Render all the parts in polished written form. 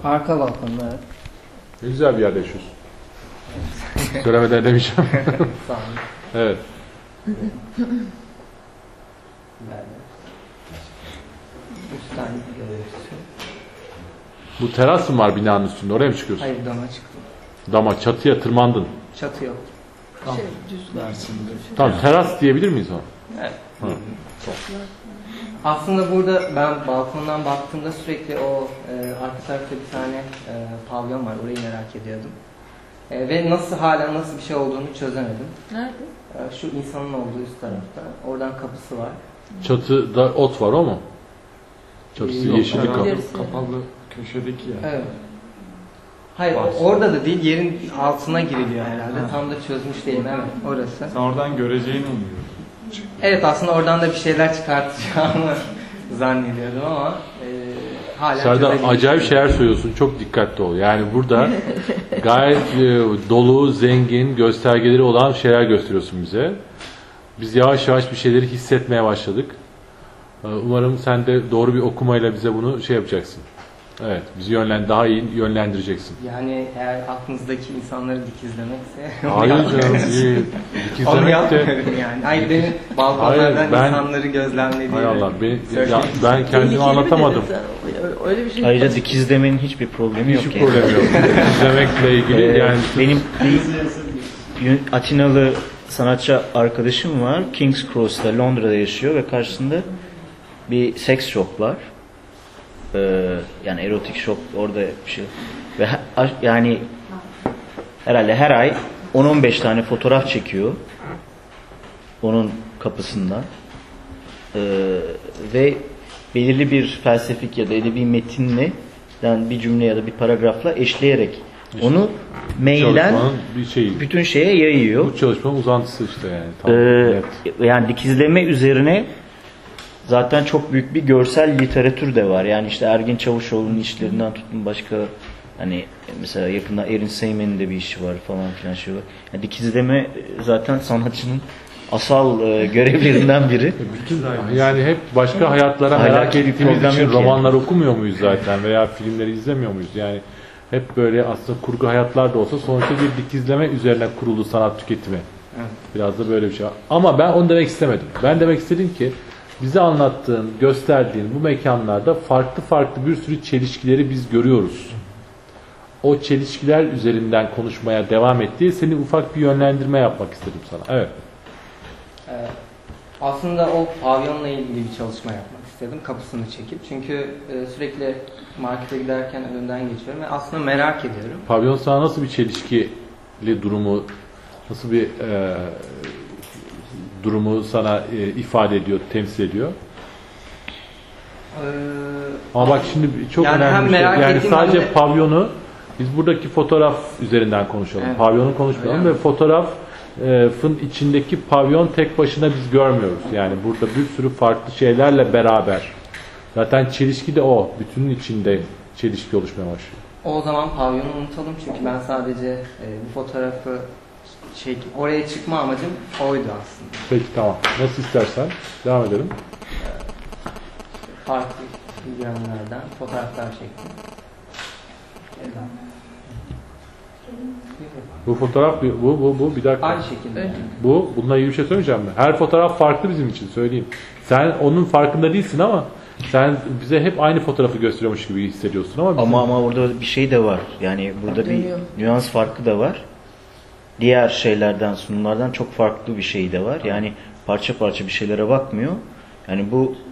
Arka balkonda, evet. Ne güzel bir yerde yaşıyorsun. Söylemeden demeyeceğim. Sağ olun. Evet. Üstten görüyorsun. Bu teras mı var binanın üstünde? Oraya mı çıkıyorsun? Hayır, dama çıktım. Dama, çatıya tırmandın. Çatı yok. Düz versiyonu. Tamam, teras diyebilir miyiz ona? Evet. Ha. Aslında burada ben balkondan baktığımda sürekli o arka tarafta bir tane pavyon var. Orayı merak ediyordum. Ve hala nasıl bir şey olduğunu çözemedim. Nerede? Şu insanın olduğu üst tarafta. Oradan kapısı var. Çatıda ot var o mu? Çatısı Yok, yeşillik kapı. Bilirsin. Kapalı köşedeki yer. Evet. Hayır, orada da değil. Yerin altına giriliyor herhalde. Tam da çözmüş değilim. Evet, orası. Sen oradan göreceğini umuyorum. Evet, aslında oradan da bir şeyler çıkartacağımı zannediyordum ama hala Serdar, çözebildim. acayip şeyler söylüyorsun. Çok dikkatli ol. Yani burada gayet dolu, zengin, göstergeleri olan şeyler gösteriyorsun bize. Biz yavaş yavaş bir şeyleri hissetmeye başladık. Umarım sen de doğru bir okumayla bize bunu şey yapacaksın. Evet, bizi daha iyi yönlendireceksin. Yani eğer aklınızdaki insanları dikizlemekse Hayır canım, iyi. onu Dikizlemek de... yapmıyorum yani. Hayır, benim balkonlardan Hayır, ben- insanları gözlemlediğim. Hay Allah, ben kendimi anlatamadım. Öyle bir şey. Ayrıca dikizlemenin hiçbir problemi yok. Hiçbir yani. problem yok. Dikizlemekle ilgili yani... Benim bir Atinalı sanatçı arkadaşım var. King's Cross'ta, Londra'da yaşıyor ve karşısında bir seks shop var. Yani erotik shop orada bir şey. Ve yani herhalde her ay 10-15 tane fotoğraf çekiyor onun kapısından. Ve belirli bir felsefik ya da edebi metinle, yani bir cümle ya da bir paragrafla eşleyerek onu mailden bir şeyi. bütün şeye yayıyor. Bu çalışmanın uzantısı işte yani. Tamam, net. Yani dikizleme üzerine zaten çok büyük bir görsel literatür de var. Yani işte Ergin Çavuşoğlu'nun işlerinden tutun başka, hani mesela yakında Erin Seymen'in de bir işi var falan filan şey var. Yani dikizleme zaten sanatçının asal görevlerinden biri. Yani hep başka hayatlara Ahlaki merak bir ettiğimiz problem için yok romanlar okumuyor muyuz zaten veya filmleri izlemiyor muyuz? Yani hep böyle aslında kurgu hayatlar da olsa sonuçta bir dikizleme üzerine kurulu sanat tüketimi. Evet. Biraz da böyle bir şey. Ama ben onu demek istemedim. Ben demek istedim ki bize anlattığın, gösterdiğin bu mekanlarda farklı farklı bir sürü çelişkileri biz görüyoruz. O çelişkiler üzerinden konuşmaya devam ettiği senin ufak bir yönlendirme yapmak istedim sana. Evet. Aslında o pavyonla ilgili bir çalışma yapmak istedim. Kapısını çekip. Çünkü sürekli markete giderken önünden geçiyorum ve aslında merak ediyorum. Pavyon sana nasıl bir çelişkili durumu, nasıl bir durumu sana ifade ediyor, temsil ediyor? Ama bak şimdi çok yani önemli bir şey. Yani ettiğim sadece hem de... pavyonu, biz buradaki fotoğraf üzerinden konuşalım. Evet. Pavyonu konuşmayalım ve fotoğrafın içindeki pavyon tek başına biz görmüyoruz. Yani burada bir sürü farklı şeylerle beraber. Zaten çelişki de o. Bütünün içinde çelişki oluşmaya başlıyor. O zaman pavyonu unutalım çünkü ben sadece bu fotoğrafı oraya çıkma amacım oydu aslında. Peki tamam. Nasıl istersen devam edelim. Farklı ilgilenenlerden fotoğraflar çektim. Bu fotoğraf bu bir dakika. Aynı şekilde. Bununla ilgili bir şey söyleyeceğim mi? Her fotoğraf farklı bizim için, söyleyeyim. Sen onun farkında değilsin ama sen bize hep aynı fotoğrafı gösteriyormuş gibi hissediyorsun ama Ama orada bir şey de var. Yani burada bir nüans farkı da var. Diğer şeylerden, sunumlardan çok farklı bir şey de var. Yani parça parça bir şeylere bakmıyor. Yani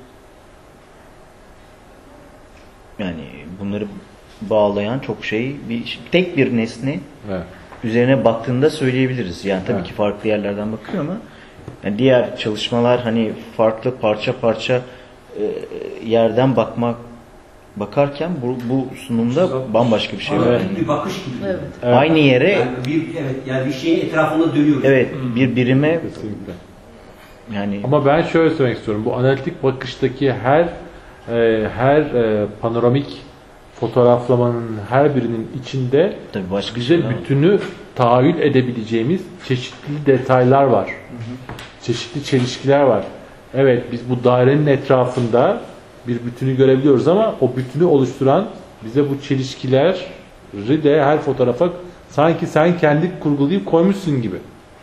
bunları bağlayan çok tek bir nesne evet. üzerine baktığında söyleyebiliriz. Yani tabii ki farklı yerlerden bakıyor ama yani diğer çalışmalar hani farklı parça yerden bakarken bu sunumda bambaşka bir şey var. Bir bakış gibi. Evet. Aynı yere Yani bir şeyin etrafında dönüyor. evet bir birime Kesinlikle. yani Ama ben şöyle söylemek istiyorum. Bu analitik bakıştaki her panoramik fotoğraflamanın her birinin içinde tabii başka bize şeyler var. bütünü tahayyül edebileceğimiz çeşitli detaylar var. Çeşitli çelişkiler var. Evet, biz bu dairenin etrafında bir bütünü görebiliyoruz ama o bütünü oluşturan bize bu çelişkileri de her fotoğrafa sanki sen kendi kurgulayıp koymuşsun gibi.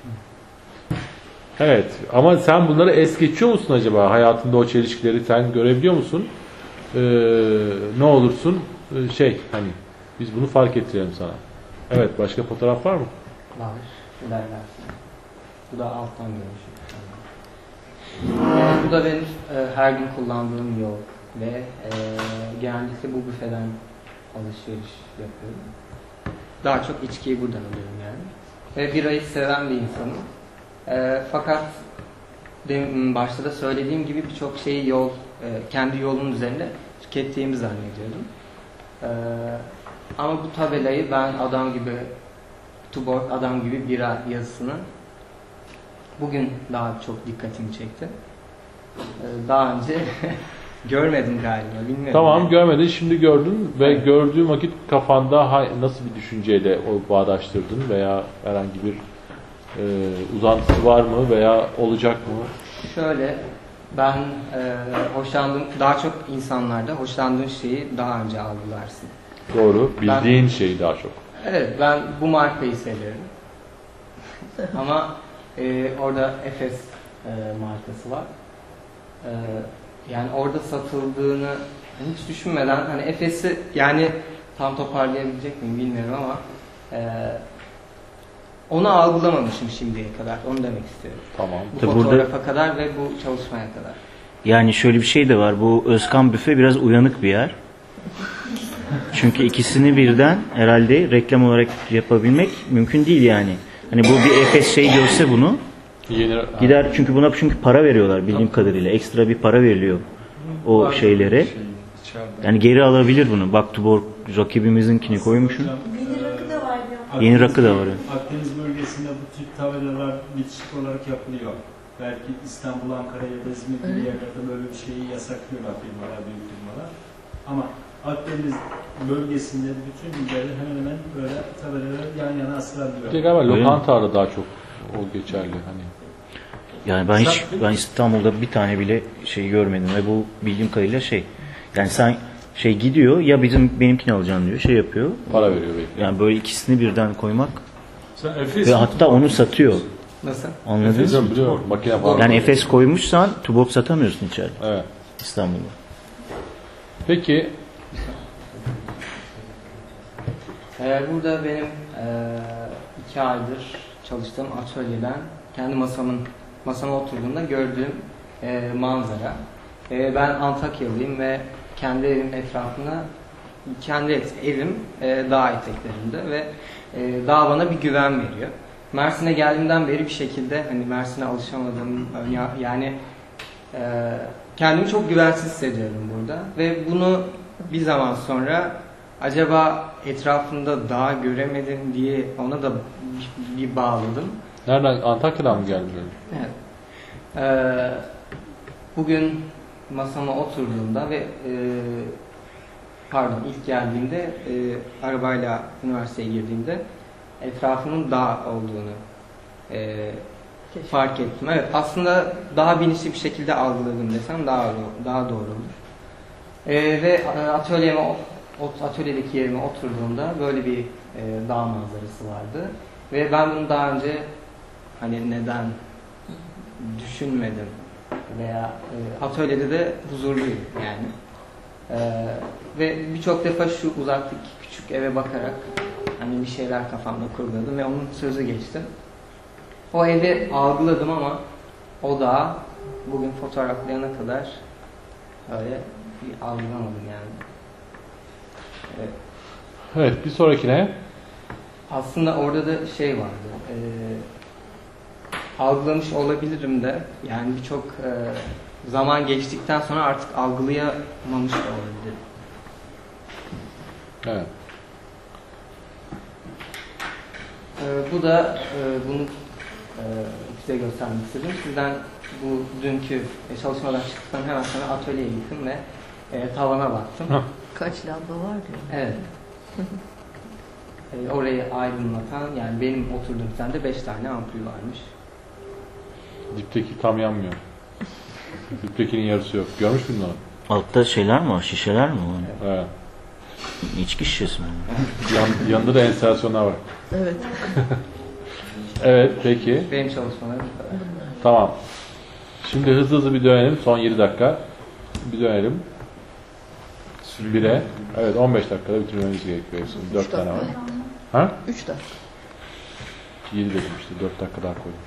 Evet. Ama sen bunları es geçiyor musun acaba? Hayatında o çelişkileri sen görebiliyor musun? Ne olursun hani biz bunu fark ettirelim sana. Evet. Başka fotoğraf var mı? Var. İlerlersin. Bu da alttan görünüşü. Bu da benim her gün kullandığım yol ve genellikle bu büfeden alışveriş yapıyorum. Daha çok içkiyi buradan alıyorum yani. Ve birayı seven bir insanım. Fakat başta da söylediğim gibi birçok şeyi kendi yolum üzerinde tükettiğimi zannediyordum. Ama bu tabelayı ben adam gibi Tuborg adam gibi bira yazısını bugün daha çok dikkatimi çekti. Daha önce görmedim galiba, bilmiyorum. Tamam, görmedin, şimdi gördün ve gördüğün vakit kafanda nasıl bir düşünceyle o bağdaştırdın veya herhangi bir uzantısı var mı veya olacak mı? Şöyle, ben daha çok insanlarda hoşlandığın şeyi daha önce algılarsın. Doğru, bildiğin şeyi daha çok. Evet, ben bu markayı seviyorum. Ama orada Efes markası var. Yani orada satıldığını hiç düşünmeden, hani Efes'i yani tam toparlayabilecek miyim bilmiyorum ama onu algılamamışım şimdiye kadar. Onu demek istiyorum. Tamam. Bu Tabii fotoğrafa burada, kadar ve bu çalışmaya kadar. yani şöyle bir şey de var. Bu Özkan Büfe biraz uyanık bir yer. Çünkü ikisini birden herhalde reklam olarak yapabilmek mümkün değil yani. Hani bu bir Efes şey görse bunu gider, çünkü buna para veriyorlar bildiğim kadarıyla. Ekstra bir para veriliyor o şeylere. Yani geri alabilir bunu. Bak Tuborg rakibimizinkini koymuşsun. Yeni rakı da var diyor. Yeni rakı da var. Akdeniz bölgesinde bu tip tabelalar bitişik olarak yapılıyor. Belki İstanbul, Ankara ya da İzmir gibi yerlerde böyle bir şeyi yasaklıyorlar firmalar, büyük firmalar. Ama Akdeniz bölgesinde bütün illeri hemen hemen böyle tabelalar yan yana asılabiliyor. Galiba lokantalarda daha çok o geçerli hani. Yani ben İstanbul'da bir tane bile şey görmedim ve bu bildiğim kadarıyla yani sen gidiyor ya benimkini alacaksın diyor, yapıyor. Para veriyor belki. Yani böyle ikisini birden koymak Efes ve hatta onu satıyor. Nasıl? Anladınız mı? Biliyorum. Makine falan. Yani Efes koymuşsan Tuborg satamıyorsun içeride. Evet. İstanbul'da. Peki Burada benim 2 aydır çalıştığım atölyeden kendi masama oturduğumda gördüğüm manzara. Ben Antakyalıyım ve kendi evim etrafında, kendi evim dağ eteklerinde ve dağ bana bir güven veriyor. Mersin'e geldiğimden beri bir şekilde hani Mersin'e alışamadım yani kendimi çok güvensiz hissediyorum burada ve bunu bir zaman sonra acaba etrafında dağ göremedim diye ona da bir bağladım. nereden? Antakya'dan mı geldin? Evet. Bugün masama oturduğumda ve ilk geldiğimde arabayla üniversiteye girdiğimde etrafının dağ olduğunu fark ettim. Evet, aslında daha bilinçli bir şekilde algıladım desem daha doğru olur. Ve atölyedeki yerime oturduğumda böyle bir dağ manzarası vardı. Ve ben bunu daha önce hani neden düşünmedim veya atölyede de huzurluyum yani. Ve birçok defa şu uzaktaki küçük eve bakarak hani bir şeyler kafamda kurguladım ve onun sözü geçtim. O evi algıladım ama o da bugün fotoğraflayana kadar öyle bir algılamadım yani. Evet, bir sonrakine. Aslında orada da vardı. Algılamış olabilirim de yani birçok zaman geçtikten sonra artık algılayamamış da olabilirim. Evet. Bu da bunu size göstermek istedim. Sizden bu dünkü çalışmadan çıktıktan hemen sonra atölyeye gittim ve tavana baktım. Kaç lamba var diyor. Evet. Orayı aydınlatan yani benim oturduğum sende 5 tane ampul varmış. Dipteki tam yanmıyor. Diptekinin yarısı yok. Görmüş müydün onu? Altta şeyler mi var? Şişeler mi var? Evet. İçki şişesi mi? Yanında da enstallasyonlar var. Evet. Evet, peki. Benim çalışmalarım bu kadar. Tamam. Şimdi hızlı bir dönelim. Son 7 dakika. Bir dönelim. 1'e. Evet, 15 dakikada bitirmemiz gerekiyor. 4 tane var. Ha? 3 dakika. 7 dedim işte. 4 dakika daha koydum.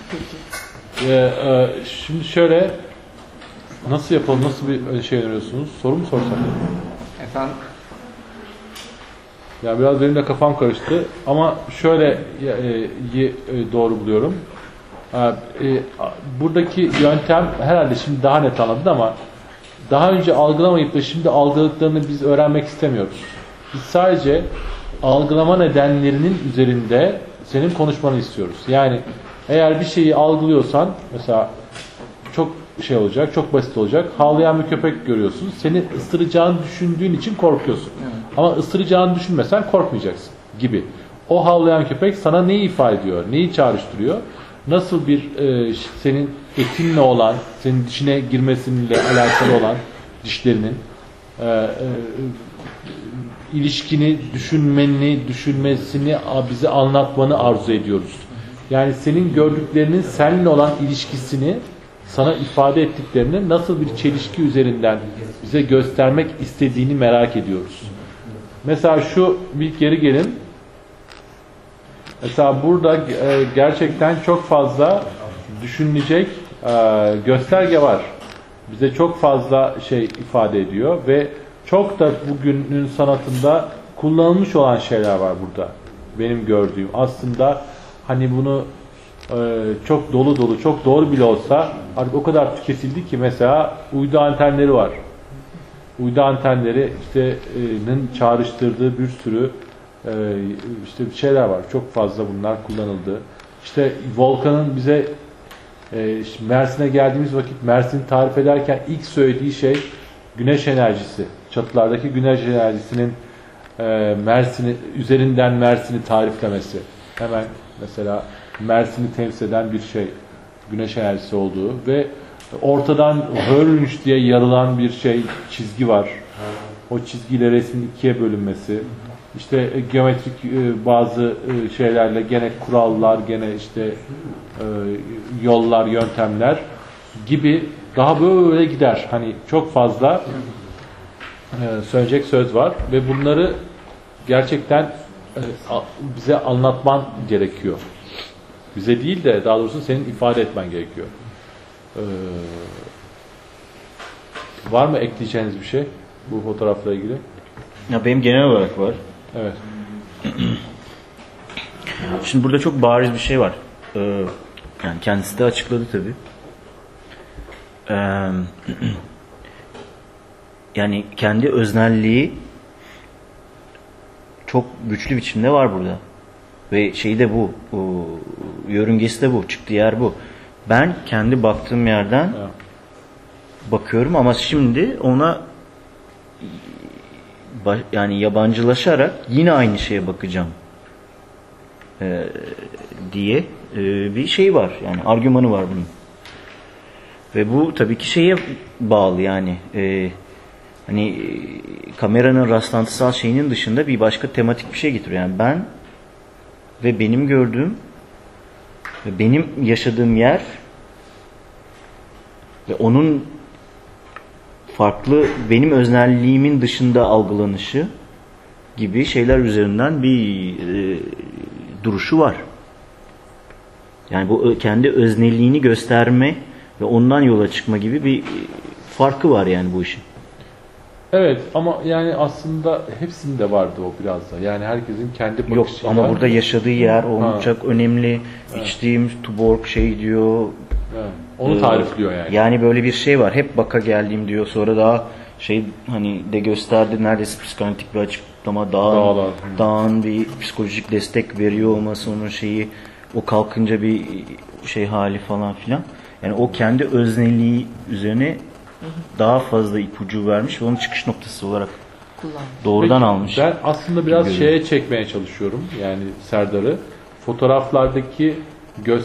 Peki. Şimdi şöyle, nasıl yapalım? Nasıl bir şey öneriyorsunuz? Soru mu sorsak? Efendim, Ya biraz benim de kafam karıştı ama şöyle doğru buluyorum. Buradaki yöntem herhalde şimdi daha net anladın ama daha önce algılamayıp da şimdi algıladıklarını biz öğrenmek istemiyoruz. Biz sadece algılama nedenlerinin üzerinde senin konuşmanı istiyoruz. Yani eğer bir şeyi algılıyorsan mesela çok şey olacak, çok basit olacak. Havlayan bir köpek görüyorsun. Seni ısıracağını düşündüğün için korkuyorsun. evet. Ama ısıracağını düşünmesen korkmayacaksın gibi. O havlayan köpek sana neyi ifade ediyor? Neyi çağrıştırıyor? Nasıl bir senin etinle olan, senin dişine girmesiyle alakalı olan dişlerinin ilişkini düşünmesini bize anlatmanı arzu ediyoruz. Yani senin gördüklerinin seninle olan ilişkisini sana ifade ettiklerini nasıl bir çelişki üzerinden bize göstermek istediğini merak ediyoruz. Mesela şu bir geri gelin. Mesela burada gerçekten çok fazla düşünülecek gösterge var. Bize çok fazla şey ifade ediyor ve çok da bugünün sanatında kullanılmış olan şeyler var burada. Benim gördüğüm. Aslında hani bunu çok dolu çok doğru bile olsa artık o kadar tüketildi ki mesela uydu antenleri var. Uydu antenleri işte'nin çağrıştırdığı bir sürü işte şeyler var. Çok fazla bunlar kullanıldı. İşte Volkan'ın bize Mersin'e geldiğimiz vakit Mersin'i tarif ederken ilk söylediği şey güneş enerjisi. Çatılardaki güneş enerjisinin Mersin'i üzerinden Mersin'i tariflemesi. Hemen mesela Mersin'i temsil eden bir şey. Güneş enerjisi olduğu ve ortadan hörmüş diye yarılan bir çizgi var. O çizgiyle resmin ikiye bölünmesi. İşte geometrik bazı şeylerle gene kurallar, gene işte yollar, yöntemler gibi daha böyle gider. Hani çok fazla söyleyecek söz var ve bunları gerçekten bize anlatman gerekiyor. Bize değil de daha doğrusu senin ifade etmen gerekiyor. Var mı ekleyeceğiniz bir şey bu fotoğrafla ilgili? Ya benim genel olarak var. Evet. Şimdi burada çok bariz bir şey var. Yani kendisi de açıkladı tabii. Yani kendi öznelliği çok güçlü biçimde var burada. Ve şeyi de bu. Yörüngesi de bu. Çıktığı yer bu. Ben kendi baktığım yerden bakıyorum ama şimdi ona yani yabancılaşarak yine aynı şeye bakacağım diye bir şey var. Yani argümanı var bunun. Ve bu tabii ki şeye bağlı yani hani kameranın rastlantısal şeyinin dışında bir başka tematik bir şey getiriyor. Yani ben ve benim gördüğüm ve benim yaşadığım yer ve onun farklı benim öznelliğimin dışında algılanışı gibi şeyler üzerinden bir duruşu var. Yani bu kendi öznelliğini gösterme ve ondan yola çıkma gibi bir farkı var yani bu işin. Evet ama yani aslında hepsinde vardı o biraz da. Yani herkesin kendi bakışıyla. Yok ama burada yaşadığı yer olacak önemli. Evet. İçtiğim Tuborg şey diyor. Evet. Onu tarifliyor yani. Yani böyle bir şey var. Hep baka geldiğim diyor. Sonra daha hani de gösterdi neredeyse psikanalitik bir açıklama. Dağın bir psikolojik destek veriyor olması onun şeyi. O kalkınca bir şey hali falan filan. Yani o kendi öznelliği üzerine daha fazla ipucu vermiş ve onun çıkış noktası olarak doğrudan almış. Ben aslında biraz şeye çekmeye çalışıyorum. Yani Serdar'ı. Fotoğraflardaki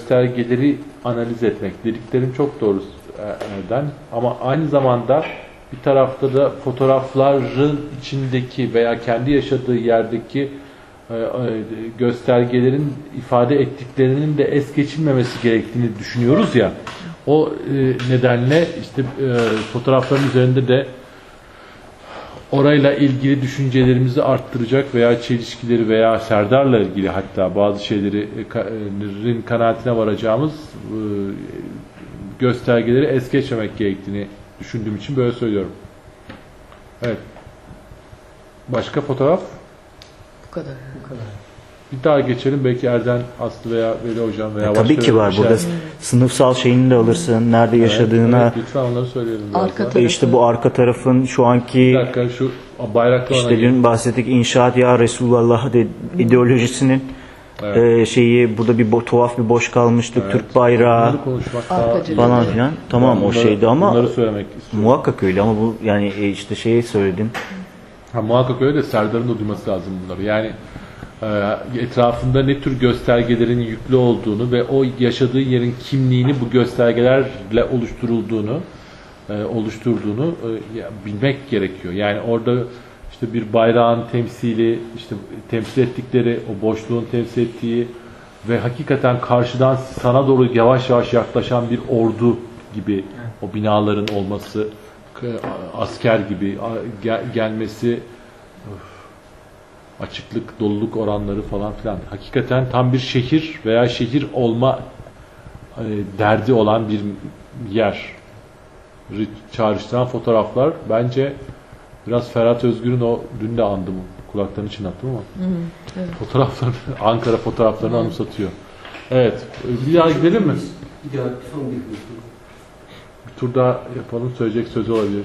göstergeleri analiz etmek. Dediklerin çok doğru Erdem. Ama aynı zamanda bir tarafta da fotoğrafların içindeki veya kendi yaşadığı yerdeki göstergelerin ifade ettiklerinin de es geçilmemesi gerektiğini düşünüyoruz ya. O nedenle işte fotoğrafların üzerinde de orayla ilgili düşüncelerimizi arttıracak veya çelişkileri veya Serdar'la ilgili hatta bazı şeylerin kanaatine varacağımız göstergeleri es geçmemek gerektiğini düşündüğüm için böyle söylüyorum. Evet. Başka fotoğraf? Bu kadar. Bir daha geçelim. Belki Erden, Aslı veya Veli Hocam veya Tabii ki var. Burada sınıfsal şeyini de alırsın. Nerede yaşadığına. Evet, lütfen onları söyleyelim. Arka biraz tarafı. İşte bu arka tarafın şu anki Bir dakika şu bayraklı işte dün bahsettik inşaat ya Resulullah ideolojisinin şeyi burada bir tuhaf bir boş kalmıştık. Evet. Türk bayrağı Bunları konuşmak Arkacı. daha falan filan. Tamam o şeydi ama bunları söylemek istiyorum. muhakkak öyle ama bu yani işte şeyi söyledin. Muhakkak öyle de Serdar'ın da duyması lazım bunları. Yani etrafında ne tür göstergelerin yüklü olduğunu ve o yaşadığı yerin kimliğini bu göstergelerle oluşturduğunu bilmek gerekiyor. Yani orada işte bir bayrağın temsili, işte temsil ettikleri, o boşluğun temsil ettiği ve hakikaten karşıdan sana doğru yavaş yavaş yaklaşan bir ordu gibi o binaların olması, asker gibi gelmesi, açıklık, doluluk oranları falan filan. Hakikaten tam bir şehir veya şehir olma derdi olan bir yer çağrıştıran fotoğraflar. Bence biraz Ferhat Özgür'ün o dün de andım, kulaklarını çınlattım ama Evet. fotoğrafları, Ankara fotoğraflarını anımsatıyor. Evet. Bir daha gidelim mi? Bir daha son bir Bir tur daha yapalım. Söyleyecek sözü olabilir.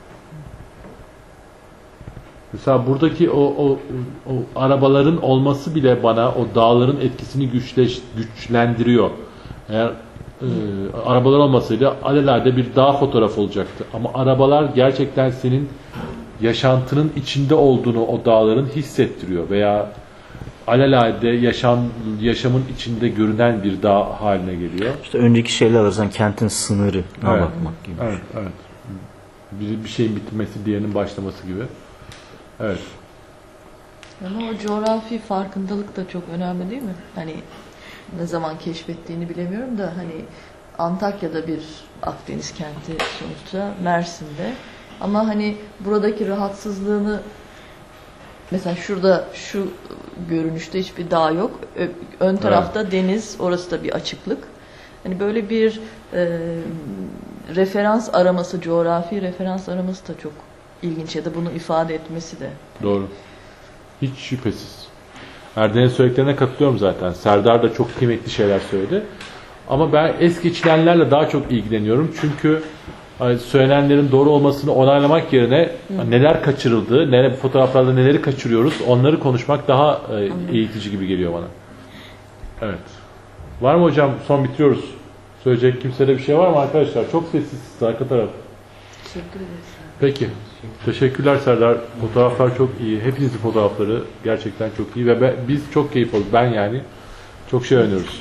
Mesela buradaki o arabaların olması bile bana o dağların etkisini güçlendiriyor. Eğer arabalar olmasaydı alelade bir dağ fotoğrafı olacaktı. Ama arabalar gerçekten senin yaşantının içinde olduğunu o dağların hissettiriyor veya alelade yaşamın içinde görünen bir dağ haline geliyor. İşte önceki şeyler alırsan kentin sınırı bakmak gibi. Evet. Bir şeyin bitmesi, diğerinin başlaması gibi. Evet. Ama o coğrafi farkındalık da çok önemli değil mi? Hani ne zaman keşfettiğini bilemiyorum da hani Antakya'da bir Akdeniz kenti sonuçta, Mersin'de. Ama hani buradaki rahatsızlığını mesela şurada şu görünüşte hiçbir dağ yok. Ön tarafta deniz, orası da bir açıklık. Hani böyle bir referans araması, coğrafi referans araması da çok ilginç ya da bunu ifade etmesi de. Doğru. Hiç şüphesiz. Erden'in söylediklerine katılıyorum zaten. Serdar da çok kıymetli şeyler söyledi. Ama ben es geçilenlerle daha çok ilgileniyorum. Çünkü söylenenlerin doğru olmasını onaylamak yerine neler kaçırıldı, fotoğraflarda neleri kaçırıyoruz, onları konuşmak daha eğitici gibi geliyor bana. Evet. Var mı hocam? Son bitiriyoruz. Söyleyecek kimsede bir şey var mı arkadaşlar? Çok sessiz arka taraf. Teşekkür ederiz. Peki. Teşekkürler Serdar. Fotoğraflar çok iyi. Hepinizin fotoğrafları gerçekten çok iyi ve biz çok keyif aldık. Ben yani çok şey öğreniyoruz.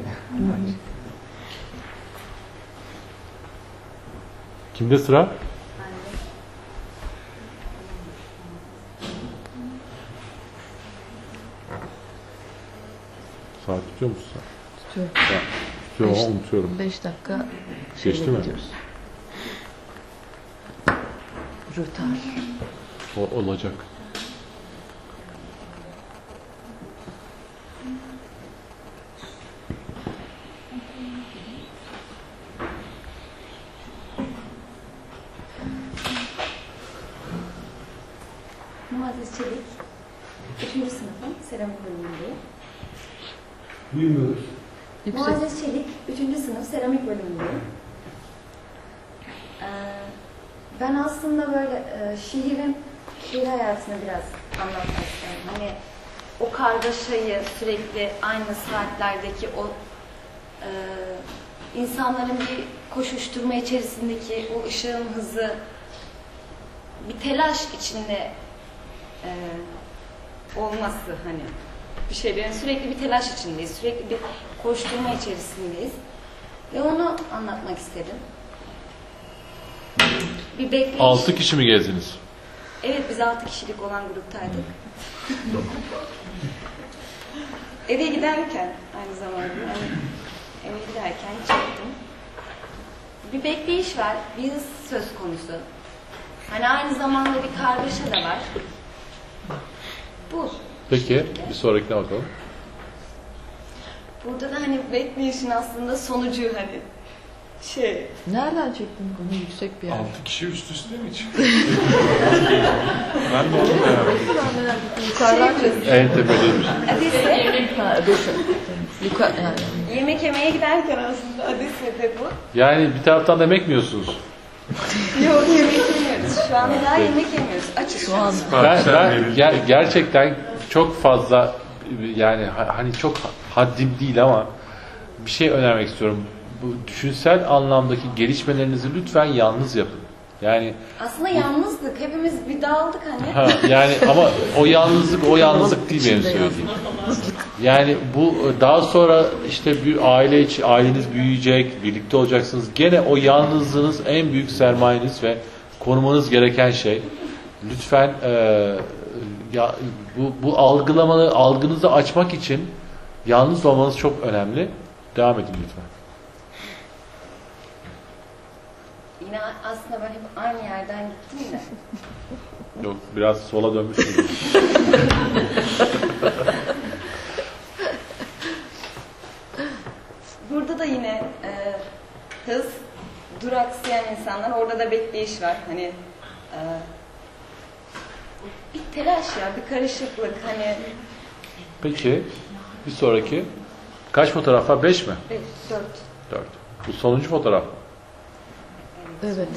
Kimde sıra? Saat tutuyor musun sen? Tutuyorum. Tutuyorum ama unutuyorum. 5 dakika Geçti mi? gidiyoruz. Rötar. O olacak. Muazzez Çelik, 3. sınıfın seramik bölümündeyim. Duymuyoruz. Yüksek. Muazzez Çelik, 3. sınıf seramik bölümündeyim. Ben aslında böyle şehir hayatını biraz anlatmak istedim. Hani o kargaşayı, sürekli aynı saatlerdeki o insanların bir koşuşturma içerisindeki o ışığın hızı, bir telaş içinde olması, hani bir şeylerin sürekli bir telaş içindeyiz, sürekli bir koşturma içerisindeyiz ve onu anlatmak istedim. bir bekleyiş. 6 kişi mi gezdiniz? Evet, biz 6 kişilik olan gruptaydık. Eve giderken aynı zamanda hani eve giderken çektim. Bir bekleyiş var, bir hız söz konusu. Hani aynı zamanda bir kargaşa da var. Bu. Peki bir sonrakine bakalım. Burada da hani bekleyişin aslında sonucu hani Nereden çektin bunu yüksek bir yer? 6 kişi üst üste mi çıktı? Ben de onu merak ettim. Yukarıdan çektin. En tepedeymiş. Adese, Ha, yukarı yani. yemek yemeye giderken aslında Adese'de bu. Yani bir taraftan da yemek mi yiyorsunuz? Yok, yemek yemiyoruz. Şu anda daha yemek yemiyoruz. Açız. Şu an Ben gerçekten çok fazla yani hani çok haddim değil ama bir şey önermek istiyorum. Bu düşünsel anlamdaki gelişmelerinizi lütfen yalnız yapın. Yani Aslında yalnızdık. Hepimiz bir dağıldık hani. yani ama o yalnızlık değil benim söylediğim. Yani bu daha sonra işte bir aileniz büyüyecek, birlikte olacaksınız. Gene o yalnızlığınız en büyük sermayeniz ve korumanız gereken şey. Lütfen ya bu algınızı açmak için yalnız olmanız çok önemli. Devam edin lütfen. Yine aslında ben hep aynı yerden gittim de. Yok, biraz sola dönmüşsünüz. Burada da yine hız, duraksayan insanlar, orada da bekleyiş var. Hani bir telaş ya, bir karışıklık hani. Peki, bir sonraki. Kaç fotoğraf var? 5 mi? 5, 4. 4. Bu sonuncu fotoğraf mı? evet.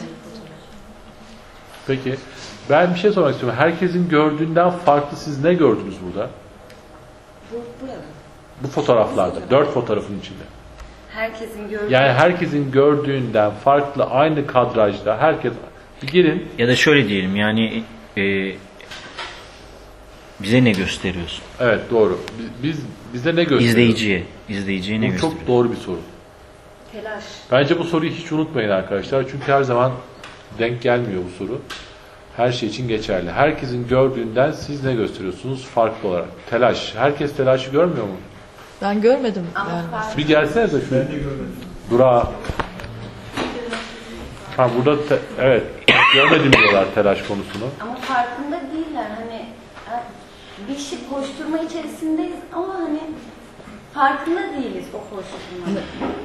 Peki, ben bir şey sormak istiyorum. Herkesin gördüğünden farklı siz ne gördünüz burada? Burada. Bu fotoğraflarda, 4 fotoğrafın içinde. Herkesin gördüğü. Yani herkesin gördüğünden farklı, aynı kadrajda herkes bir gelin. Ya da şöyle diyelim yani bize ne gösteriyorsun? Evet, doğru. Bize ne gösteriyor? İzleyiciye ne Bu gösteriyor? çok doğru bir soru. Telaş. Bence bu soruyu hiç unutmayın arkadaşlar. Çünkü her zaman denk gelmiyor bu soru. Her şey için geçerli. Herkesin gördüğünden siz ne gösteriyorsunuz farklı olarak? Telaş. Herkes telaşı görmüyor mu? Ben görmedim Ama yani. farklı. Bir gelsene de şu Ben de görmedim. durağa. Ha burada evet. Görmedim diyorlar telaş konusunu. Ama farkında değiller hani bir şey koşturma içerisindeyiz ama hani farkında değiliz o koşturmanın.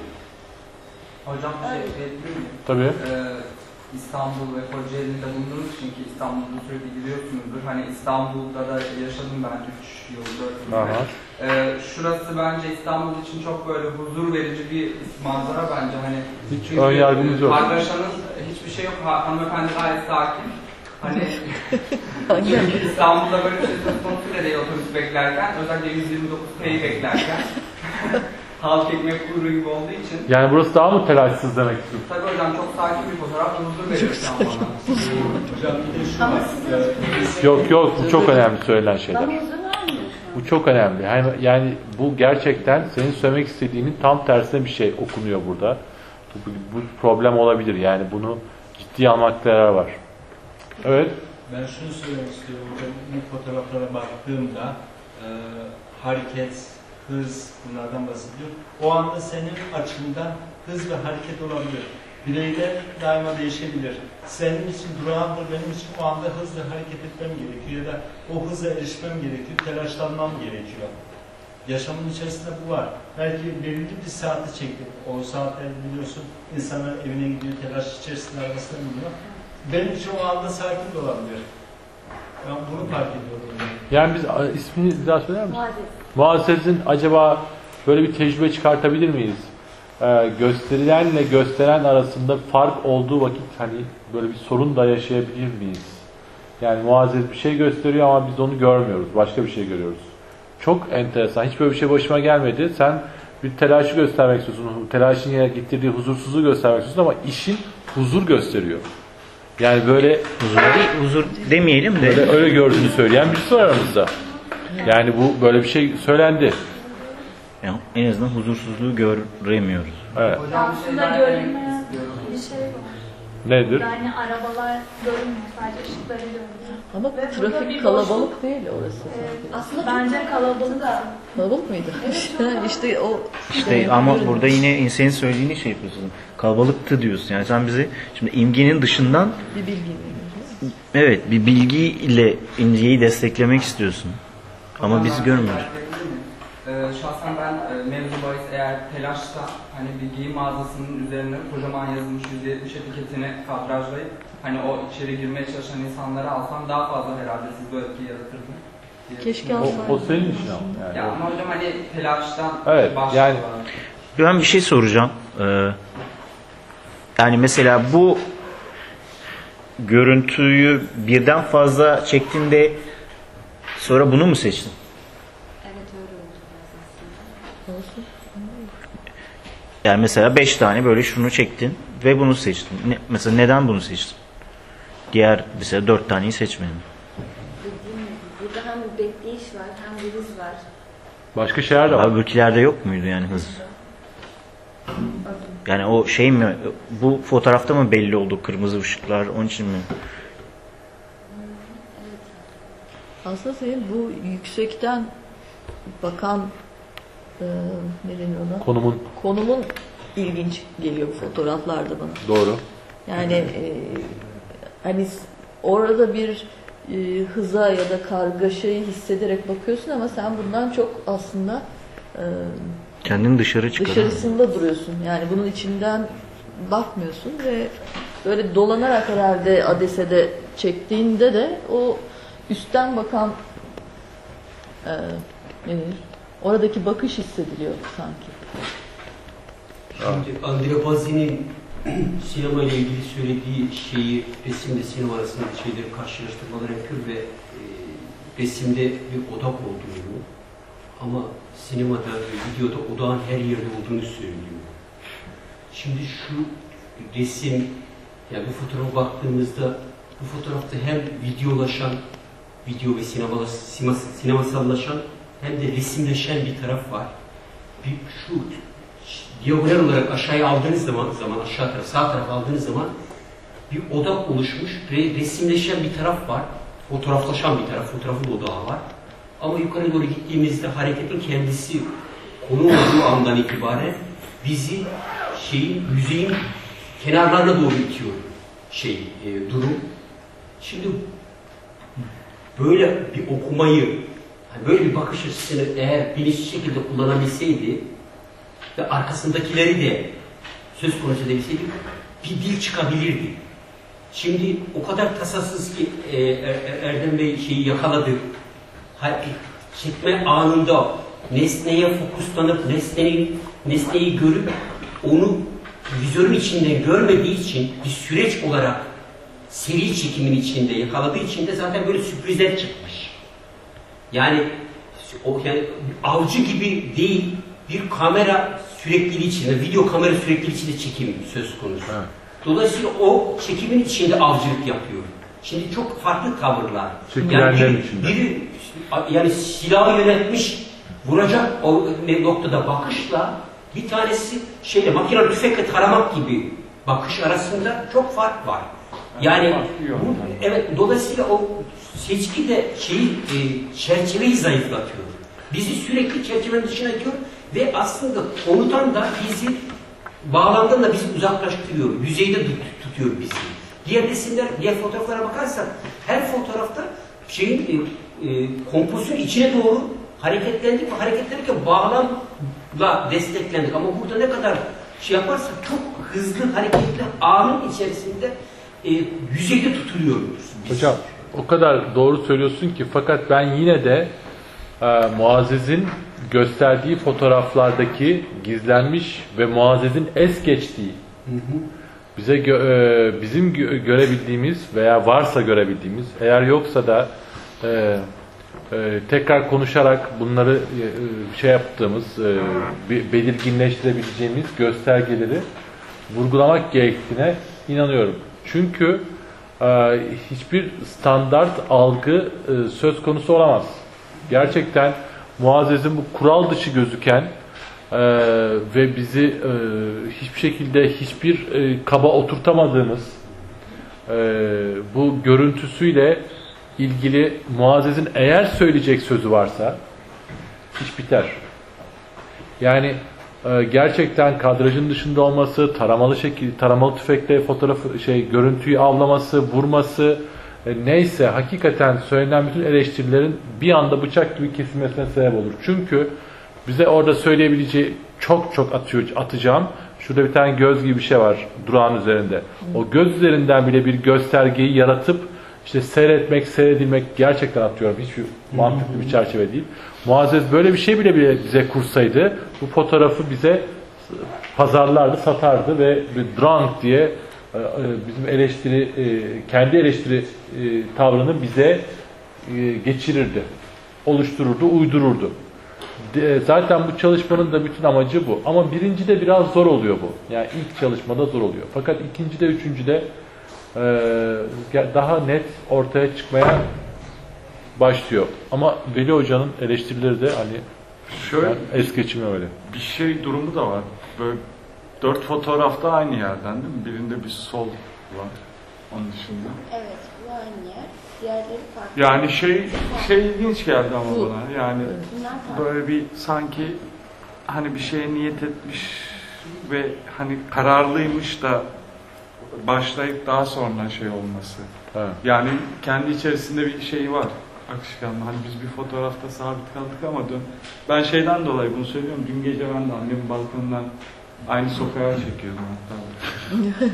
Hocam bir şey ekleyebilir miyim? Tabii. İstanbul ve Kocaeli'nde bulunduğunuz için ki İstanbul'da sürekli gidiyorsunuzdur. Hani İstanbul'da da yaşadım ben 3 yıl, 4 yıl. Aha. Şurası bence İstanbul için çok böyle huzur verici bir manzara bence. Hani Hiç çünkü ön yargımız yok. kargaşanın hiçbir şey yok. Hanımefendi gayet sakin. Hani çünkü İstanbul'da böyle bir şey söz konusu bile değil otobüs beklerken. Özellikle 129T'yi beklerken. Halk ekmek kuyruğu gibi olduğu için. Yani burası daha mı telaşsız demek istiyorsun? Tabii hocam çok sakin bir fotoğraf huzur veriyor şu an bana. Hocam bir de şu Ama var. sizin Yok bu çok önemli söylenen şeyler. bana huzur vermiyor şu an. Bu çok önemli. Yani bu gerçekten senin söylemek istediğinin tam tersine bir şey okunuyor burada. Bu problem olabilir. Yani bunu ciddiye almakta yarar var. Evet. Ben şunu söylemek istiyorum hocam. Bu fotoğraflara baktığımda hareket, hız bunlardan bahsediyor. O anda senin açından hız ve hareket olabilir. Bireyler daima değişebilir. Senin için durağandır, benim için o anda hızlı hareket etmem gerekiyor ya da o hıza erişmem gerekiyor, telaşlanmam gerekiyor. Yaşamın içerisinde bu var. Belki belirli bir saati çektik. O saatler biliyorsun insanlar evine gidiyor, telaş içerisinde arabasına biniyor. Benim için o anda sakin de olabilir. Ben bunu fark ediyorum. Yani biz ismini bir daha söyler misin? Muazzez. Muazzez'in acaba böyle bir tecrübe çıkartabilir miyiz? Gösterilenle gösteren arasında fark olduğu vakit hani böyle bir sorun da yaşayabilir miyiz? Yani Muazzez bir şey gösteriyor ama biz onu görmüyoruz. Başka bir şey görüyoruz. Çok enteresan. Hiç böyle bir şey başıma gelmedi. Sen bir telaşı göstermek istiyorsun. Telaşın getirdiği huzursuzluğu göstermek istiyorsun ama işin huzur gösteriyor. Yani böyle Huzur demeyelim de öyle gördüğünü söyleyen birisi var aramızda. Yani bu böyle bir şey söylendi. yani en azından huzursuzluğu göremiyoruz. Evet. Hocam bir şey Aslında daha görünmeyen eklemek istiyorum. bir şey var. Nedir? Yani arabalar görünmüyor, sadece ışıkları görünüyor. Ama Ve burada trafik bir kalabalık değil orası. Aslında Bence kalabalık da. Kalabalık mıydı? işte o İşte ama burada yine senin söylediğini şey yapıyorsun. Kalabalıktı diyorsun. Yani sen bize şimdi imgenin dışından bir bilgi veriyoruz. evet bir bilgiyle imgeyi desteklemek istiyorsun. Ama biz görmüyoruz. Şahsen ben mevzu bahis eğer telaşsa hani bir giyim mağazasının üzerine kocaman yazılmış 170 etiketini kadrajlayıp hani o içeri girmeye çalışan insanları alsam daha fazla herhalde siz bu etkiyi yaratırdım. Keşke O alsaydın. senin işin ama. Yani. Ya ama hocam hani telaştan Evet, yani- Ben bir şey soracağım. Yani mesela bu görüntüyü birden fazla çektiğinde sonra bunu mu seçtin? Evet öyle oldu biraz aslında. Olsun. Yani mesela 5 tane böyle şunu çektin ve bunu seçtin. Mesela neden bunu seçtin? Diğer mesela 4 taneyi seçmedin. Dediğim gibi burada hem bekleyiş var hem bir hız var. Başka şeyler de var. Öbürkülerde yok muydu yani hız? Yani o şey mi, bu fotoğrafta mı belli oldu kırmızı ışıklar, onun için mi? Aslında senin bu yüksekten bakan ne deniyor ona? Konumun ilginç geliyor bu fotoğraflarda bana. Doğru. Yani hani orada bir hıza ya da kargaşayı hissederek bakıyorsun ama sen bundan çok aslında Kendini dışarı çıkar. dışarısında duruyorsun. Yani bunun içinden bakmıyorsun ve böyle dolanarak herhalde Adesede çektiğinde de o üstten bakan ne denir? Oradaki bakış hissediliyor sanki. Şimdi Andrea Bazzi'nin sinema ile ilgili söylediği şeyi resimle sinema arasındaki şeyleri karşılaştırmalar yapıyor ve resimde bir odak olduğunu ama sinemada ve videoda odağın her yerde olduğunu söylüyor. Şimdi şu resim, yani bu fotoğrafa baktığımızda bu fotoğrafta hem videolaşan, video ve sinemasallaşan hem de resimleşen bir taraf var. Bir şu diagonal olarak aşağıya aldığınız zaman aşağı taraf, sağ taraf aldığınız zaman bir odak oluşmuş ve resimleşen bir taraf var. Fotoğraflaşan bir taraf, fotoğrafın odağı var. Ama yukarı doğru gittiğimizde hareketin kendisi konu olduğu andan itibaren bizi yüzeyin kenarlarına doğru itiyor durum. Şimdi böyle bir okumayı, böyle bir bakış açısını eğer bilinçli şekilde kullanabilseydi ve arkasındakileri de söz konusu edebilseydi bir dil çıkabilirdi. Şimdi o kadar tasasız ki Erdem Bey yakaladı. Çekme anında nesneye fokuslanıp nesneyi görüp onu vizörün içinden görmediği için bir süreç olarak seri çekimin içinde yakaladığı için de zaten böyle sürprizler çıkmış. Yani avcı gibi değil, bir kamera sürekliliği içinde, video kamera sürekliliği içinde çekim söz konusu. Evet. Dolayısıyla o çekimin içinde avcılık yapıyor. Şimdi çok farklı tavırlar. Yani biri silahı yönetmiş, vuracak o noktada bakışla bir tanesi makinalı tüfekle taramak gibi bakış arasında çok fark var. Yani evet, dolayısıyla o seçki de çerçeveyi zayıflatıyor. Bizi sürekli çerçevenin dışına atıyor ve aslında konudan da bizi, bağlamdan da bizi uzaklaştırıyor. Yüzeyde tutuyor bizi. Diğer resimler, diğer fotoğraflara bakarsak her fotoğrafta kompozisyon içine doğru hareketlendik ve hareketlenirken bağlamla desteklendik. Ama burada ne kadar yaparsak çok hızlı hareketli anın içerisinde yüzeyde tutuluyoruz. Hocam o kadar doğru söylüyorsun ki fakat ben yine de Muazzez'in gösterdiği fotoğraflardaki gizlenmiş ve Muazzez'in es geçtiği bize bizim görebildiğimiz veya varsa görebildiğimiz, eğer yoksa da tekrar konuşarak bunları yaptığımız, belirginleştirebileceğimiz göstergeleri vurgulamak gerektiğine inanıyorum. Çünkü hiçbir standart algı söz konusu olamaz. Gerçekten Muazzez'in bu kural dışı gözüken ve bizi hiçbir şekilde hiçbir kaba oturtamadığımız bu görüntüsüyle ilgili Muazzez'in eğer söyleyecek sözü varsa iş biter. Yani gerçekten kadrajın dışında olması, taramalı tüfekle görüntüyü avlaması, vurması, neyse hakikaten söylenen bütün eleştirilerin bir anda bıçak gibi kesilmesine sebep olur. Çünkü bize orada söyleyebileceği çok atacağım. Şurada bir tane göz gibi bir şey var durağın üzerinde. O göz üzerinden bile bir göstergeyi yaratıp işte seyredilmek gerçekten atıyorum. Hiçbir mantıklı bir çerçeve değil. Muazzez böyle bir şey bile bize kursaydı bu fotoğrafı bize pazarlardı, satardı ve bir drunk diye bizim kendi eleştiri tavrını bize geçirirdi. Oluştururdu, uydururdu. Zaten bu çalışmanın da bütün amacı bu. Ama birincide biraz zor oluyor bu. Yani ilk çalışmada zor oluyor. Fakat ikincide, üçüncüde daha net ortaya çıkmaya başlıyor. Ama Veli Hoca'nın eleştirileri de hani şöyle es geçmiyor öyle. Bir şey durumu da var. Böyle 4 fotoğrafta aynı yerden değil mi? Birinde bir sol var. Onun dışında. Evet, bu aynı yer. Diğerleri farklı. Yani şey ilginç geldi ama bana. Yani Bunlar farklı. böyle bir sanki hani bir şeye niyet etmiş ve hani kararlıymış da başlayıp daha sonra şey olması. Evet. Yani kendi içerisinde bir şey var. Akışkanlı. Hani biz bir fotoğrafta sabit kaldık ama ben şeyden dolayı bunu söylüyorum. Dün gece ben de annemin balkonundan aynı sokağa çekiyordum hatta.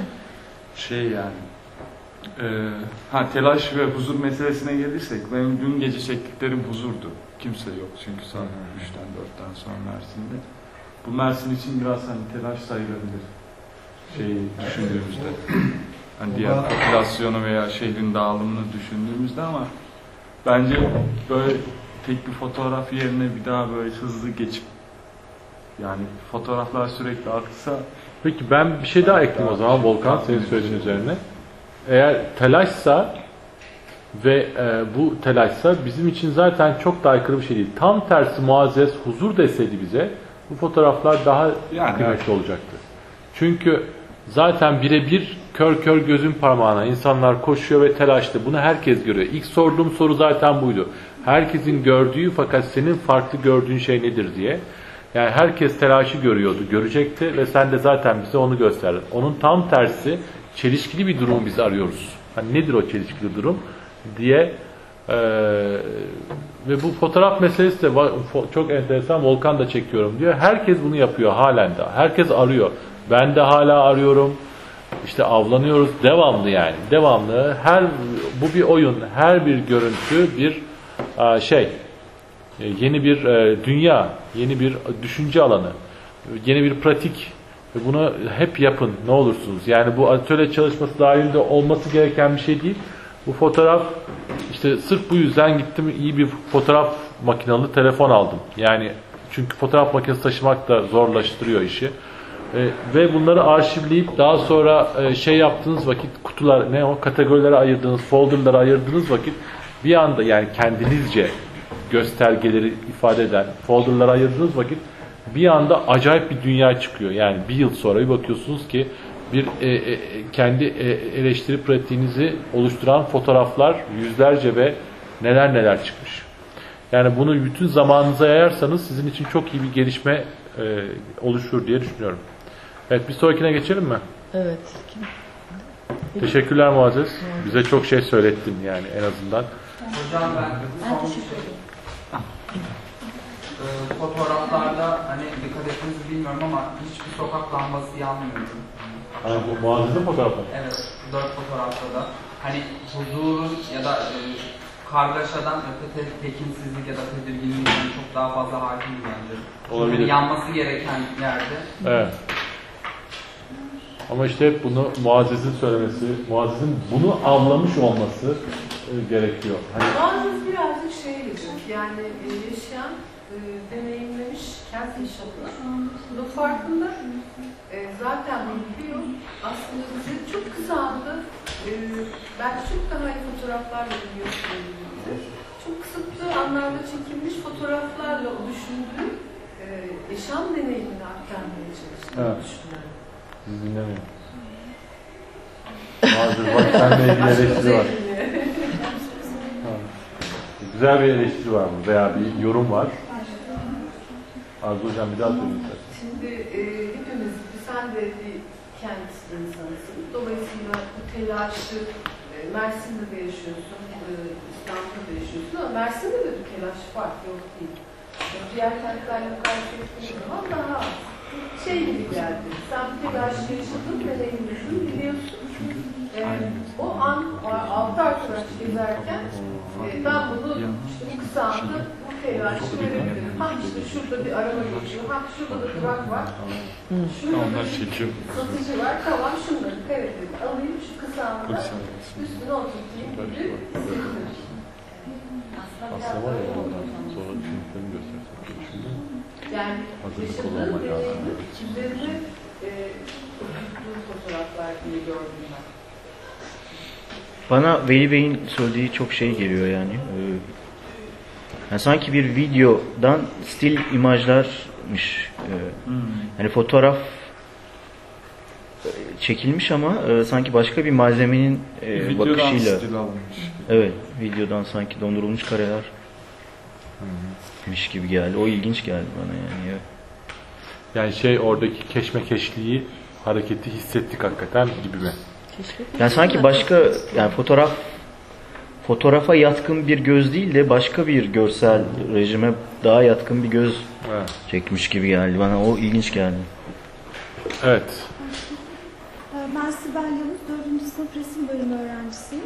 Telaş ve huzur meselesine gelirsek benim dün gece çektiklerim huzurdu. Kimse yok çünkü saat 3'ten 4'ten sonra Mersin'de. Bu Mersin için biraz hani telaş sayılabilir. Düşündüğümüzde. Hani diğer popülasyonu veya şehrin dağılımını düşündüğümüzde ama bence böyle tek bir fotoğraf yerine bir daha böyle hızlı geçip yani fotoğraflar sürekli aksa. Peki ben bir şey daha ekleyeyim o zaman Volkan senin söylediğin üzerine. Eğer telaşsa ve bu telaşsa bizim için zaten çok da aykırı bir şey değil. Tam tersi Muazzez huzur deseydi bize bu fotoğraflar daha kıymetli olacaktı. Çünkü zaten birebir kör gözün parmağına insanlar koşuyor ve telaşlı. Bunu herkes görüyor. İlk sorduğum soru zaten buydu. Herkesin gördüğü fakat senin farklı gördüğün şey nedir diye. Yani herkes telaşı görüyordu, görecekti ve sen de zaten bize onu gösterdin. Onun tam tersi çelişkili bir durumu biz arıyoruz. Hani nedir o çelişkili durum diye ve bu fotoğraf meselesi de çok enteresan. Volkan da çekiyorum diyor. Herkes bunu yapıyor halen de. Herkes arıyor. Ben de hala arıyorum. İşte avlanıyoruz. Devamlı yani. Devamlı. Bu bir oyun. Her bir görüntü bir yeni bir dünya, yeni bir düşünce alanı, yeni bir pratik. Ve bunu hep yapın ne olursunuz. Yani bu atölye çalışması dahilinde olması gereken bir şey değil. Bu fotoğraf işte sırf bu yüzden gittim iyi bir fotoğraf makinalı telefon aldım. Yani çünkü fotoğraf makinesi taşımak da zorlaştırıyor işi. Ve bunları arşivleyip daha sonra yaptığınız vakit kutular kategorilere ayırdığınız, folderlara ayırdığınız vakit bir anda yani kendinizce göstergeleri ifade eden folderlara ayırdığınız vakit bir anda acayip bir dünya çıkıyor. Yani bir yıl sonra bir bakıyorsunuz ki bir kendi eleştiri pratiğinizi oluşturan fotoğraflar yüzlerce ve neler çıkmış. Yani bunu bütün zamanınıza yayarsanız sizin için çok iyi bir gelişme oluşur diye düşünüyorum. Evet, bir sonrakine geçelim mi? Evet. Teşekkürler Muazzez. Bize çok şey söylettin yani en azından. Hocam ben teşekkür ederim. Fotoğraflarda hani dikkat ettiğinizi bilmiyorum ama hiçbir sokak lambası yanmıyordu. Bu Muazzez'in fotoğrafı. Evet, 4 fotoğrafta da. Hani huzurun ya da kargaşadan öte tekinsizlik ya da tedirginlik çok daha fazla hakim bence. Olabilir. Yani yanması gereken yerde. Evet. Ama işte hep bunu Muazzez'in söylemesi, Muazzez'in bunu avlamış olması gerekiyor. Muazzez birazcık gibi, yani yaşayan, deneyimlemiş kent yaşamını. Bunun farkında. Zaten biliyor. Aslında bize çok kısaldı. Belki çok daha iyi fotoğraflarla biliyorsunuz bize. Çok kısıtlı anlarda çekilmiş fotoğraflarla o düşündüğü yaşam deneyimini aktarmaya çalıştığını düşünüyorum. Sizi dinlemiyorum. Vardır. Bak seninle ilgili eleştiri var. Güzel bir eleştiri var mı? Veya bir yorum var. Arzu Hocam bir daha söyleyin. Şimdi hepimiz, sen de bir kent insanısın. Dolayısıyla bu telaşı Mersin'de de yaşıyorsun, İstanbul'da da yaşıyorsun ama Mersin'de de bir telaş var, yok değil. Diğer kentlerle karşılaştığın zaman daha şey gibi geldi. Sen bu telaşı yaşadın, deneyimledin, biliyorsun. O an altı arkadaş gezerken ben bunu işte bu kısa anda bu telaşı verebilirim. Ha işte şurada bir araba geçiyor, ha şurada da durak var, şurada da satıcı var, tamam şunları kaydedip alayım şu kısa anda üstüne oturtayım gibi hissedilir. Aslında var ya ondan sonra filmlerini göstersek. Yani yaşadığım deneyimi üzerine tuttuğum fotoğraflar diye gördüm ben. Bana Veli Bey'in söylediği çok şey geliyor yani. Yani sanki bir videodan stil imajlarmış. Yani fotoğraf çekilmiş ama sanki başka bir malzemenin bakışıyla. Evet, videodan sanki dondurulmuş kareler gibi geldi. O ilginç geldi bana yani. Evet. Yani şey oradaki keşmekeşliği, hareketi hissettik hakikaten gibi mi? Yani sanki başka yani fotoğrafa yatkın bir göz değil de başka bir görsel rejime daha yatkın bir göz çekmiş gibi geldi bana. O ilginç geldi. Evet. Ben Sibel Yavuz, 4. sınıf resim bölümü öğrencisiyim.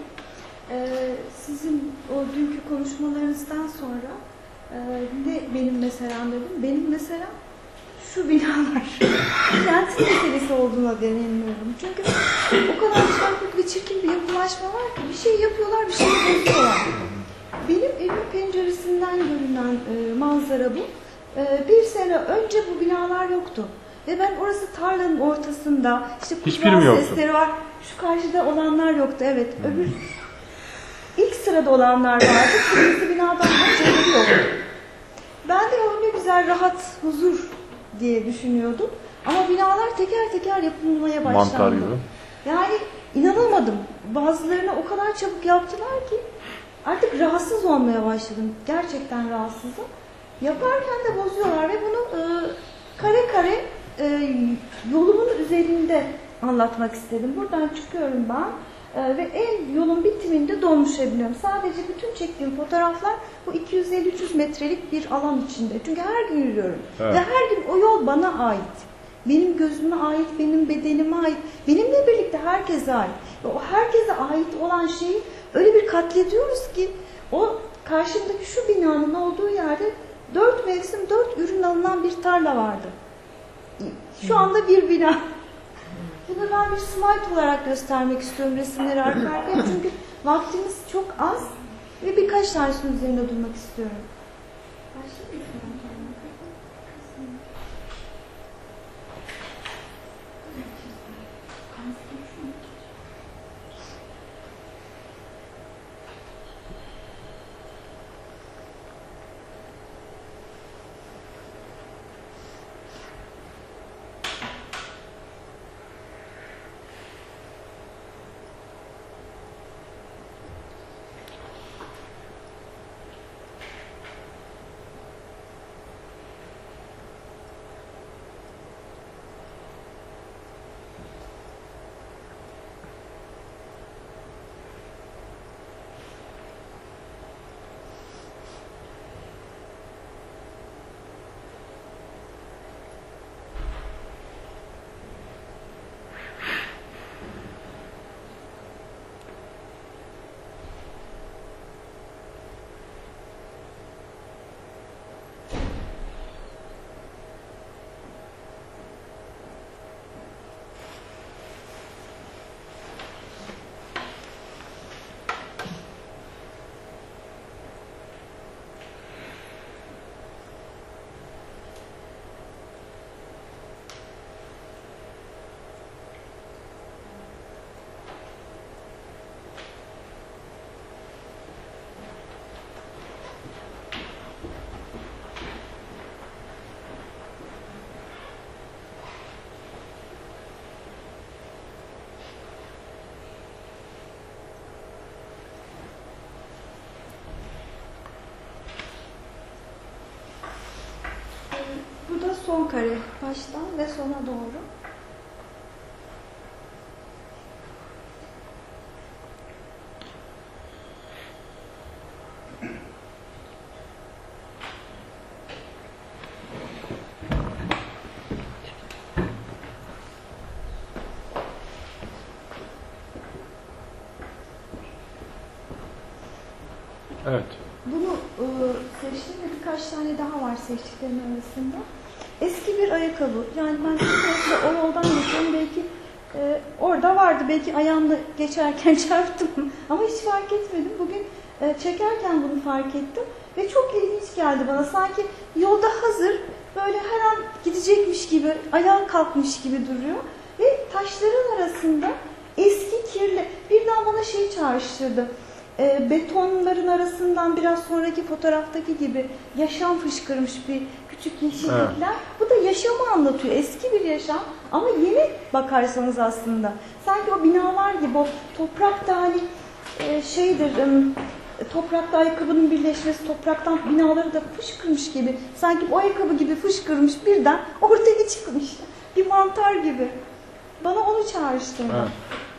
Sizin o dünkü konuşmalarınızdan sonra ne benim meselem dedim. Benim meselem şu binalar. Kent meselesi olduğuna deneyimliyorum. Çünkü o kadar çarpık ve çirkin bir yapılaşma var ki bir şey yapıyorlar, bir şey bozuyorlar. Benim evim penceresinden görünen manzara bu. Bir sene önce bu binalar yoktu. Ve ben orası tarlanın ortasında, işte kuşlar sesleri var. Şu karşıda olanlar yoktu, evet. Öbür ilk sırada olanlar vardı. Kırmızı binadan önceleri yoktu. Ben de o ne güzel rahat, huzur diye düşünüyordum. Ama binalar teker teker yapılmaya başlandı. Mantar gibi. Yani inanamadım. Bazılarını o kadar çabuk yaptılar ki artık rahatsız olmaya başladım. Gerçekten rahatsızım. Yaparken de bozuyorlar ve bunu kare kare yolumun üzerinde anlatmak istedim. Buradan çıkıyorum ben ve yolun bitiminde dolmuşa biniyorum. Sadece bütün çektiğim fotoğraflar bu 250-300 metrelik bir alan içinde. Çünkü her gün yürüyorum. Evet. Ve her gün o yol bana ait. Benim gözüme ait, benim bedenime ait, benimle birlikte herkese ait. Ve o herkese ait olan şeyi öyle bir katlediyoruz ki o karşımdaki şu binanın olduğu yerde 4 mevsim 4 ürün alınan bir tarla vardı. Şu anda bir bina. Bunu ben bir slide olarak göstermek istiyorum resimleri arka arkaya. Çünkü vaktimiz çok az ve birkaç tanesinin üzerinde durmak istiyorum. Başlayayım mı? son kare. Baştan ve sona doğru. Evet. Bunu seçtim ve birkaç tane daha var seçtiklerim arasında. Eski bir ayakkabı. Yani ben sürekli o yoldan geçiyorum. Belki orada vardı. Belki ayağımla geçerken çarptım. Ama hiç fark etmedim. Bugün çekerken bunu fark ettim. Ve çok ilginç geldi bana. Sanki yolda hazır, böyle her an gidecekmiş gibi, ayağa kalkmış gibi duruyor. Ve taşların arasında eski kirli, birden bana şeyi çağrıştırdı. Betonların arasından biraz sonraki fotoğraftaki gibi yaşam fışkırmış bir küçük yeşillikler. Evet. Bu da yaşamı anlatıyor. Eski bir yaşam ama yeni bakarsanız aslında. Sanki o binalar gibi, o toprakta hani toprakta ayakkabının birleşmesi, topraktan binaları da fışkırmış gibi. Sanki o ayakkabı gibi fışkırmış, birden ortaya çıkmış. Bir mantar gibi. Bana onu çağrıştırdı. Evet.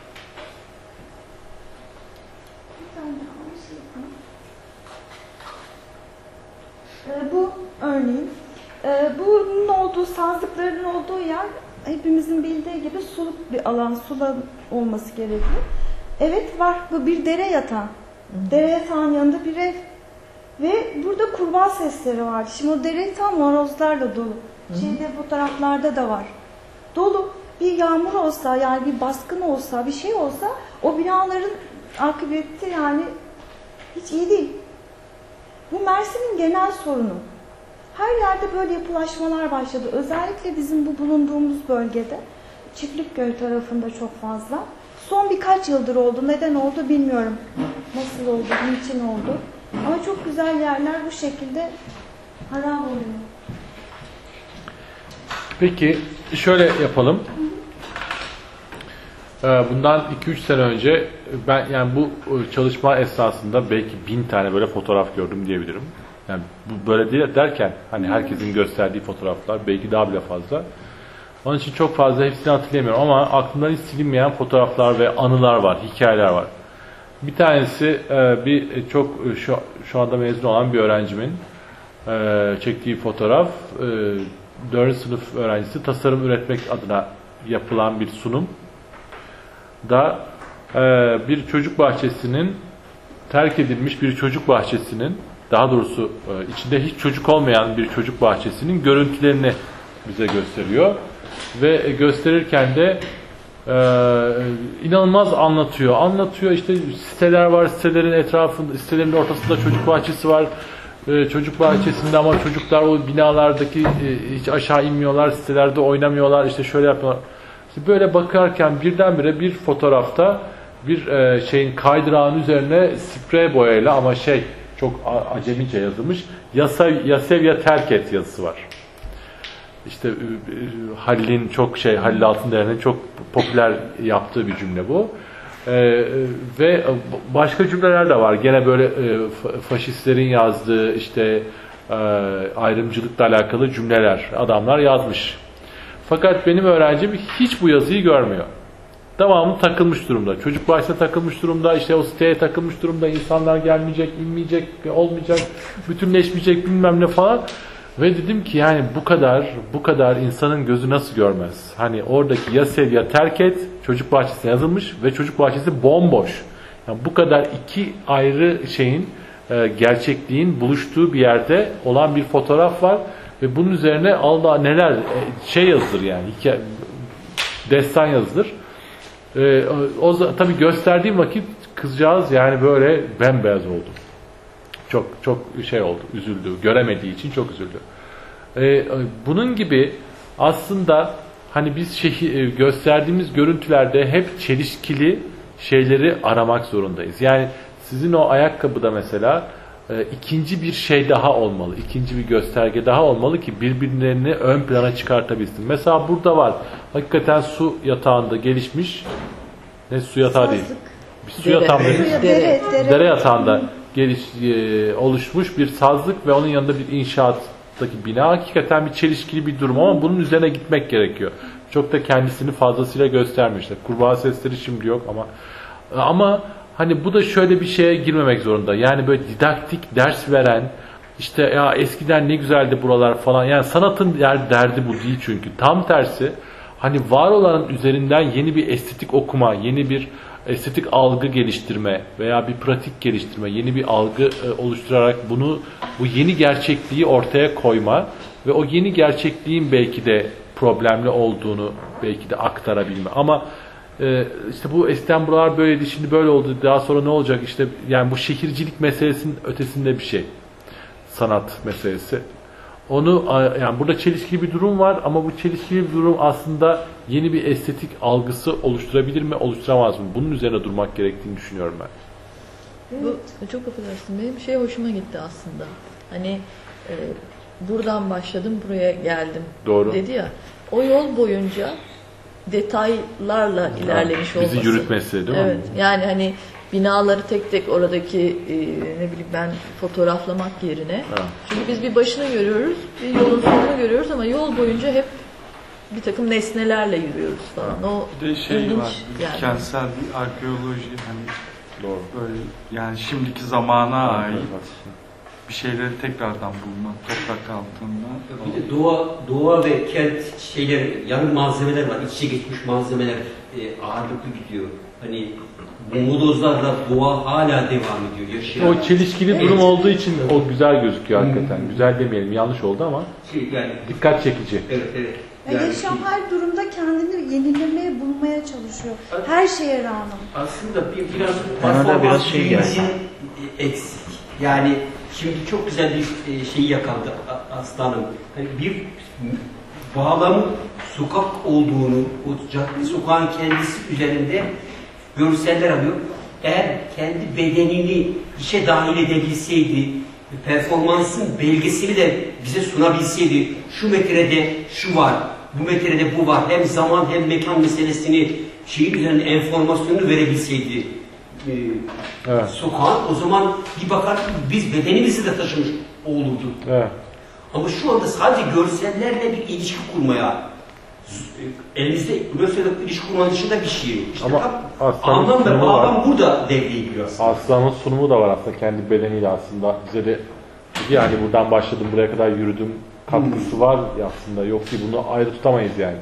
Bu örneğin, bunun olduğu, sazlıkların olduğu yer hepimizin bildiği gibi suluk bir alan, sula olması gerekiyor. Evet var, bu bir dere yatağı. Dere yatağının yanında bir ev. Ve burada kurbağa sesleri var. Şimdi o dere tam morozlarla dolu. Fotoğraflarda da var. Dolu. Bir yağmur olsa, yani bir baskın olsa, bir şey olsa o binaların akıbeti yani hiç iyi değil. Bu Mersin'in genel sorunu. Her yerde böyle yapılaşmalar başladı. Özellikle bizim bu bulunduğumuz bölgede, Çiftlikköy tarafında çok fazla. Son birkaç yıldır oldu. Neden oldu bilmiyorum. Nasıl oldu, niçin oldu. Ama çok güzel yerler bu şekilde harap oluyor. Peki şöyle yapalım. Bundan 2-3 sene önce ben yani bu çalışma esnasında belki 1000 tane böyle fotoğraf gördüm diyebilirim. Yani bu böyle değil derken hani herkesin gösterdiği fotoğraflar belki daha bile fazla. Onun için çok fazla hepsini hatırlayamıyorum ama aklımdan hiç silinmeyen fotoğraflar ve anılar var, hikayeler var. Bir tanesi şu anda mezun olan bir öğrencimin çektiği fotoğraf. 4. sınıf öğrencisi tasarım üretmek adına yapılan bir sunum da bir çocuk bahçesinin, terk edilmiş bir çocuk bahçesinin, daha doğrusu içinde hiç çocuk olmayan bir çocuk bahçesinin görüntülerini bize gösteriyor. Ve gösterirken de inanılmaz anlatıyor. Anlatıyor işte siteler var, sitelerin ortasında çocuk bahçesi var. Çocuk bahçesinde ama çocuklar o binalardaki hiç aşağı inmiyorlar, sitelerde oynamıyorlar, işte şöyle yapıyorlar. İşte böyle bakarken birdenbire bir fotoğrafta bir şeyin kaydırağın üzerine sprey boyayla ama çok acemice yazılmış. Ya sev ya terk et yazısı var. İşte Halil'in Halil Altındere'nin çok popüler yaptığı bir cümle bu. Ve başka cümleler de var. Gene böyle faşistlerin yazdığı işte ayrımcılıkla alakalı cümleler adamlar yazmış. Fakat benim öğrencim hiç bu yazıyı görmüyor. Tamamı takılmış durumda. Çocuk bahçesine takılmış durumda, işte o siteye takılmış durumda. İnsanlar gelmeyecek, inmeyecek, olmayacak, bütünleşmeyecek bilmem ne falan. Ve dedim ki yani bu kadar insanın gözü nasıl görmez? Hani oradaki ya sev ya terk et çocuk bahçesine yazılmış ve çocuk bahçesi bomboş. Yani bu kadar iki ayrı şeyin gerçekliğin buluştuğu bir yerde olan bir fotoğraf var ve bunun üzerine Allah neler yazılır yani destan yazılır. Tabii gösterdiğim vakit kızcağız yani böyle bembeyaz oldu. Çok oldu, üzüldü. Göremediği için çok üzüldü. Bunun gibi aslında hani biz gösterdiğimiz görüntülerde hep çelişkili şeyleri aramak zorundayız. Yani sizin o ayakkabıda mesela ikinci bir şey daha olmalı. İkinci bir gösterge daha olmalı ki birbirlerini ön plana çıkartabilsin. Mesela burada var. Hakikaten su yatağında gelişmiş. Ne su yatağı değil. Bir su yatağı dere yatağında oluşmuş bir sazlık ve onun yanında bir inşaat alttaki bina hakikaten bir çelişkili bir durum ama bunun üzerine gitmek gerekiyor. Çok da kendisini fazlasıyla göstermişler. Kurbağa sesleri şimdi yok ama hani bu da şöyle bir şeye girmemek zorunda. Yani böyle didaktik ders veren, işte ya eskiden ne güzeldi buralar falan. Yani sanatın derdi bu değil çünkü. Tam tersi, hani var olanın üzerinden yeni bir estetik okuma, yeni bir estetik algı geliştirme veya bir pratik geliştirme, yeni bir algı oluşturarak bu yeni gerçekliği ortaya koyma ve o yeni gerçekliğin belki de problemli olduğunu belki de aktarabilme. Ama işte bu eskiden buralar böyleydi, şimdi böyle oldu, daha sonra ne olacak, işte yani bu şehircilik meselesinin ötesinde bir şey. Sanat meselesi. Yani burada çelişkili bir durum var ama bu çelişkili bir durum aslında yeni bir estetik algısı oluşturabilir mi, oluşturamaz mı? Bunun üzerine durmak gerektiğini düşünüyorum ben. Bu çok affedersin, benim şey hoşuma gitti aslında. Hani buradan başladım, buraya geldim. Doğru. Dedi ya. O yol boyunca detaylarla ilerlemiş olması. Bizi yürütmesi değil mi? Evet. Yani hani binaları tek tek oradaki ne bileyim ben fotoğraflamak yerine. Evet. Çünkü biz bir başını görüyoruz, bir yolun sonunu görüyoruz ama yol boyunca hep bir takım nesnelerle yürüyoruz falan. O bir de şey ilginç, var, yani. Kentsel bir arkeoloji, hani doğru. Böyle yani şimdiki zamana ait bir şeyleri tekrardan bulmak toprak altında. Bir de doğa ve kent şeyleri, yanı malzemeler var, iç içe geçmiş malzemeler ağırlıklı gidiyor. Hani molozlarla doğa hala devam ediyor. Yaşayan. O çelişkili durum olduğu için o güzel gözüküyor hakikaten. Güzel demeyelim, yanlış oldu ama yani, dikkat çekici. Evet. Yani yaşam her durumda kendini yenilemeye, bulmaya çalışıyor. Her şeye rağmen. Aslında biraz performans bilimimizin eksik. Yani şimdi çok güzel bir şeyi yakaladı aslanım. Hani bir bağlamın sokak olduğunu, o cadde sokağın kendisi üzerinde görseller alıyor. Eğer kendi bedenini işe dahil edebilseydi, performansın belgesini de bize sunabilseydi, şu metrede şu var, bu metrede bu var, hem zaman hem mekan meselesini şeyin üzerinde enformasyonunu verebilseydi evet. Sokağın, o zaman bir bakar biz bedenimizi de taşımış olurduk. Evet. Ama şu anda sadece görsellerle bir ilişki kurmaya, elimizde görselle ilişki kurmanın dışında bir şey yok. İşte anlam ve bağlam burada devreye giriyor aslında. Aslanın sunumu da var aslında kendi bedeniyle aslında. Bize de yani buradan başladım, buraya kadar yürüdüm katkısı var aslında. Yok ki bunu ayrı tutamayız yani.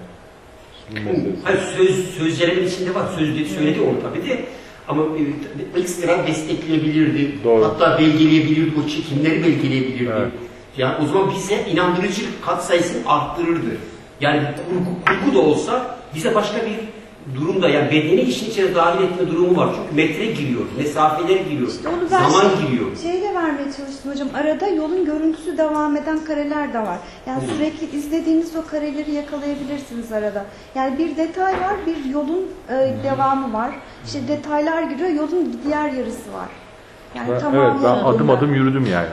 Hayır, sözlerimin içinde var. Sözleri söyledi onu tabii de. Ama ekstra destekleyebilirdi. Doğru. Hatta belgeleyebilirdi. O çekimleri belgeleyebilirdi. Evet. Yani o zaman bize inandırıcı katsayısını arttırırdı. Yani kurgu da olsa bize başka bir durumda, yani bedeni işin içine dahil etme durumu var. Çünkü metre giriyor, mesafeler giriyor, işte zaman giriyor. Şeyle vermeye çalıştım hocam. Arada yolun görüntüsü devam eden kareler de var. Yani sürekli izlediğiniz o kareleri yakalayabilirsiniz arada. Yani bir detay var, bir yolun devamı var. İşte detaylar giriyor, yolun diğer yarısı var. Yani evet, ben adım adım yürüdüm yani.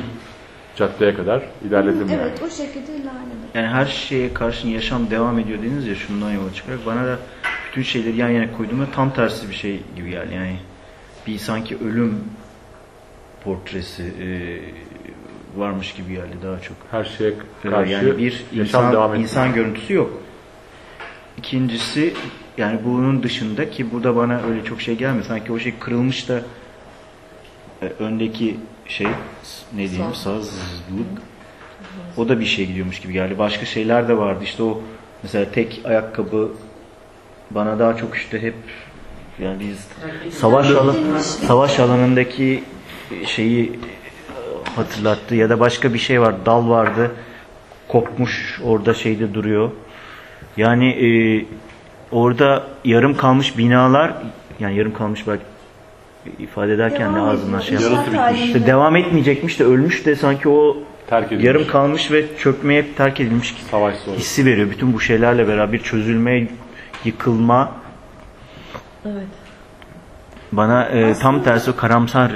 Caddeye kadar ilerledim yani. Evet, o şekilde ilerledim. Yani her şeye karşın yaşam devam ediyor dediniz ya, şundan yola çıkarak bana da bütün şeyleri yan yana koyduğumda tam tersi bir şey gibi geldi. Yani bir sanki ölüm portresi varmış gibi geldi daha çok. Her şeye karşı yani bir insan görüntüsü yok. İkincisi yani bunun dışında ki burada bana öyle çok şey gelmiyor. Sanki o şey kırılmış da öndeki şey ne diyeyim sazlık o da bir şey gidiyormuş gibi geldi. Başka şeyler de vardı. İşte o mesela tek ayakkabı bana daha çok işte hep yani biz savaş alanındaki şeyi hatırlattı ya da başka bir şey var. Dal vardı. Kopmuş orada şeyde duruyor. Yani orada yarım kalmış binalar, yani yarım kalmış belki ifade ederken de ağzından şey işte devam etmeyecekmiş de ölmüş de sanki o yarım kalmış ve çökmeye terk edilmiş hissi veriyor. Bütün bu şeylerle beraber çözülme, yıkılma. Evet. Bana tam tersi o karamsar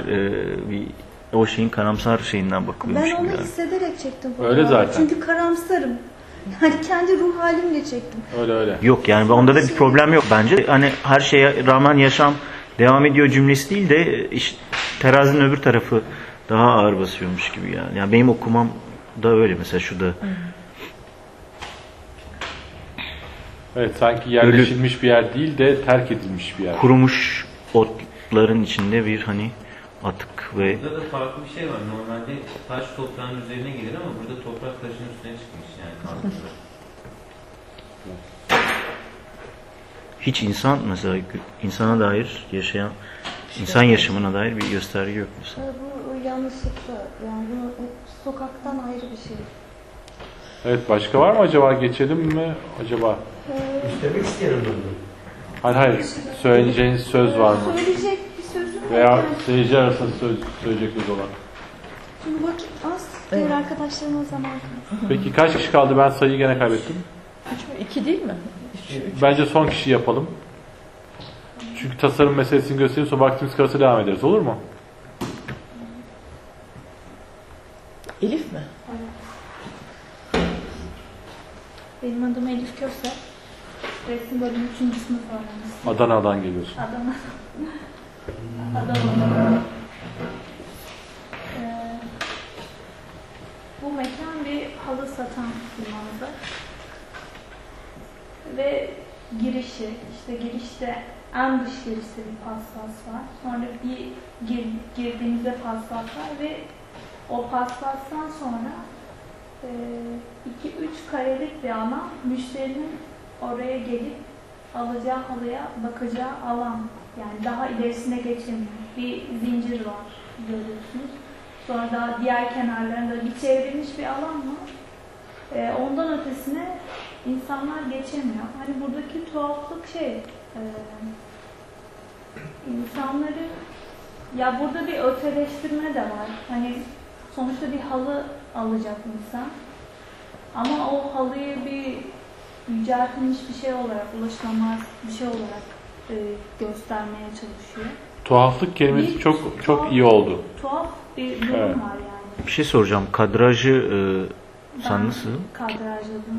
o şeyin karamsar şeyinden bakılıyormuş gibi. Ben onu yani hissederek çektim. Öyle zaten. Çünkü karamsarım. Yani kendi ruh halimle çektim. Öyle. Yok yani onda da bir problem yok bence. Hani her şeye rağmen yaşam devam ediyor cümlesi değil de işte terazinin öbür tarafı daha ağır basıyormuş gibi yani. Yani benim okumam da öyle mesela şu da. Evet, sanki yerleşilmiş bir yer değil de terk edilmiş bir yer. Kurumuş otların içinde bir hani atık ve burada da farklı bir şey var. Normalde taş toprağın üzerine gelir ama burada toprak taşın üstüne çıkmış yani. hiç insan mesela insana dair yaşayan insan yaşamına dair bir gösterge yok mesela. Bu yanlışlıkla yani bunu sokaktan ayrı bir şey. Evet, başka var mı acaba? Geçelim mi acaba? İstemek isterim ben de. Hayır. Söyleyeceğiniz söz var mı? Söyleyecek bir sözüm var. Veya seyirci arasında söyleyecekiniz olan. Şimdi vakit az. Diğer arkadaşlarıma zaman kalsın. Peki kaç kişi kaldı? Ben sayıyı gene kaybettim. 3 mü? 2 değil mi? Bence son kişi yapalım. Çünkü tasarım meselesini göstereyim, sonra vaktimiz kalırsa devam ederiz. Olur mu? Elif mi? Benim adım Elif Köse. Resim bölümü 3. sınıf öğrencisiyim. Adana'dan geliyorsun. Adana'dan. Bu mekan bir halı satan bir mağaza. Ve girişi, işte girişte en dış girişte bir paspas var. Sonra bir girdiğimizde paspas var ve o paspastan sonra 2-3 karelik bir alan, müşterinin oraya gelip alacağı halıya bakacağı alan. Yani daha ilerisine geçemiyor. Bir zincir var görüyorsunuz. Sonra daha diğer kenarlarında bir çevrilmiş bir alan var. Ondan ötesine insanlar geçemiyor. Hani buradaki tuhaflık insanları ya burada bir öteleştirme de var. Hani sonuçta bir halı alacak insan. Ama o halıyı bir yüceltilmiş bir şey olarak, ulaşılamaz bir şey olarak göstermeye çalışıyor. Tuhaflık kelimesi çok iyi oldu. Tuhaf bir durum var yani. Bir şey soracağım. Kadrajı sen nasıl? Kadrajladım.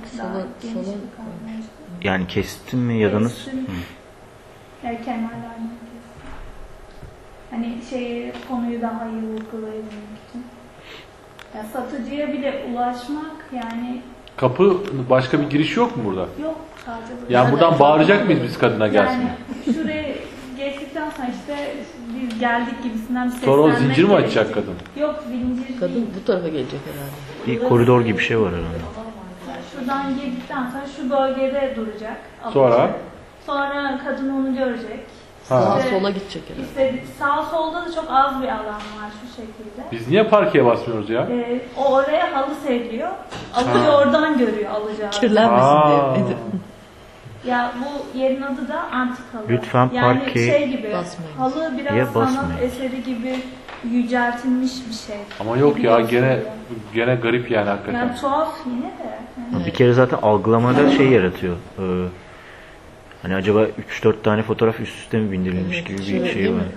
Yani kestin mi ya da nasıl? Yani kenarlarını kestim. Hani konuyu daha iyi vurgulayabilmek için. Yani satıcıya bile ulaşmak yani. Kapı, başka bir giriş yok mu burada? Yok, sadece burada. Yani buradan bağıracak mıyız biz kadına gelsin? Yani şuraya geçtikten sonra işte biz geldik gibisinden bir seslenmek. Sonra o zincir mi açacak kadın? Yok, zincir kadın değil. bu tarafa gelecek herhalde. Bir koridor gibi bir şey var herhalde. Şuradan girdikten sonra şu bölgede duracak. Sonra kadın onu görecek. Sağa sola gidecek herhalde. Sağ solda da çok az bir alan var şu şekilde. Biz niye parkeye basmıyoruz ya? O oraya halı seriyor. Alıyor oradan görüyor alacağı. Kirlenmesin diye. Ya bu yerin adı da antik halı. Lütfen yani parkeye gibi. Basmayın. Halı biraz sanat eseri gibi yüceltilmiş bir şey. Ama yok ya gene garip yani hakikaten. Yani tuhaf yine de. Yani. Bir kere zaten algılamada şey yaratıyor. Hani acaba 3-4 tane fotoğraf üst üste mi bindirilmiş gibi bir şey var.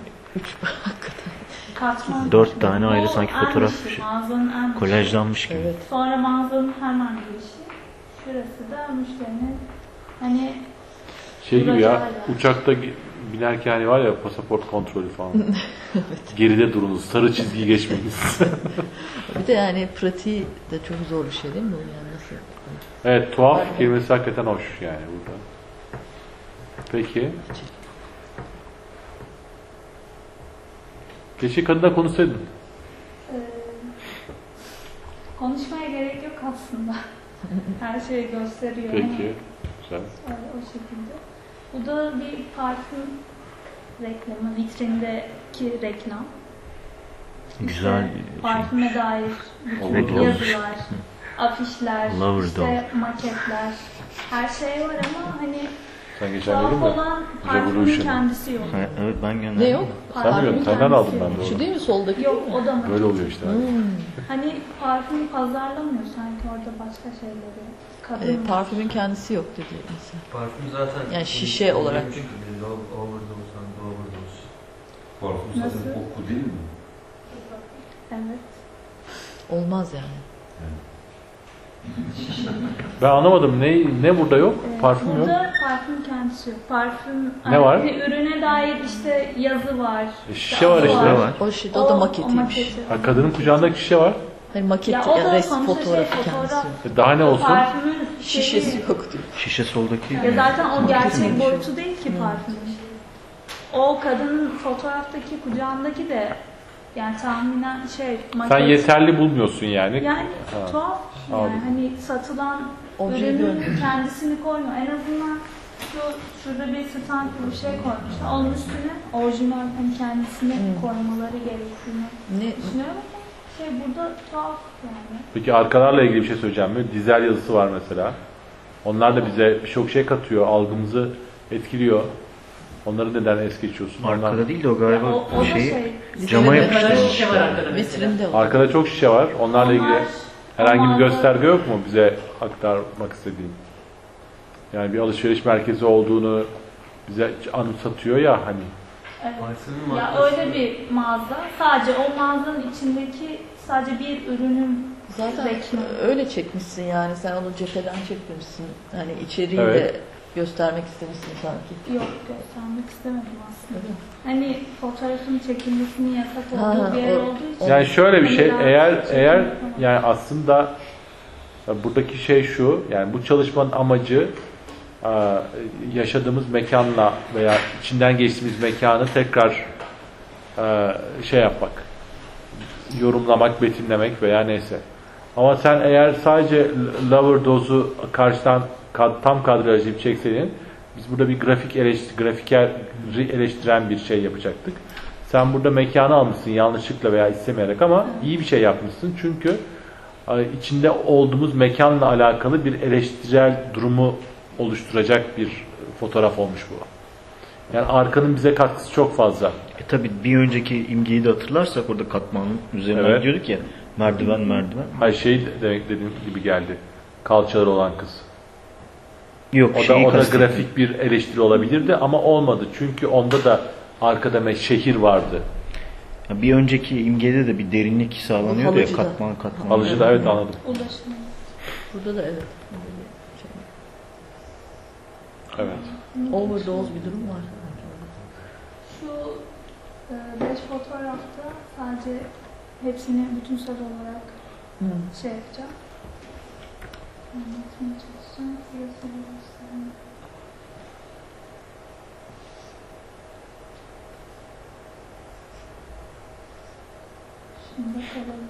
4 tane ayrı sanki fotoğraf kolajlanmış gibi. Evet. Sonra mağazanın hemen girişi. Şurası da müşterinin hani gibi ya, uçakta binerken hani var ya pasaport kontrolü falan. Evet. Geride durunuz, sarı çizgiyi geçmeyiniz. Bir de yani pratiği de çok zor bir şey değil mi? Yani nasıl? Evet, tuhaf kelimesi hakikaten hoş yani burada. Peki. Keşke kadına konuşsaydın. Konuşmaya gerek yok aslında. Her şeyi gösteriyor. Peki. Güzel. O şekilde. Bu da bir parfüm reklamı. Vitrindeki reklam. Güzel. İşte parfüme dair bütün yazılar, afişler, maketler. Her şey var ama hani tuhaf olan parfümün kendisi yok. Evet, ben gönderdim. Ne yok? Sanmıyorum. Senden aldım ben de. Şu değil mi soldaki? Yok, o da maket. Böyle oluyor işte. Hani parfüm pazarlamıyor sanki orada başka şeyleri. Parfümün kendisi yok dedi mesela. Parfüm zaten yani şişe olarak. Parfüm zaten koku değil mi? Evet. Olmaz yani. Ben anlamadım. Ne burada yok? Parfüm yok. Burada parfüm kendisi yok. Parfüm ne var? Ürüne dair işte yazı var. Şişe var işte. Var. O da maketiymiş. Kadının kucağındaki şişe var. Hani maket Ya o da resim sonuçta fotoğrafı şey, kendisi. fotoğraf- Daha ne olsun? Parfümün Şişesi şeyi- yok diyor. Şişe soldaki. Ya zaten o gerçek Maket. boyutu değil ki parfümün. O kadının fotoğraftaki kucağındaki de yani tahminen şey maket. Sen yeterli bulmuyorsun yani. Yani Ha. tuhaf yani Anladım. hani satılan Obje ürünün görünüyor. kendisini koymuyor. En azından şurada bir stand gibi bir şey koymuşlar. Onun üstüne orijinal hani kendisini koymaları gerektiğini düşünüyorum ama şey burada tuhaf yani. Peki arkalarla ilgili bir şey söyleyeceğim mi? Dizel yazısı var mesela. Onlar da bize birçok şey katıyor. Algımızı etkiliyor. Onları neden es geçiyorsun? Arkada değil de o galiba O da şeyi şey, cama yapıştırmış. Şişe var arkada mesela. Vitrinde var. Arkada çok şişe var. Onlarla ilgili Onlar- herhangi bir onlar da- gösterge yok mu bize aktarmak istediğin? Yani bir alışveriş merkezi olduğunu bize anımsatıyor ya hani. Evet. Markanın Ya markası öyle bir mağaza. Sadece o mağazanın içindeki sadece bir ürünün Zaten reklamı. öyle çekmişsin yani. Sen onu cepheden çekmemişsin. Hani içeriği Evet. de göstermek istemişsin sanki. Yok göstermek istemedim aslında. Hani fotoğrafın çekilmesinin yasak Ha, olduğu bir yer o- olduğu için. Yani şöyle bir şey, Hani eğer rahatsız eğer çekilmek falan. yani aslında buradaki şey şu, yani bu çalışmanın amacı yaşadığımız mekanla veya içinden geçtiğimiz mekanı tekrar şey yapmak, yorumlamak, betimlemek veya neyse. Ama sen eğer sadece lover dozu karşıdan tam kadrajı çekseydin, biz burada bir grafikeri eleştiren bir şey yapacaktık. Sen burada mekanı almışsın yanlışlıkla veya istemeyerek ama iyi bir şey yapmışsın. Çünkü içinde olduğumuz mekanla alakalı bir eleştirel durumu oluşturacak bir fotoğraf olmuş bu. Yani arkanın bize katkısı çok fazla. Tabii bir önceki imgeyi de hatırlarsak orada katmanın üzerinden Evet. gidiyorduk ya merdiven. Hayır şey demek dediğim gibi geldi. Kalçaları olan kız. Yok O da grafik bir eleştiri olabilirdi ama olmadı. Çünkü onda da arkada şehir vardı. Ya bir önceki imgede de bir derinlik sağlanıyordu ya Halıcıda. katman. Alıcıda evet anladım. Ulaşım. Burada da evet. Evet. Overdose bir durum var. Şu 5 fotoğrafta sadece hepsini bütünsel olarak şey yapacağım. Anlatmaya çalışacağım. Burasını göstereyim. Şimdi kalalım.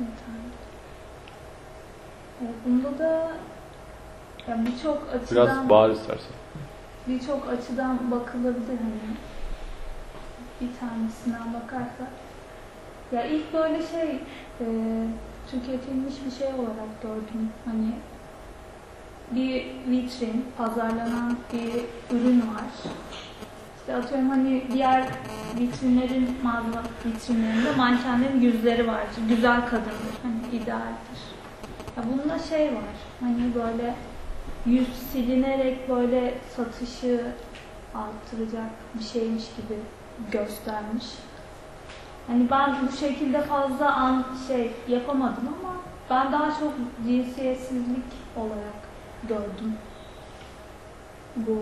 Bunda da yani birçok açıdan Biraz bağır istersen. birçok açıdan bakılabilir hani bir tanesinden bakarsak. Ya ilk böyle şey tüketilmiş bir şey olarak gördüm. Hani bir vitrin, pazarlanan bir ürün var. İşte atıyorum hani diğer vitrinlerin, mağaza vitrinlerinde mankenlerin yüzleri var. Güzel kadındır, hani idealdir. Ya bunda şey var, hani böyle yüz silinerek böyle satışı arttıracak bir şeymiş gibi göstermiş. Hani ben bu şekilde fazla yapamadım ama ben daha çok cinsiyetsizlik olarak gördüm bu.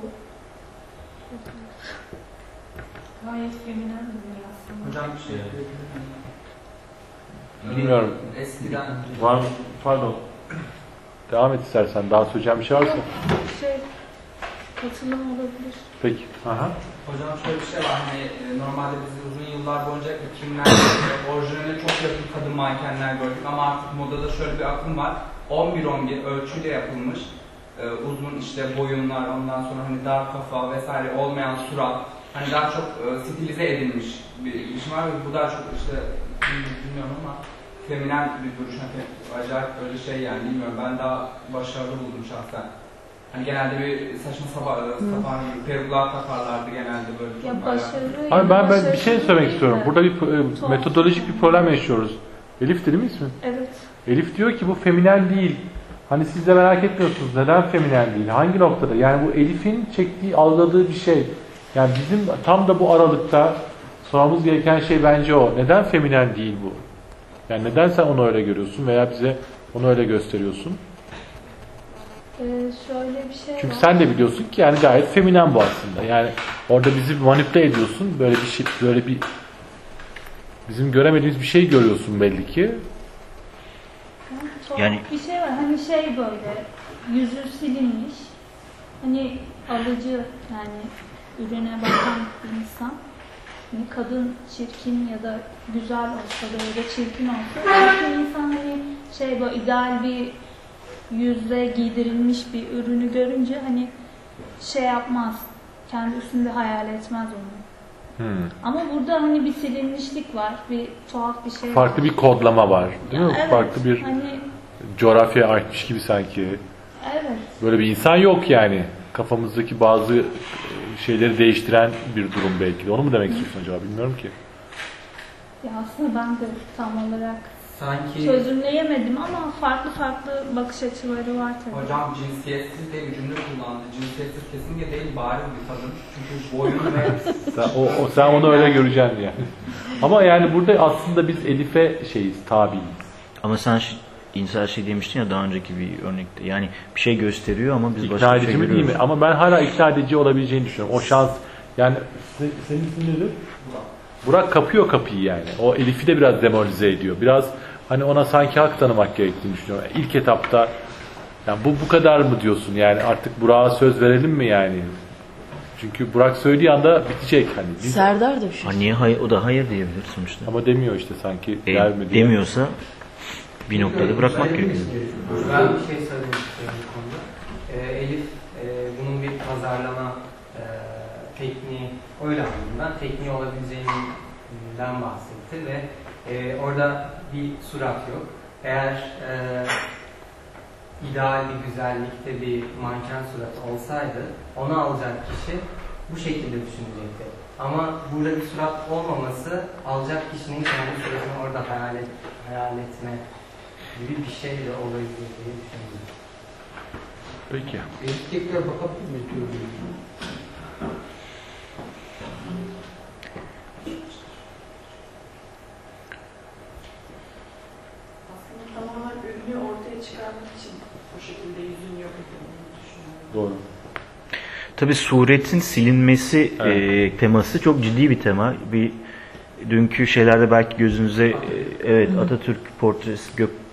Gayet feminen bir aslında. Hocam bir şey Bilmiyorum. Eskiden Var mı? Pardon. Devam et istersen. Daha söyleyeceğim bir şey varsa. Katılım olabilir. Peki. Aha. Hocam şöyle bir şey var, hani normalde biz uzun yıllar boyunca kimler orijinaline çok yakın kadın mankenler gördük ama artık modada şöyle bir akım var. 11-11 ölçüyle yapılmış uzun işte boyunlar, ondan sonra hani dar kafa vesaire olmayan surat, hani daha çok stilize edilmiş bir iş var ve bu daha çok işte bilmiyorum ama feminen bir duruş, hani acayip böyle şey yani bilmiyorum, ben daha başarılı buldum şahsen. Hani genelde bir saçma sapan peruklar takarlardı genelde böyle. Ya başarılı. Abi ben bir şey söylemek istiyorum. Burada bir metodolojik bir problem yaşıyoruz. Elif değil mi ismin? Evet. Elif diyor ki bu feminen değil. Hani siz de merak etmiyorsunuz. Neden feminen değil? Hangi noktada? Yani bu Elif'in çektiği, algıladığı bir şey. Yani bizim tam da bu aralıkta sormamız gereken şey bence o. Neden feminen değil bu? Yani neden sen onu öyle görüyorsun veya bize onu öyle gösteriyorsun? Şöyle bir şey Çünkü var. sen de biliyorsun ki yani gayet feminen bu aslında. Yani orada bizi manipüle ediyorsun. Böyle bir şey, böyle bir bizim göremediğimiz bir şey görüyorsun belli ki. Yani bir şey var. Hani şey böyle yüzü silinmiş. Hani alıcı yani ürüne bakan bir insan. Hani kadın çirkin ya da güzel olsa da ya da çirkin olsa belki insan hani şey böyle ideal bir yüze giydirilmiş bir ürünü görünce hani şey yapmaz. Kendi üstünde hayal etmez onu. Ama burada hani bir silinmişlik var. Bir tuhaf bir şey var. Farklı bir kodlama var. Değil mi? Evet, Farklı bir hani, coğrafya aitmiş gibi sanki. evet. Böyle bir insan yok yani. Kafamızdaki bazı şeyleri değiştiren bir durum belki de. Onu mu demek istiyorsun acaba? Bilmiyorum ki. Ya aslında ben de tam olarak sanki çözümleyemedim ama farklı bakış açıları var tabii. Hocam cinsiyetsiz diye bir cümle kullandı. Cinsiyetsiz kesinlikle değil, bariz bir kadın. Çünkü boyun ve... sen onu öyle göreceksin yani. Ama yani burada aslında biz Elif'e tabiiz. Ama sen İnsel şey demiştin ya daha önceki bir örnekte. Yani bir şey gösteriyor ama biz İkna başka bir edici şey mi değil görüyoruz. mi? Ama ben hala ikna edici olabileceğini düşünüyorum. O şans yani senin ismin nedir? Burak kapıyor kapıyı yani. O Elif'i de biraz demoralize ediyor. Biraz hani ona sanki hak tanımak gerektiğini düşünüyorum. İlk etapta yani bu kadar mı diyorsun yani artık Burak'a söz verelim mi yani? Çünkü Burak söylediği anda bitecek hani. Serdar da bir şey. Niye hayır, o da hayır diyebilir sonuçta. Ama demiyor işte sanki der mi diye. Demiyorsa bir noktada bırakmak gerekiyor. Ben bir şey söylemek istiyorum bu konuda. Elif bunun bir pazarlama tekniği, öyle anladım ben, tekniği olabileceğinden bahsetti ve orada bir surat yok. Eğer ideal bir güzellikte bir manken suratı olsaydı onu alacak kişi bu şekilde düşünecekti. Ama burada bir surat olmaması alacak kişinin kendi suratını orada hayal etme gibi bir şey de olabilir diye düşünüyorum. Peki. Tekrar bakabilir miyiz? Aslında tamamen ürünü ortaya çıkarmak için o şekilde yüzün yok edildiğini düşünüyorum. Doğru. Tabii suretin silinmesi teması çok ciddi bir tema. Dünkü şeylerde belki gözünüze evet Atatürk portresi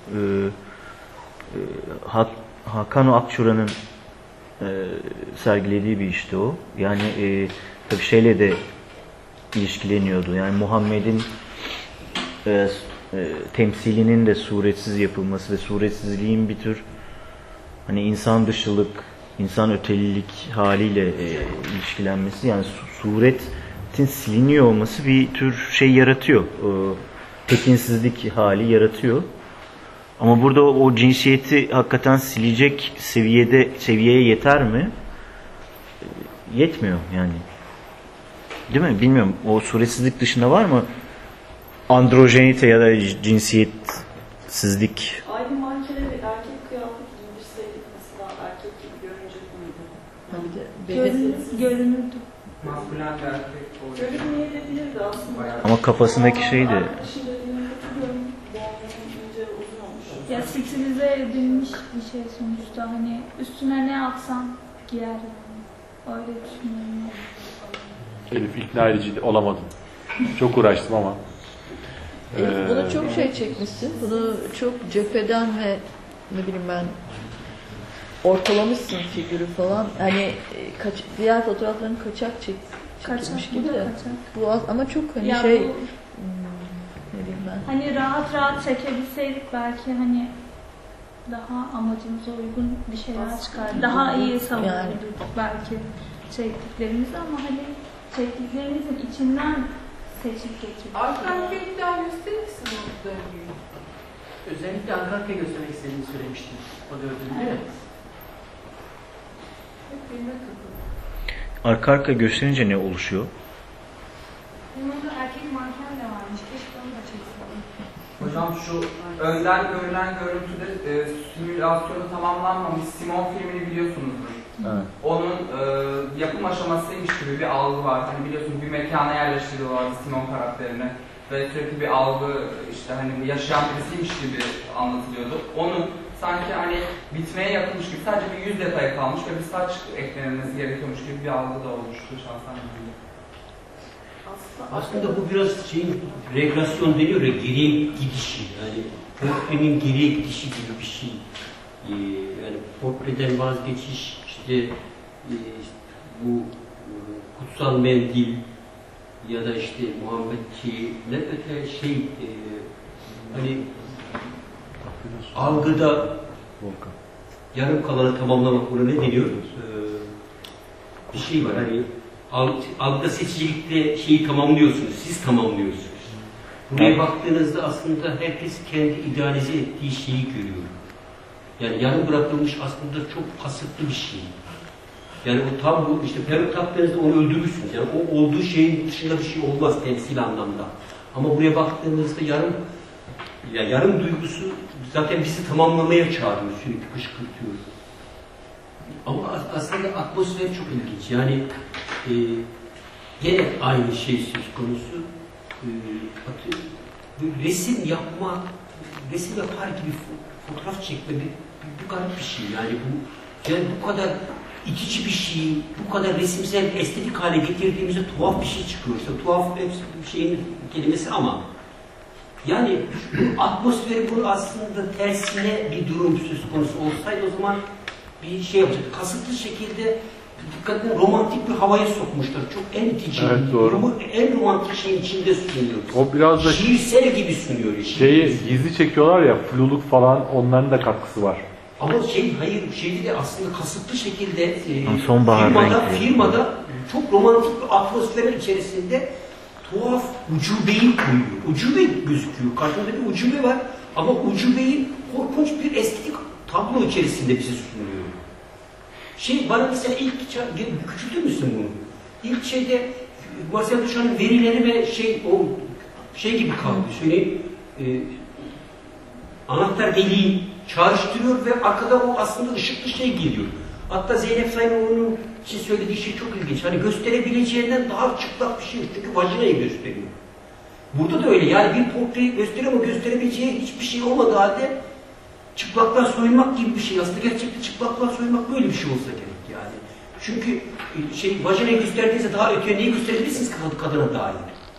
Hakan Akçura'nın sergilediği bir işti o. Yani tabii şeyle de ilişkileniyordu. Yani Muhammed'in temsilinin de suretsiz yapılması ve suretsizliğin bir tür hani insan dışılık, insan ötelilik haliyle ilişkilenmesi, yani suretin siliniyor olması bir tür şey yaratıyor. Tekinsizlik hali yaratıyor. Ama burada o cinsiyeti hakikaten silecek seviyeye yeter mi? Yetmiyor yani. Değil mi? Bilmiyorum. O suretsizlik dışında var mı androjenite ya da cinsiyetsizlik? Aynı mankene bir erkek kıyafet giydirseydik mesela erkek gibi görünecek miydi? Görünürdü. Maskülen bir erkek oluyor. Görünmeyebilirdi aslında. Ama kafasındaki şey de ya stilize edilmiş bir şey sonuçta, hani üstüne ne atsan giyer yani. Öyle düşünüyorum. Elif ikna edici olamadın. Çok uğraştım ama. Bunu çok şey çekmişsin. Bunu çok cepheden ve ne bileyim ben ortalamışsın figürü falan. Hani diğer fotoğrafların kaçak çekilmiş gibi de. Bu ama çok hani ya şey bu, ne bileyim ben. hani rahat çekebilseydik belki hani daha amacımıza uygun bir şeyler çıkar. Daha iyi savunabilirdik belki çektiklerimizi, ama hani çektiklerimizin içinden seçip getirdik. Alternatifler gösterir misin o döngüyü? Özellikle arka arkaya göstermek istediğini söylemiştim. O dördüncü değil mi? arka arka gösterince ne oluşuyor? Burada erkek manken de varmış. Keşke onu da çekseydim. Hocam şu önden görülen görüntüde simülasyonu tamamlanmamış Simon filmini biliyorsunuzdur. Evet. Onun yapım aşamasıymış gibi bir algı var. Hani biliyorsunuz bir mekana yerleştiriyorlardı Simon karakterini ve sürekli bir algı, işte hani yaşayan birisiymiş gibi anlatılıyordu. Onun sanki hani bitmeye yakınmış gibi sadece bir yüz detayı kalmış ve bir saç eklenmesi gerekiyormuş gibi bir algı da oluştu şahsen. Aslında bu biraz regresyon deniyor ya, geriye gidişi. Yani portrenin geriye gidişi gibi bir şey. Yani portreden vazgeçiş, işte bu Kutsal Mendil ya da işte Muhammedçi'den öte hani algıda yarım kalanı tamamlamak, buna ne deniyor? Bir şey var hani algıda seçicilikte şeyi tamamlıyorsunuz, siz tamamlıyorsunuz. Buraya baktığınızda aslında herkes kendi idealize ettiği şeyi görüyor. Yani yarım bırakılmış aslında çok kasıtlı bir şey. Yani o tam bu işte peruk taktığınızda onu öldürürsünüz. Yani o olduğu şeyin dışında bir şey olmaz temsil anlamda. Ama buraya baktığınızda yarım duygusu zaten bizi tamamlamaya çağırıyor, sürekli kışkırtıyor. Ama aslında atmosfer çok ilginç. Yani yine aynı şey söz konusu. Resim yapar gibi fotoğraf çekme bir garip bir şey. Yani bu kadar itici bir şey, bu kadar resimsel, estetik hale getirdiğimizde tuhaf bir şey çıkıyor. İşte tuhaf bir şeyin kelimesi ama yani bu atmosferi bu aslında tersine bir durum söz konusu olsaydı o zaman bir şey yapacaktı. Kasıtlı şekilde dikkatle romantik bir havaya sokmuşlar. Çok en itici. Evet, doğru. En romantik şeyin içinde sunuyor. O biraz da şiirsel gibi sunuyor. Gizli çekiyorlar ya, fluluk falan, onların da katkısı var. Ama şeyde de aslında kasıtlı şekilde firmada çok romantik bir atmosferin içerisinde tuhaf ucubeyi koyuyor. Ucube gözüküyor. Karşımda bir ucube var ama ucubeyi korkunç bir estetik tablo içerisinde bize sunuyor. Bana mesela ilk küçültür müsün bunu? İlk şeyde Marcel Duchamp'ın verileri ve gibi kaldı. Söyleyeyim, anahtar deliği çağrıştırıyor ve arkada o aslında ışıklı şey geliyor. Hatta Zeynep Sayınoğlu'nun için söylediği şey çok ilginç. Hani gösterebileceğinden daha çıplak bir şey yok. Çünkü vajinayı gösteriyor. Burada da öyle. Yani bir portreyi gösteriyor ama gösterebileceği hiçbir şey olmadığı halde çıplaklığa soyunmak gibi bir şey. Aslında gerçekten çıplaklığa soyunmak böyle bir şey olsa gerek yani. Çünkü vajinayı gösterdiğinizde daha öteye neyi gösterebilirsiniz kadına dair?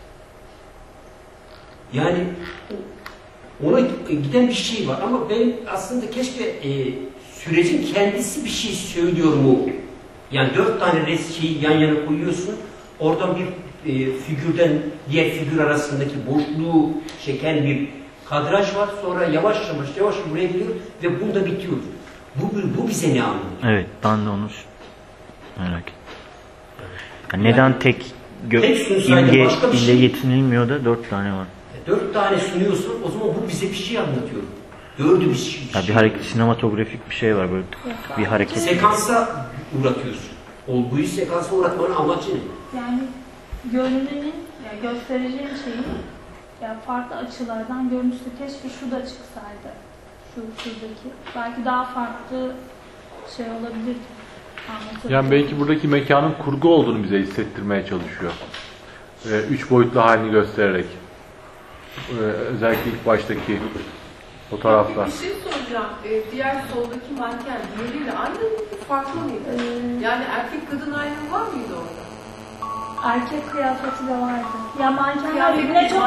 Yani ona giden bir şey var ama ben aslında keşke sürecin kendisi bir şey söylüyor mu? Yani 4 tane şeyi yan yana koyuyorsun, oradan bir figürden diğer figür arasındaki boşluğu çeken bir kadraj var, sonra yavaş yavaş buraya geliyor ve bunda bitiyor. Bu bize ne anlatıyor? Evet, ben de onu merak ettim. Yani neden tek imge ile yetinilmiyor da 4 tane var? 4 tane sunuyorsun, o zaman bu bize bir şey anlatıyor. 4'ü bir şey. Bir hareket, sinematografik bir şey var böyle bir hareket. Sekansa uğratıyorsun. Olguyu sekansa uğratmanın amacı ne? Yani görünenin, göstereceğin şeyin farklı açılardan görünüşte keşke şu da çıksaydı. Şuradaki. Belki daha farklı şey olabilirdi. Yani belki buradaki mekanın kurgu olduğunu bize hissettirmeye çalışıyor. 3 boyutlu halini göstererek. Özellikle ilk baştaki fotoğraflar. Bir şey soracağım. Diğer soldaki manken diğeriyle aynı mıydı, farklı mıydı? Yani erkek kadın ayrımı var mıydı orada? Erkek kıyafeti de vardı. Ya mankenler birbirine çok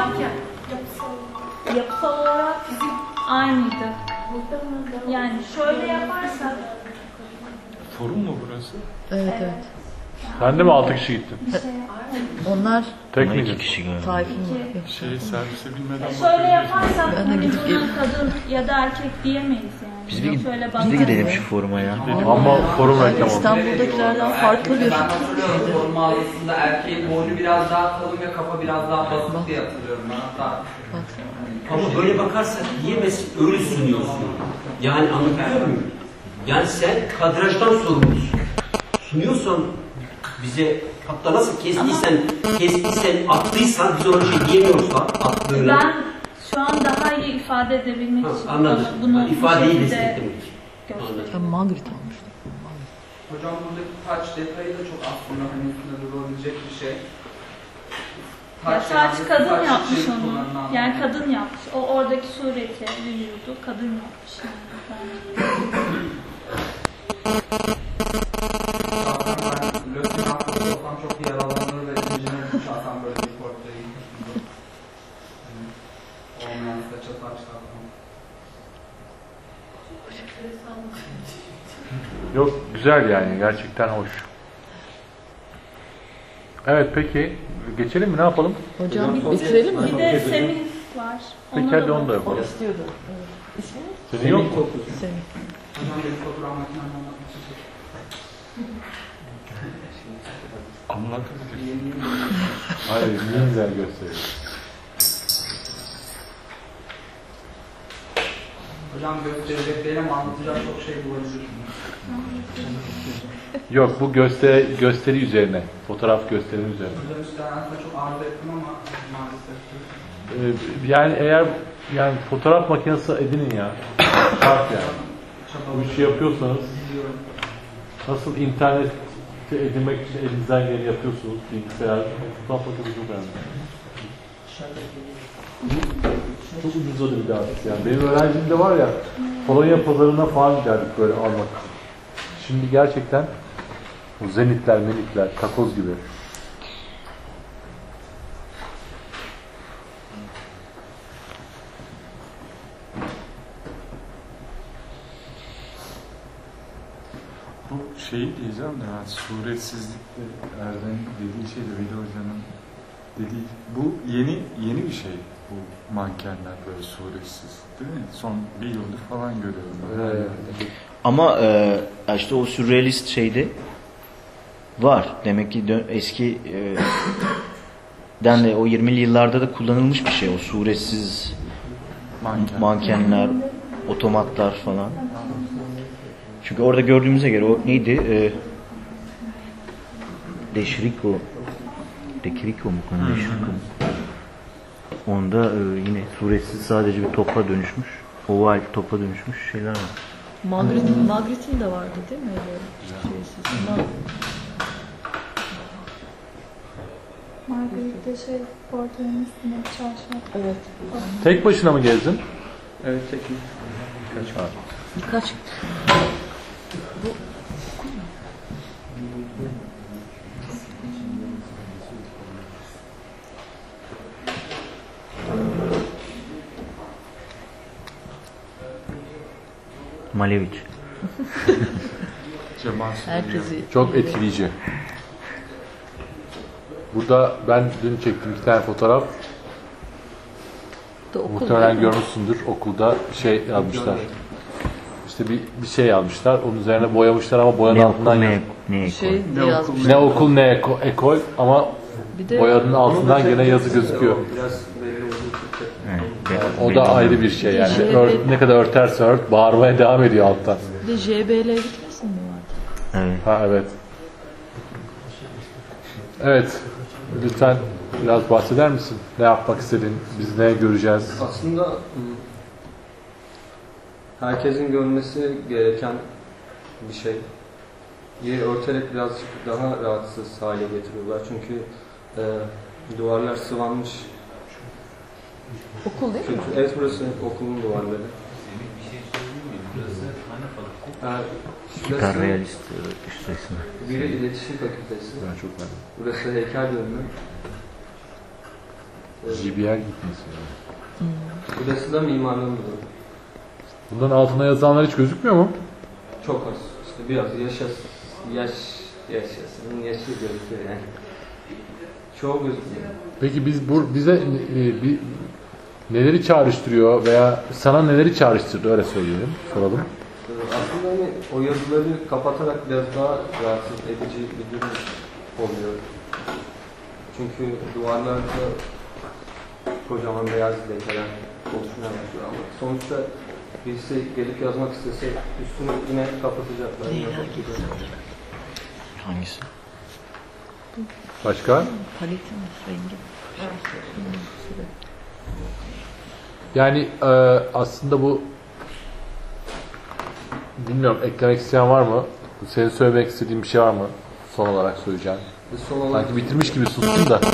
yapısal olarak fizik aynıydı. Yani şöyle yaparsak. Forum mu burası? Evet. Sen de mi 6 kişi gittin? Onlar tek mi? 2 kişi galiba. Servise bilmeden şöyle yaparsak buna kadın ya da erkek diyemeyiz yani. Biz de gidelim şu foruma ya. Ama forum reklamı. İstanbul'dakilerden farklı bir Ben hatırlıyorum forum mağazasında erkeğin boynu biraz daha kalın ve kafa biraz daha basık diye hatırlıyorum ben hatta. Ama böyle bakarsak diyemezsin, öyle sunuyorsun. Yani anlatıyor muyum? Yani sen kadrajdan sorumlusun. Sunuyorsan bize, hatta nasıl kestiysen, attıysan, biz ona şey diyemiyoruz attığını. Ben şu an daha iyi ifade edebilmek için bunu ifadeyi desteklemek için. Ben Margaret almıştım. Hocam buradaki taç detayı da çok aslında hani üstünde durabilecek bir şey. Taç kadın yapmış onu. Yani kadın yapmış. O oradaki sureti, vücudu kadın yapmış. Zaten ben Lös'ün hakkında olsam çok yaralanır ve zincirine düşersem böyle bir Yok, güzel yani, gerçekten hoş. Evet, peki geçelim mi, ne yapalım? Hocam bitirelim mi? Bir de Semih var. Peki hadi onu da yapalım. O istiyordu. Evet. İsminiz? Senin yok mu? Semih. Hocam benim fotoğraf makinemi anlatmak için. Hayır, niye güzel gösteriyor? Hocam gösterecek değil ama anlatacak çok şey bulabilir. Yok, bu gösteri üzerine, fotoğraf gösterimi üzerine. Hocam üstlerden çok arzu ettim ama maalesef. Yani eğer fotoğraf makinesi edinin ya. Şart yani. Bu işi yapıyorsanız nasıl internet edinmek için elinizden geleni yapıyorsunuz bilgisayar. Fotoğraf makinesi çok önemli. Çok ucuzladı bir daha yani. Benim öğrencimde var ya, Polonya pazarına falan giderdik böyle almak için. Şimdi gerçekten o zenitler, menitler, takoz gibi. Bu şeyi diyeceğim de ben suretsizlikle Erdem'in dediği şeyle Veli Hoca'nın dediği bu yeni bir şey bu mankenler böyle suretsiz değil mi? Son bir yıldır falan görüyorum. Ama işte o sürrealist şeyde var. Demek ki eski de o 20'li yıllarda da kullanılmış bir şey o suretsiz mankenler, otomatlar falan. Çünkü orada gördüğümüze göre o neydi? Deşriko mu? Onda yine suretsiz sadece bir topa dönüşmüş, oval topa dönüşmüş şeyler var. Magritte'in de vardı değil mi? Margaret'te portrenin üstüne bir çarşaf. Evet. Tek başına mı gezdin? Evet, tekim. Birkaç. Bu Malevich. herkesi Çok etkileyici. Burada ben dün çektim 2 tane fotoğraf. Muhtemelen görmüşsündür. Okulda bir şey yazmışlar. İşte bir şey yazmışlar. Onun üzerine boyamışlar ama boyanın altından ne okul ne ekol ama boyanın altından gene yazı gözüküyor. O da ayrı bir şey yani. Ne kadar örterse ört, bağırmaya devam ediyor alttan. Bir de JBL gitmesin mi vardı? Evet. Ha evet. Evet. Lütfen biraz bahseder misin? Ne yapmak istedin? Biz ne göreceğiz? Aslında herkesin görmesi gereken bir şey. Yeri örterek birazcık daha rahatsız hale getiriyorlar. Çünkü duvarlar sıvanmış. Okul değil mi? Evet, burası okulun duvarları. Hiperrealist üstesine. Biri iletişim fakültesi. Ben çok beğendim. Burası heykel bölümü. GBL gitmesi. Burası da mimarlığın bölümü. Bundan altına yazılanlar hiç gözükmüyor mu? Çok az. İşte biraz yaşasın. Yaşı gözüküyor yani. Çoğu gözüküyor. Peki bize neleri çağrıştırıyor veya sana neleri çağrıştırdı öyle söyleyelim, soralım. Aslında hani o yazıları kapatarak biraz daha rahatsız edici bir durum oluyor. Çünkü duvarlarda kocaman beyaz lekeler oluşmaya başlıyor ama sonuçta birisi gelip yazmak istese üstünü yine kapatacaklar. Hangisi? Başka? Paletin rengi. Yani aslında bu bilmiyorum, eklemek isteyen var mı? Senin söylemek istediğin bir şey var mı? Son olarak söyleyeceğim. Sanki bitirmiş gibi sustun da.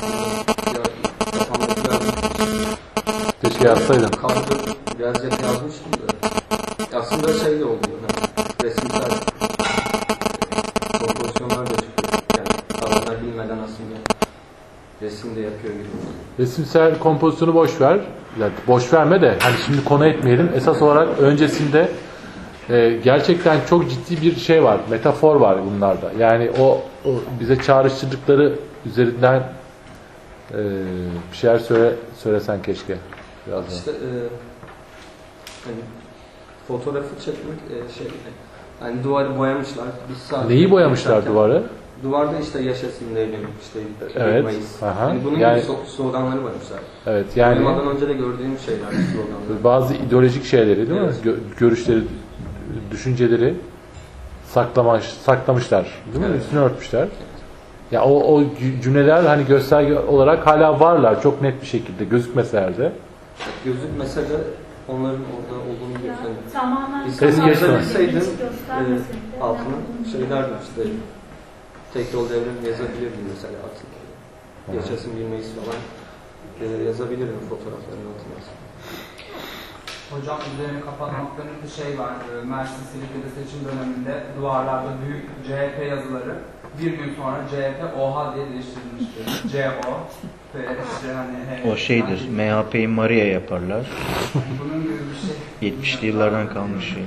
Keşke yazsaydın. Birazcık yazmıştım da. Aslında şey de oluyor. Resimsel kompozisyonlar da çıkıyor. Yani adamlar bilmeden aslında resim de yapıyor gibi. Resimsel kompozisyonu boş ver. Yani boş verme de hani şimdi konu etmeyelim. Esas olarak öncesinde Gerçekten çok ciddi bir şey var, metafor var bunlarda. Yani o bize çağrıştırdıkları üzerinden bir şeyler söylesen keşke. Biraz daha. İşte hani fotoğrafı çekmek hani duvarı boyamışlar. Neyi boyamışlar duvarı? Duvarda işte yaşasın devrim, işte evet. Mayıs. Aha. Yani bunun yani, gibi sloganları boyamışlar. Evet yani. Uyumadan önce de gördüğüm şeyler, sloganlar. Bazı ideolojik şeyleri değil evet. mi? Görüşleri, düşünceleri saklamışlar değil mi? Evet. Üstüne örtmüşler. Evet. Ya o cümleler hani gösterge olarak hala varlar çok net bir şekilde gözükmeseler de. Gözükmese de onların orada olduğunu gösteriyor. Tamamen yazabilseydim halkına şeylerdi işte tek yol devrim yazabilirdim mesela artık. Yaşasın 1 Mayıs falan yazabilirim fotoğrafların altına. Hocam üzerine kapatmaklarının bir şey var. Mersin Silifke'de seçim döneminde duvarlarda büyük CHP yazıları bir gün sonra CHP OHA diye değiştirilmiştir. CO ve işte hani o şeydir. Yani, MHP'yi Maria yaparlar. Bunun gibi bir şey. 70'li yıllardan kalmış şey.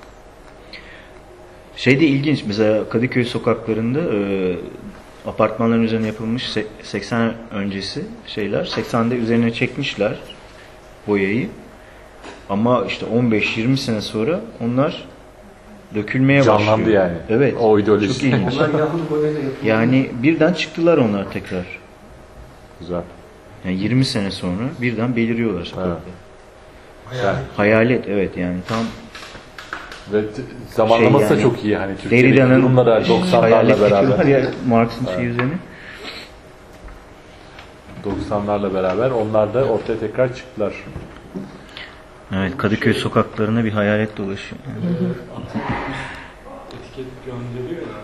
Şey de ilginç. Mesela Kadıköy sokaklarında apartmanların üzerine yapılmış 80 öncesi şeyler. 80'de üzerine çekmişler boyayı. Ama işte 15-20 sene sonra onlar dökülmeye başlıyor. Canlandı yani. Evet. O ideoloji. Çok ilginç. Yani birden çıktılar onlar tekrar. Güzel. Yani 20 sene sonra birden beliriyorlar sokakta. Evet. Hayalet evet yani tam ve zamanlaması yani, da çok iyi hani Derrida'nın durumlara 90'larla beraber. Ya, Marx'ın evet. şey üzerine. 90'larla beraber onlar da ortaya tekrar çıktılar. Evet, Kadıköy sokaklarına bir hayalet dolaşıyor. Etiket gönderiyor ya.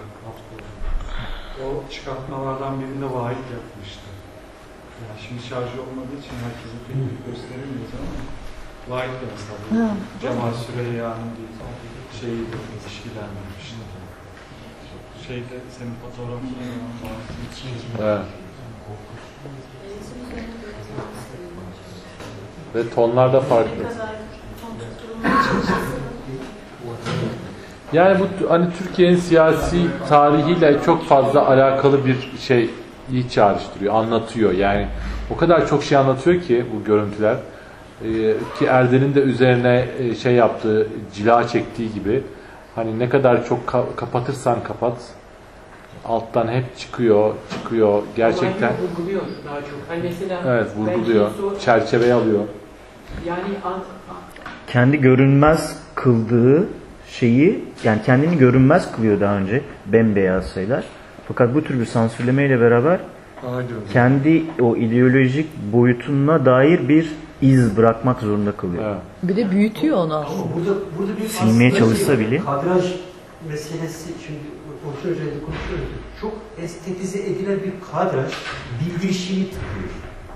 O çıkartmalardan birinde vahit yapmıştı. Yani şimdi şarj olmadığı için herkese pek gösteremiyoruz ama vahit de mesela Cemal Süreyya'nın şeyiyle ilişkilendirmişti. Şeyde senin fotoğraflarına bahsetmiştim. Evet. Ve tonlar da farklı. Yani bu hani Türkiye'nin siyasi tarihiyle çok fazla alakalı bir şeyi çağrıştırıyor, anlatıyor. Yani o kadar çok şey anlatıyor ki bu görüntüler ki Erdem'in de üzerine şey yaptığı, cila çektiği gibi hani ne kadar çok kapatırsan kapat alttan hep çıkıyor gerçekten. Ama vurguluyor daha çok. Hani mesela evet, vurguluyor. Çerçeveye alıyor. Yani kendi görünmez kıldığı şeyi yani kendini görünmez kılıyor daha önce bembeyaz şeyler. Fakat bu tür bir sansürlemeyle beraber kendi o ideolojik boyutuna dair bir iz bırakmak zorunda kalıyor. Evet. Bir de büyütüyor onu aslında. Burada bir silmeye çalışsa bile. Kadraj meselesi şimdi orta üzerinde konuşuyoruz. Çok estetize edilen bir kadraj bildirişini tıkıyor.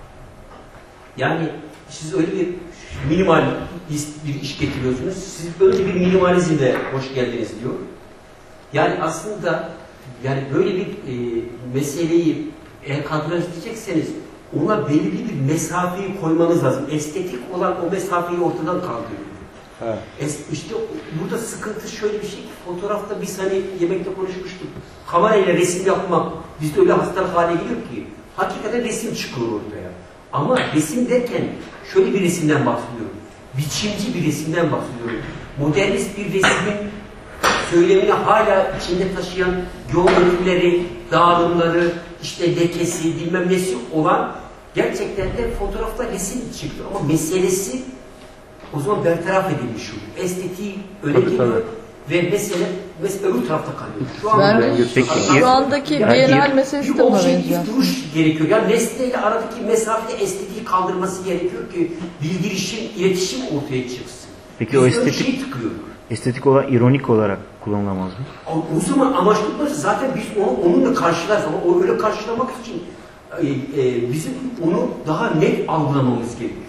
Yani siz öyle bir minimalist bir iş getiriyorsunuz. Siz böyle bir minimalizmle hoş geldiniz diyor. Yani aslında yani böyle bir meseleyi eğer kadraj edecekseniz ona belirli bir mesafeyi koymanız lazım. Estetik olan o mesafeyi ortadan kaldırıyor. Evet. İşte burada sıkıntı şöyle bir şey ki fotoğrafta biz hani yemekte konuşmuştuk. Kamerayla resim yapmak bizde öyle hastalık hale geliyor ki hakikaten resim çıkıyor ortaya. Ama resim derken şöyle bir resimden bahsediyorum. Biçimci bir resimden bahsediyorum. Modernist bir resmin söylemini hala içinde taşıyan geometrileri, dağılımları, işte lekesi, bilmem nesi olan gerçekten de fotoğrafta resim çıktı. Ama meselesi o zaman bertaraf edilmiş şu. Estetiği öne geliyor ve mesele öbür tarafta kalıyor. Şu andaki Bienal meselesi de ona benziyor. Bir duruş gerekiyor. Yani nesneyle aradaki mesafede estetiği kaldırması gerekiyor ki bildirişim, iletişim ortaya çıksın. Peki o estetik olan ironik olarak kullanılamaz mı? O zaman amaçlıkları zaten biz onunla karşılarız ama o öyle karşılamak için bizim onu daha net algılamamız gerekiyor.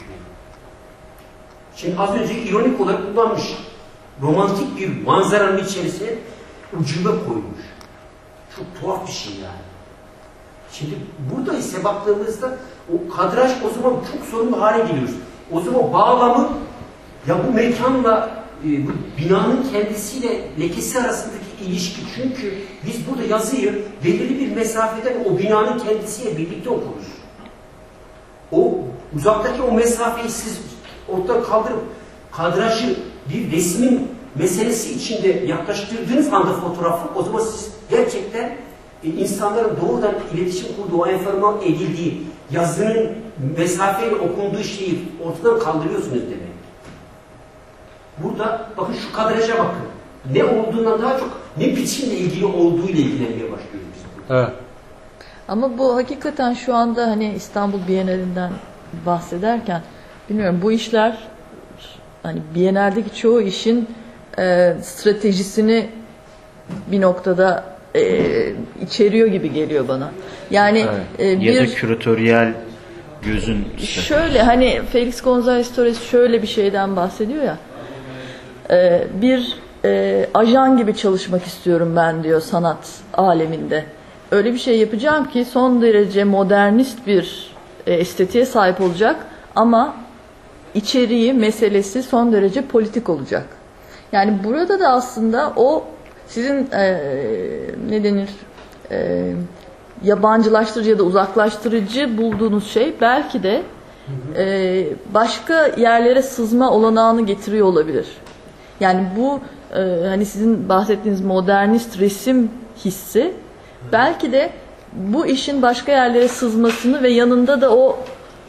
Şimdi az önce ironik olarak kullanmış. Romantik bir manzaranın içerisine ucube koymuş. Çok tuhaf bir şey yani. Şimdi burada ise baktığımızda o kadraj o zaman çok sorunlu hale geliyoruz. O zaman bağlamı ya bu mekanla bu binanın kendisiyle lekesi arasındaki ilişki. Çünkü biz burada yazıyı belirli bir mesafeden o binanın kendisiyle birlikte okuruz. O uzaktaki o mesafeyi siz ortadan kaldırıp kadrajı bir resmin meselesi içinde yaklaştırdığınız anda fotoğrafı, o zaman siz gerçekten insanların doğrudan iletişim kurduğu, enforma edildiği, yazının mesafeyle okunduğu şeyi ortadan kaldırıyorsunuz demek. Burada bakın şu kadraja bakın. Ne olduğundan daha çok ne biçimle ilgili olduğuyla ilgilenmeye başlıyoruz biz burada. Evet. Ama bu hakikaten şu anda hani İstanbul Bienalinden bahsederken bilmiyorum, bu işler hani Bienaldeki çoğu işin stratejisini bir noktada içeriyor gibi geliyor bana. Yani evet. Ya da küratöryel gözün şöyle, hani Felix González Torres şöyle bir şeyden bahsediyor ya, bir ajan gibi çalışmak istiyorum ben diyor sanat aleminde. Öyle bir şey yapacağım ki son derece modernist bir estetiğe sahip olacak ama içeriği, meselesi son derece politik olacak. Yani burada da aslında o sizin ne denir, yabancılaştırıcı ya da uzaklaştırıcı bulduğunuz şey belki de başka yerlere sızma olanağını getiriyor olabilir. Yani bu hani sizin bahsettiğiniz modernist resim hissi belki de bu işin başka yerlere sızmasını ve yanında da o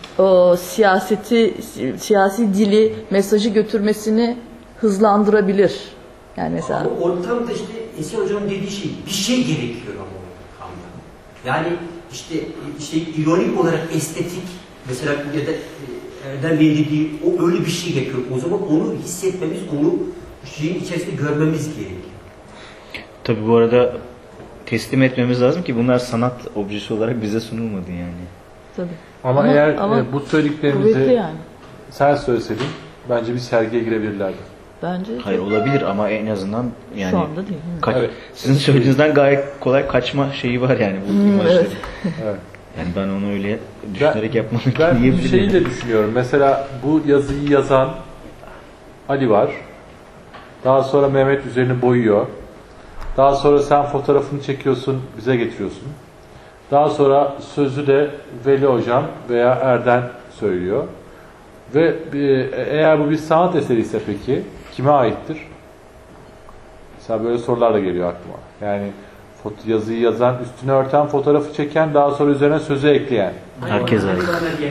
siyasi dili, mesajı götürmesini hızlandırabilir. Yani mesela. Ama ortamda işte Eser Hocam'ın dediği şey, bir şey gerekiyor ama ortamda. Yani işte ironik olarak estetik, mesela ya da Erdem Bey'in dediği o öyle bir şey gerekiyor. O zaman onu hissetmemiz, onu şeyin içerisinde görmemiz gerekiyor. Tabii bu arada teslim etmemiz lazım ki bunlar sanat objesi olarak bize sunulmadı yani. Tabii. Ama eğer bu söylediklerimizi yani sen söyleseydin bence bir sergiye girebilirlerdi. Bence. Hayır, olabilir ama en azından yani şu anda değil. Evet. Sizin söylediğinizden gayet kolay kaçma şeyi var yani bu imajları. Evet. Evet. Yani ben onu öyle düşünerek yapmadım. Ben bir şeyi de düşünüyorum. Mesela bu yazıyı yazan Ali var. Daha sonra Mehmet üzerini boyuyor. Daha sonra sen fotoğrafını çekiyorsun, bize getiriyorsun. Daha sonra sözü de Veli Hocam veya Erden söylüyor. Ve eğer bu bir sanat eseri ise peki kime aittir? Mesela böyle sorular da geliyor aklıma. Yani yazıyı yazan, üstüne örten, fotoğrafı çeken, daha sonra üzerine sözü ekleyen. Herkes ait.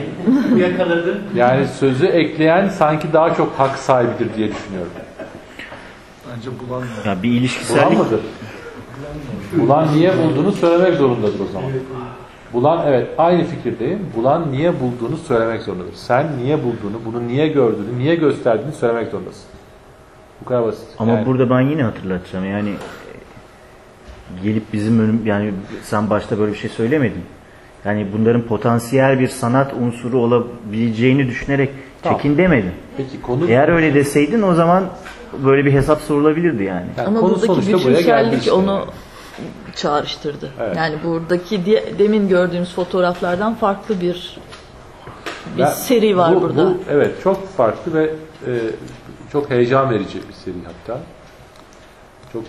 Yani sözü ekleyen sanki daha çok hak sahibidir diye düşünüyorum. Bence bulan ya bir ilişkisellik. Bulan mıdır? Bulan niye bulduğunu söylemek zorundadır o zaman. Bulan, evet, aynı fikirdeyim. Bulan niye bulduğunu söylemek zorundadır. Sen niye bulduğunu, bunu niye gördüğünü, niye gösterdiğini söylemek zorundasın. Bu kadar basit. Ama yani, burada ben yine hatırlatacağım. Yani gelip bizim önüm, yani sen başta böyle bir şey söylemedin. Yani bunların potansiyel bir sanat unsuru olabileceğini düşünerek çekin demedin. Peki, konu eğer öyle deseydin o zaman böyle bir hesap sorulabilirdi yani. Ama buradaki bütünsellik onu çağrıştırdı. Evet. Yani buradaki demin gördüğümüz fotoğraflardan farklı bir seri var burada. Evet, çok farklı ve çok heyecan verici bir seri hatta. Çok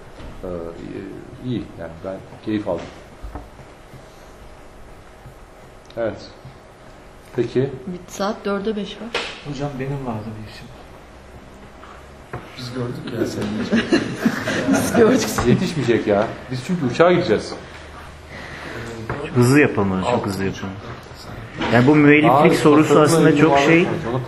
iyi yani, ben keyif aldım. Evet. Peki. Saat 4'e 5 var. Hocam benim vardı bir işim. Biz gördük ya senin. Biz gördük. Yetişmeyecek ya. Biz çünkü uçağa gideceğiz. Hızlı yapalım, çok hızlı yapalım. Yani bu müelliflik sorusu aslında çok şey.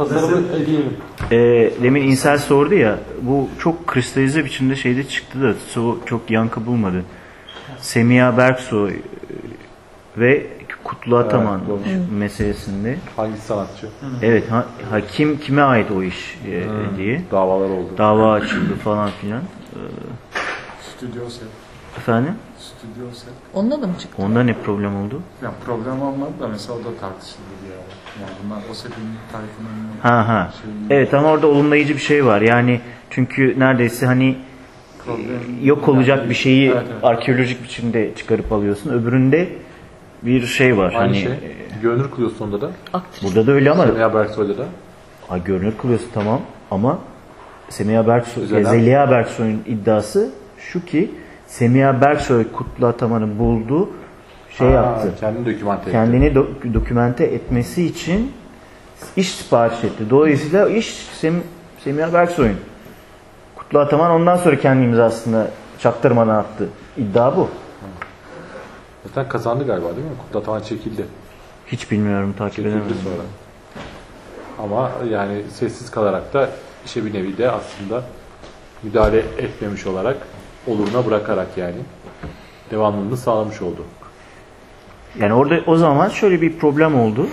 Demin İnsel sordu ya, bu çok kristalize biçimde şeyde çıktı da çok yankı bulmadı. Semiha Berksoy ve Kutlu Ataman meselesinde. Hangi sanatçı? Evet, kime ait o iş diye. Davalar oldu. Dava açıldı falan filan. Stüdyo set. Efendim? Stüdyo set. Onda da mı çıktı? Onda ne problem oldu? Ya problem olmadı da mesela o da tartışıldı bir ara. Yani bunlar o setin Tayfun'un Evet, ama orada olumlayıcı bir şey var. Yani çünkü neredeyse hani yok olacak bir şeyi arkeolojik biçimde çıkarıp alıyorsun. Öbüründe bir şey var. Aynı şey. Görünür kılıyorsun onda da. Burada da öyle ama. Semiha Berksoy'da da. Görünür kılıyorsun tamam ama Zeliha Berksoy'un iddiası şu ki Semiha Berksoy Kutlu Ataman'ın bulduğu yaptı. Kendini dokümante etmesi için iş sipariş etti. Dolayısıyla iş Semiha Berksoy'un. Kutlu Ataman ondan sonra kendi imzasını çaktırmadan attı. İddia bu. Zaten kazandı galiba değil mi? Kutlu Ataman çekildi. Hiç bilmiyorum, takip edemedim. Sonra. Ama yani sessiz kalarak da işe bir nevi de aslında müdahale etmemiş olarak oluruna bırakarak yani devamlılığını sağlamış oldu. Yani orada o zaman şöyle bir problem oldu.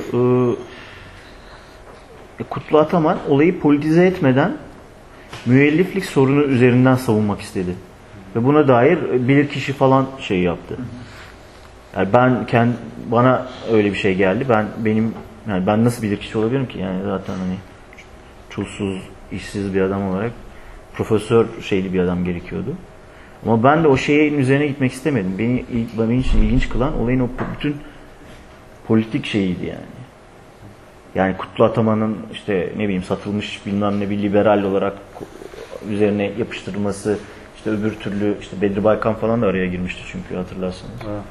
Kutlu Ataman olayı politize etmeden müelliflik sorunu üzerinden savunmak istedi. Ve buna dair bilirkişi falan yaptı. Yani bana öyle bir şey geldi. Ben nasıl bilirkişi olabilirim ki? Yani zaten hani çulsuz, işsiz bir adam olarak profesör bir adam gerekiyordu. Ama ben de o şeyin üzerine gitmek istemedim. Benim için ilginç kılan olayın o bütün politik şeyiydi yani. Yani Kutlu Ataman'ın satılmış bilmem ne bir liberal olarak üzerine yapıştırılması, öbür türlü Bedri Baykan falan da araya girmişti çünkü hatırlarsanız. Evet.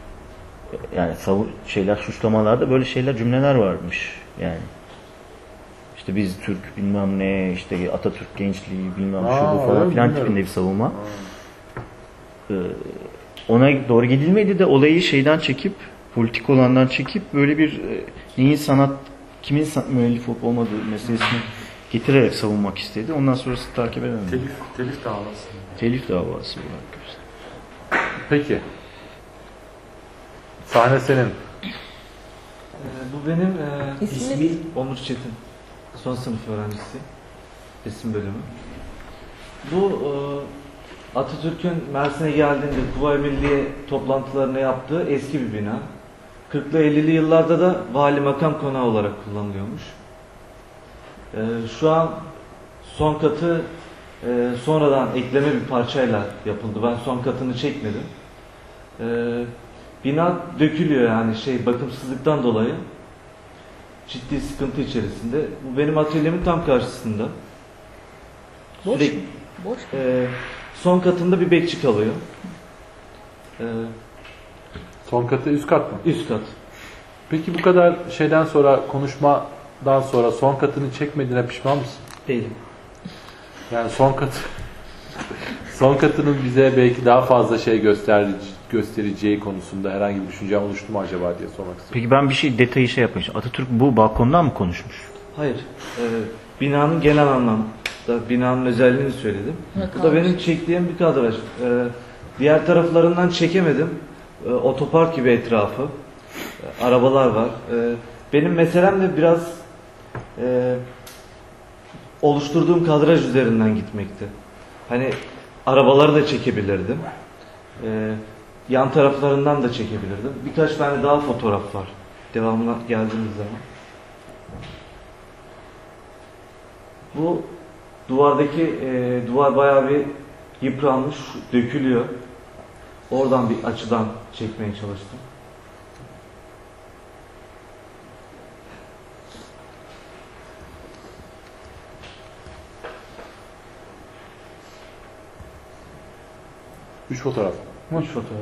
Yani suçlamalarda böyle cümleler varmış yani. Biz Türk bilmem ne, Atatürk gençliği bilmem şu bu falan filan tipinde bir savunma. Ona doğru gidilmedi de olayı çekip, politik olandan çekip böyle bir kimin müellif olup olmadığı meselesini getirerek savunmak istedi. Ondan sonrası takip edemedim. Telif davası. Telif davası olarak. Peki. Sahne senin. Bu benim ismi Onur Çetin. Son sınıf öğrencisi. Resim bölümü. Bu Atatürk'ün Mersin'e geldiğinde Kuvayi Milliye toplantılarını yaptığı eski bir bina. 40'lı 50'li yıllarda da vali makam konağı olarak kullanılıyormuş. Şu an son katı sonradan ekleme bir parçayla yapıldı. Ben son katını çekmedim. Bina dökülüyor yani bakımsızlıktan dolayı. Ciddi sıkıntı içerisinde. Bu benim atölyemin tam karşısında. Boş. Son katında bir bekçi kalıyor. Son katı üst kat mı? Üst kat. Peki bu kadar sonra konuşmadan sonra son katını çekmediğine pişman mısın? Değilim. Yani son katının bize belki daha fazla göstereceği konusunda herhangi bir düşüncem oluştu mu acaba diye sormak istiyorum. Peki ben detayı yapayım. Atatürk bu balkondan mı konuşmuş? Hayır. Binanın genel anlamda binanın özelliğini söyledim. Bu da benim çektiğim bir kadraj. Diğer taraflarından çekemedim. Otopark gibi etrafı. Arabalar var. Benim meselem de biraz oluşturduğum kadraj üzerinden gitmekti. Hani arabaları da çekebilirdim. Yan taraflarından da çekebilirdim. Birkaç tane daha fotoğraf var. Devamına geldiğimiz zaman. Bu duvardaki duvar bayağı bir yıpranmış, dökülüyor. Oradan bir açıdan çekmeye çalıştım. Üç fotoğraf. 3 fotoğraf.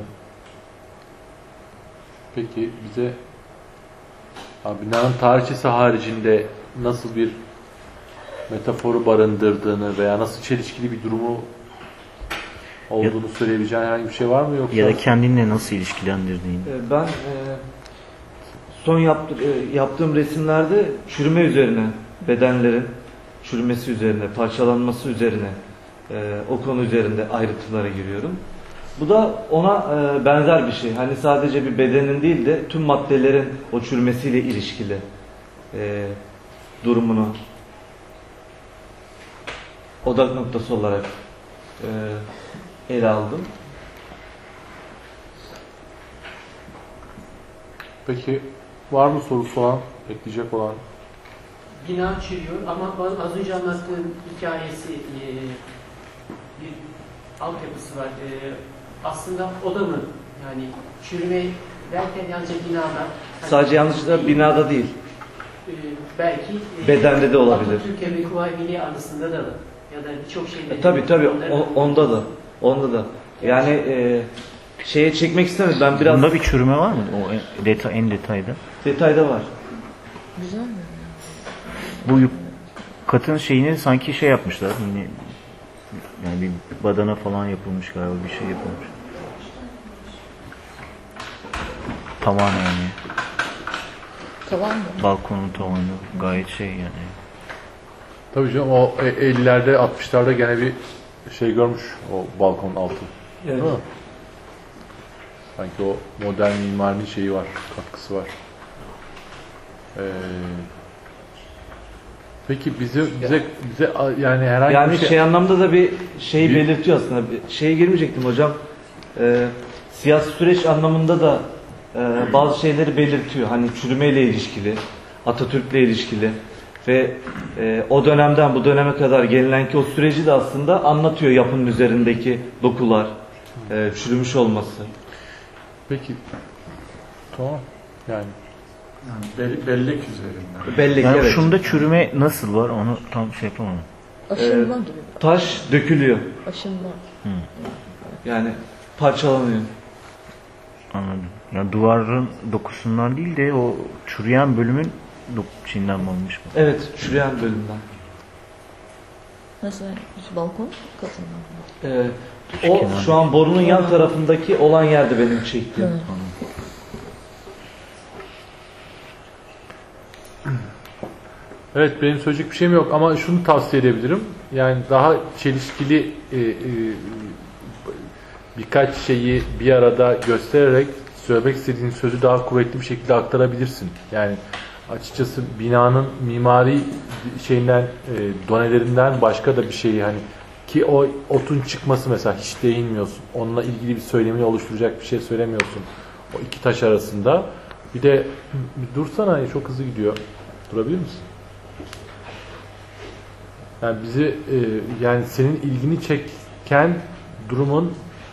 Peki bize binanın tarihçesi haricinde nasıl bir metaforu barındırdığını veya nasıl çelişkili bir durumu olduğunu söyleyebileceğin herhangi bir şey var mı yoksa? Ya da kendinle nasıl ilişkilendirdiğini. Ben son yaptığım resimlerde çürüme üzerine, bedenlerin çürümesi üzerine, parçalanması üzerine, o konu üzerinde ayrıntılara giriyorum. Bu da ona benzer bir şey. Hani sadece bir bedenin değil de tüm maddelerin o çürümesiyle ilişkili durumunu odak noktası olarak ele aldım. Peki var mı sorusu olan, ekleyecek olan? Bina çürüyor ama az önce anlattığım hikayesi bir altyapısı var. Aslında o da mı? Yani çürüme derken yalnızca binada. Sadece yanlışlıkla binada değil. Belki bedende de olabilir. Türkiye ve Kuvayi Milliye arasında da Ya da birçok şeyleri... Tabii onda da. Yani şeye çekmek istemedim. Ben biraz... Bunda bir çürüme var mı? O en detayda. Detayda var. Güzel mi? Bu katın şeyini sanki şey yapmışlar. Yani bir badana falan yapılmış galiba, bir şey yapılmış. Tavan yani. Tavan mı? Balkonun tavanı gayet şey yani. Tabii canım, o 50'lerde 60'larda gene bir şey görmüş o balkonun altı. Evet. Değil mi? Sanki o modern mimarinin şeyi var, katkısı var. Peki bize yani herhangi bir şey anlamda da bir şey belirtiyor aslında. Şeye girmeyecektim hocam. Siyasi süreç anlamında da bazı şeyleri belirtiyor. Hani çürümeyle ilişkili, Atatürk'le ilişkili ve o dönemden bu döneme kadar gelinen ki o süreci de aslında anlatıyor, yapının üzerindeki dokular, çürümüş olması. Peki, tamam yani. Bellek üzerinden. Bellek, yani evet. Şunda çürüme nasıl var onu tam şey yapamadım. Aşınma gibi. Taş dökülüyor. Aşınma. Yani parçalanıyor. Anladım. Yani duvarın dokusundan değil de o çürüyen bölümün şeyinden mi olmuş bu? Evet, çürüyen bölümden. Nasıl yani? Balkon katından mı? O şu an borunun yan tarafındaki olan yerde benim çektiğim. Evet, benim söyleyecek bir şeyim yok ama şunu tavsiye edebilirim. Yani daha çelişkili birkaç şeyi bir arada göstererek söylemek istediğin sözü daha kuvvetli bir şekilde aktarabilirsin. Yani açıkçası binanın mimari şeyinden, donelerinden başka da bir şeyi hani ki o otun çıkması mesela hiç değinmiyorsun. Onunla ilgili bir söylemini oluşturacak bir şey söylemiyorsun. O iki taş arasında. Bir de bir dursana, çok hızlı gidiyor. Durabilir misin? Yani bizi yani senin ilgini çeken durumun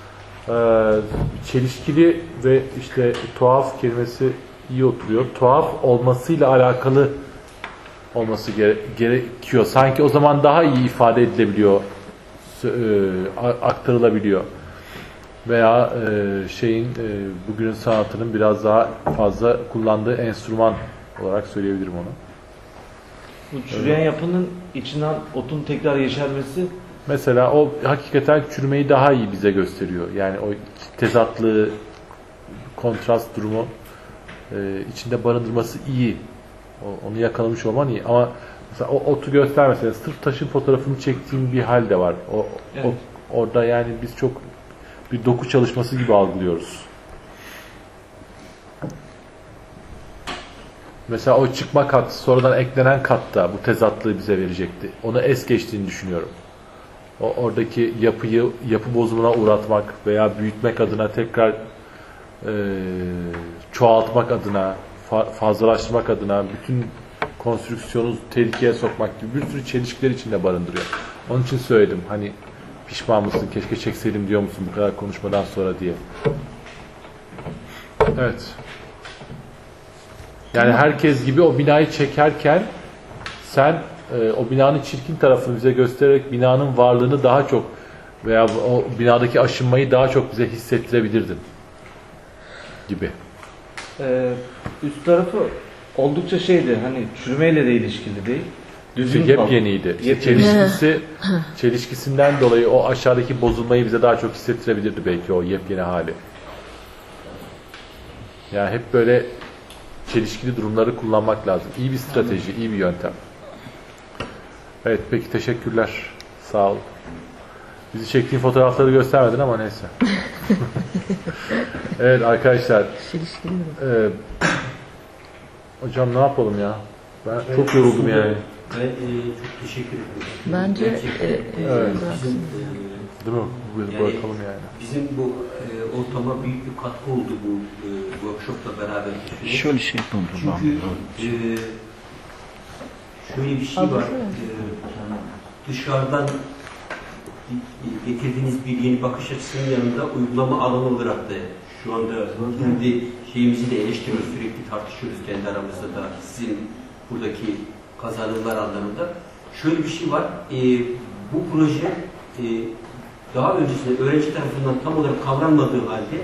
çelişkili ve işte tuhaf kelimesi iyi oturuyor. Tuhaf olmasıyla alakalı olması gerekiyor. Sanki o zaman daha iyi ifade edilebiliyor, aktarılabiliyor. Veya bugünün sanatının biraz daha fazla kullandığı enstrüman olarak söyleyebilirim onu. Bu çürüyen yapının içinden otun tekrar yeşermesi mesela o hakikaten çürümeyi daha iyi bize gösteriyor. Yani o tezatlığı, kontrast durumu içinde barındırması iyi. Onu yakalamış olman iyi. Ama mesela o otu göstermesene, sırf taşın fotoğrafını çektiğim bir hal de var. Evet. Orada yani biz çok bir doku çalışması gibi algılıyoruz. Mesela o çıkma kat, sonradan eklenen kat da bu tezatlığı bize verecekti. Onu es geçtiğini düşünüyorum. Oradaki yapı bozumuna uğratmak veya büyütmek adına tekrar çoğaltmak adına, fazlalaştırmak adına, bütün konstrüksiyonu tehlikeye sokmak gibi bir sürü çelişkiler içinde barındırıyor. Onun için söyledim. Hani pişman mısın, keşke çekseydim diyor musun bu kadar konuşmadan sonra diye. Evet. Yani herkes gibi o binayı çekerken sen o binanın çirkin tarafını bize göstererek binanın varlığını daha çok veya o binadaki aşınmayı daha çok bize hissettirebilirdin gibi. Üst tarafı oldukça şeydi, hani çürümeyle de ilişkili değil. Düzgün yepyeniydi. Çelişkisinden dolayı o aşağıdaki bozulmayı bize daha çok hissettirebilirdi belki o yepyeni hali. Yani hep böyle çelişkili durumları kullanmak lazım. İyi bir strateji, iyi bir yöntem. Evet, peki teşekkürler. Sağ ol. Bizi çektiğin fotoğrafları göstermedin ama neyse. Evet arkadaşlar. Hocam ne yapalım ya? Ben çok yoruldum yani. Ben çok teşekkür ederim. Bence evet. Değil mi? Bırakalım yani. Bizim bu ortama büyük bir katkı oldu bu workshopla beraber. Şöyle şey yapalım. Çünkü şöyle bir şey var. Dışarıdan getirdiğiniz bir yeni bakış açısının yanında uygulama alanı olarak da şu anda kendi şeyimizi de eleştiriyoruz, sürekli tartışıyoruz kendi aramızda da sizin buradaki kazanımlar anlamında. Şöyle bir şey var. bu proje daha öncesinde öğrenci tarafından tam olarak kavranmadığı halde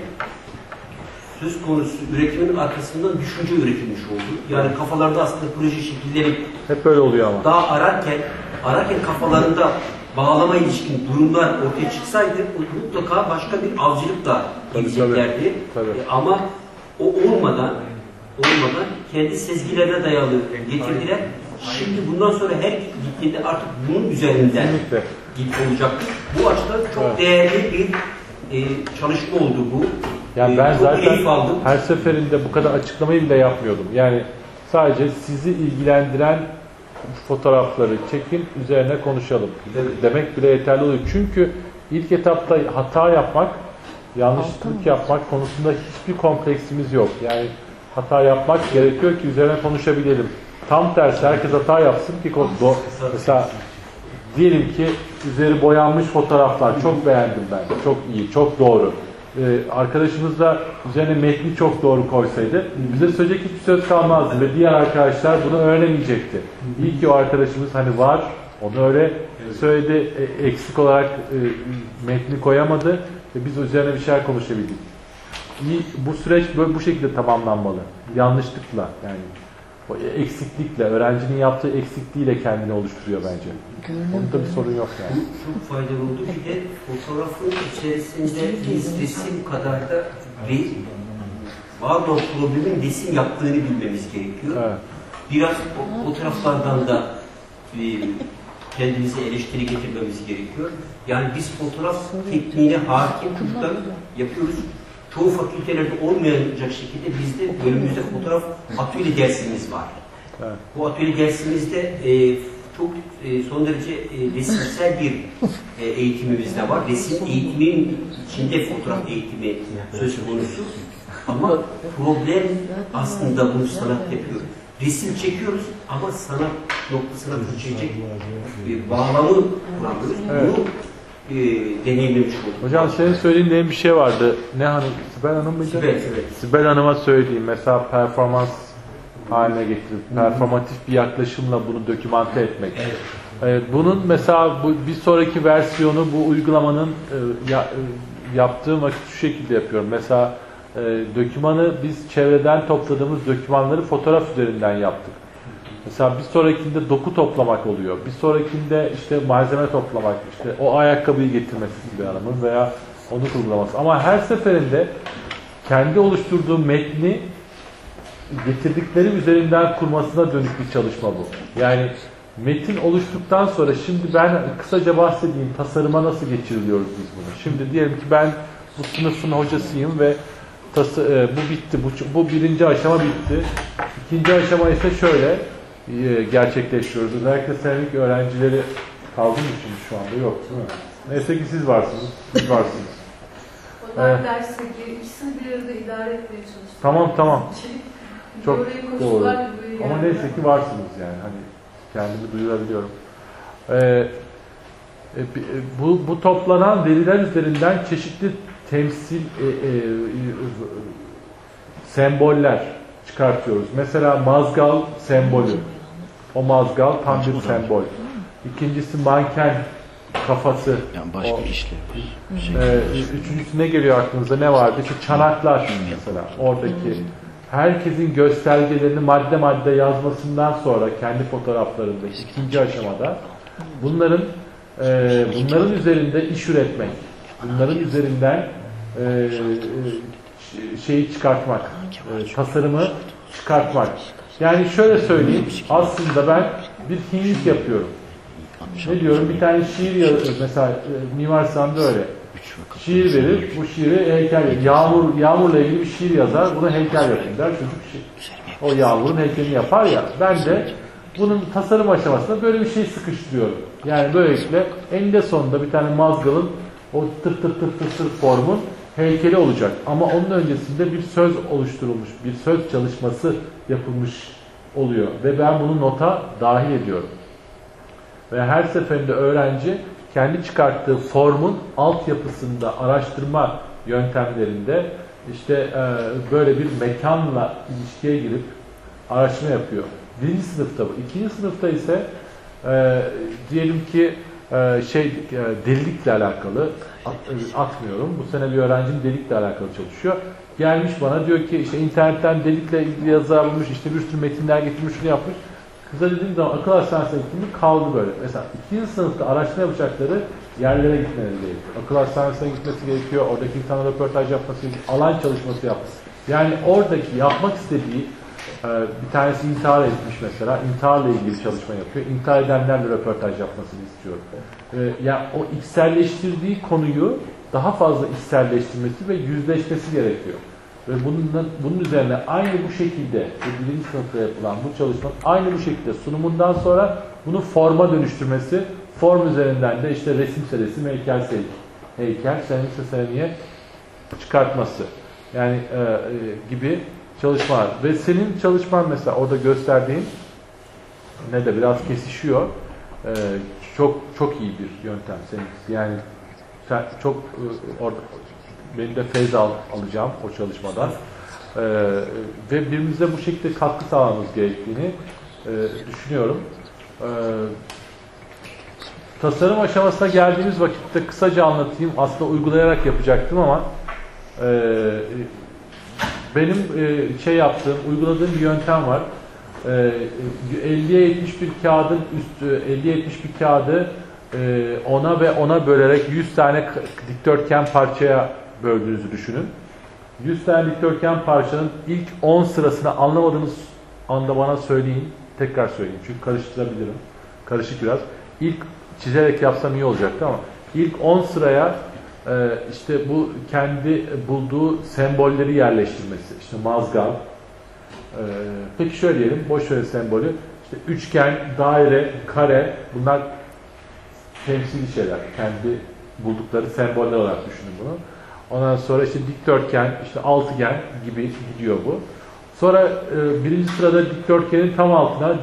söz konusu üretimin arkasından düşünce üretilmiş oldu. Yani kafalarda aslında proje şekilleri hep böyle oluyor ama. Daha ararken kafalarında bağlama ilişkin durumlar ortaya çıksaydı mutlaka başka bir avcılıkla gideceklerdi. Ama o olmadan kendi sezgilerine dayalı getirdiler. Şimdi bundan sonra her gittiğinde artık bunun üzerinden git olacaktır. Bu açıdan çok değerli bir çalışma oldu bu. Yani ben zaten her seferinde bu kadar açıklamayı bile yapmıyordum. Yani sadece sizi ilgilendiren fotoğrafları çekin, üzerine konuşalım. Demek bile yeterli oluyor. Çünkü ilk etapta hata yapmak, yanlışlık yapmak konusunda hiçbir kompleksimiz yok. Yani hata yapmak gerekiyor ki üzerine konuşabilelim. Tam tersi herkes hata yapsın ki mesela diyelim ki üzeri boyanmış fotoğraflar çok beğendim ben. Çok iyi, çok doğru. Arkadaşımız da üzerine metni çok doğru koysaydı bize söyleyecek hiçbir söz kalmazdı ve diğer arkadaşlar bunu öğrenemeyecekti. İyi ki o arkadaşımız hani var, onu öyle söyledi, eksik olarak metni koyamadı ve biz üzerine bir şeyler konuşabildik. Bu süreç böyle bu şekilde tamamlanmalı. Yanlışlıkla yani. O eksiklikle, öğrencinin yaptığı eksikliğiyle kendini oluşturuyor bence. Onda bir sorun yok yani. Çok faydalı oldu. Bir de fotoğrafın içerisinde resim kadar da var olan problemin resim yaptığını bilmemiz gerekiyor. Evet. Biraz o taraflardan da kendimize eleştiri getirmemiz gerekiyor. Yani biz fotoğraf tekniğine hakim çocuklar yapıyoruz. Çoğu fakültelerde olmayacak şekilde bizde bölümümüzde fotoğraf atölye dersimiz var. Evet. Bu atölye dersimizde çok son derece resimsel bir eğitimimiz de var. Resim eğitiminin içinde fotoğraf eğitimi söz konusu. Ama problem aslında bunu sanat yapıyor. Resim çekiyoruz ama sanat noktasına taşıyacak bağlamı kuramıyoruz. Evet. Bunu deneyimlemiş olduk. Hocam senin söylediğin bir şey vardı. Ne hanım? Sibel Hanım mıydı? Sibel Hanım'a söylediğim mesela performans haline getirip performatif bir yaklaşımla bunu dokümante etmek. Evet. Bunun mesela bir sonraki versiyonu bu uygulamanın yaptığım vakit şu şekilde yapıyorum. Mesela dokümanı biz çevreden topladığımız dokümanları fotoğraf üzerinden yaptık. Mesela bir sonrakinde doku toplamak oluyor. Bir sonrakinde işte malzeme toplamak, işte o ayakkabıyı getirmesi gibi hanımın veya onu kurgulaması. Ama her seferinde kendi oluşturduğu metni getirdikleri üzerinden kurmasına dönük bir çalışma bu. Yani metin oluştuktan sonra şimdi ben kısaca bahsedeyim tasarıma nasıl geçiriliyoruz biz bunu. Şimdi diyelim ki ben bu sınıfın hocasıyım ve bu bitti. Bu birinci aşama bitti. İkinci aşama ise şöyle gerçekleştiriyoruz. Özellikle senelik öğrencileri kaldı mı şimdi şu anda? Yok değil mi? Neyse ki siz varsınız. Siz varsınız. Onlar derse ikisini bir arada idare etmeye çalıştık. Tamam. Çok doğru. Ama neyse ki varsınız yani. Hani kendimi duyurabiliyorum. Bu toplanan veriler üzerinden çeşitli temsil semboller çıkartıyoruz. Mesela mazgal sembolü. O mazgal tam bir sembol. İkincisi manken kafası. Yani başka işlev. Üçüncüsü ne geliyor aklınıza? Ne vardı? İşte çanaklar mesela. Oradaki herkesin göstergelerini madde madde yazmasından sonra kendi fotoğraflarında ikinci aşamada bunların üzerinde iş üretmek. Bunların üzerinden şeyi çıkartmak. Tasarımı çıkartmak. Yani şöyle söyleyeyim. Aslında ben bir hint yapıyorum. Ne diyorum? Bir tane şiir yazıyor. Mesela Mimar Sinan'da öyle. Şiir verir. Bu şiiri heykel verir. Yağmurla ilgili bir şiir yazar. Buna heykel yapın der. Çocuk o yağmurun heykelini yapar ya. Ben de bunun tasarım aşamasında böyle bir şey sıkıştırıyorum. Yani böylelikle eninde sonunda bir tane mazgalın o tır formun heykeli olacak. Ama onun öncesinde bir söz oluşturulmuş, bir söz çalışması yapılmış oluyor. Ve ben bunu nota dahil ediyorum. Ve her seferinde öğrenci kendi çıkarttığı formun altyapısında araştırma yöntemlerinde işte böyle bir mekanla ilişkiye girip araştırma yapıyor. Birinci sınıfta bu. İkinci sınıfta ise diyelim ki delilikle alakalı atmıyorum. Bu sene bir öğrencim delikle alakalı çalışıyor. Gelmiş bana diyor ki işte internetten delikle ilgili yazılar bulmuş, işte bir sürü metinler getirmiş, şunu yapmış. Kıza dediğim zaman akıl hastanesine gittiğimde kaldı böyle. Mesela 2. sınıfta araştırma yapacakları yerlere gitmeleri gerekiyor. Akıl hastanesine gitmesi gerekiyor, oradaki insanla röportaj yapması gerekiyor, alan çalışması yapması. Yani oradaki yapmak istediği, bir tanesi intihar etmiş mesela, intiharla ilgili çalışma yapıyor. İntihar edenlerle röportaj yapmasını istiyor. Yani o içselleştirdiği konuyu daha fazla içselleştirmesi ve yüzleşmesi gerekiyor. Ve bunun üzerine aynı bu şekilde 1. sınıfta yapılan bu çalışma aynı bu şekilde sunumundan sonra bunu forma dönüştürmesi, form üzerinden de işte resimse resim, heykel, seramikse seramiğe çıkartması. Yani gibi çalışmalar. Ve senin çalışman mesela orada gösterdiğin ne de biraz kesişiyor. Çok iyi bir yöntem seninkisi. Yani sen çok orada benim de feyz alacağım o çalışmadan. Ve birbirimize bu şekilde katkı sağlamamız gerektiğini düşünüyorum. Tasarım aşamasına geldiğimiz vakitte kısaca anlatayım. Aslında uygulayarak yapacaktım ama benim uyguladığım bir yöntem var. 50'ye 71 kağıdın üstü, 50'ye 71 kağıdı ona ve ona bölerek 100 tane dikdörtgen parçaya böldüğünüzü düşünün. 100 tane dikdörtgen parçanın ilk 10 sırasını anlamadığınız anda bana söyleyin. Tekrar söyleyeyim. Çünkü karıştırabilirim. Karışık biraz. İlk çizerek yapsam iyi olacaktı ama ilk 10 sıraya işte bu kendi bulduğu sembolleri yerleştirmesi. İşte mazgal. Peki şöyle diyelim. Boş ver sembolü. İşte üçgen, daire, kare. Bunlar temsili şeyler. Kendi buldukları semboller olarak düşünün bunu. Ondan sonra işte dikdörtgen, işte altıgen gibi gidiyor bu. Sonra birinci sırada dikdörtgenin tam altına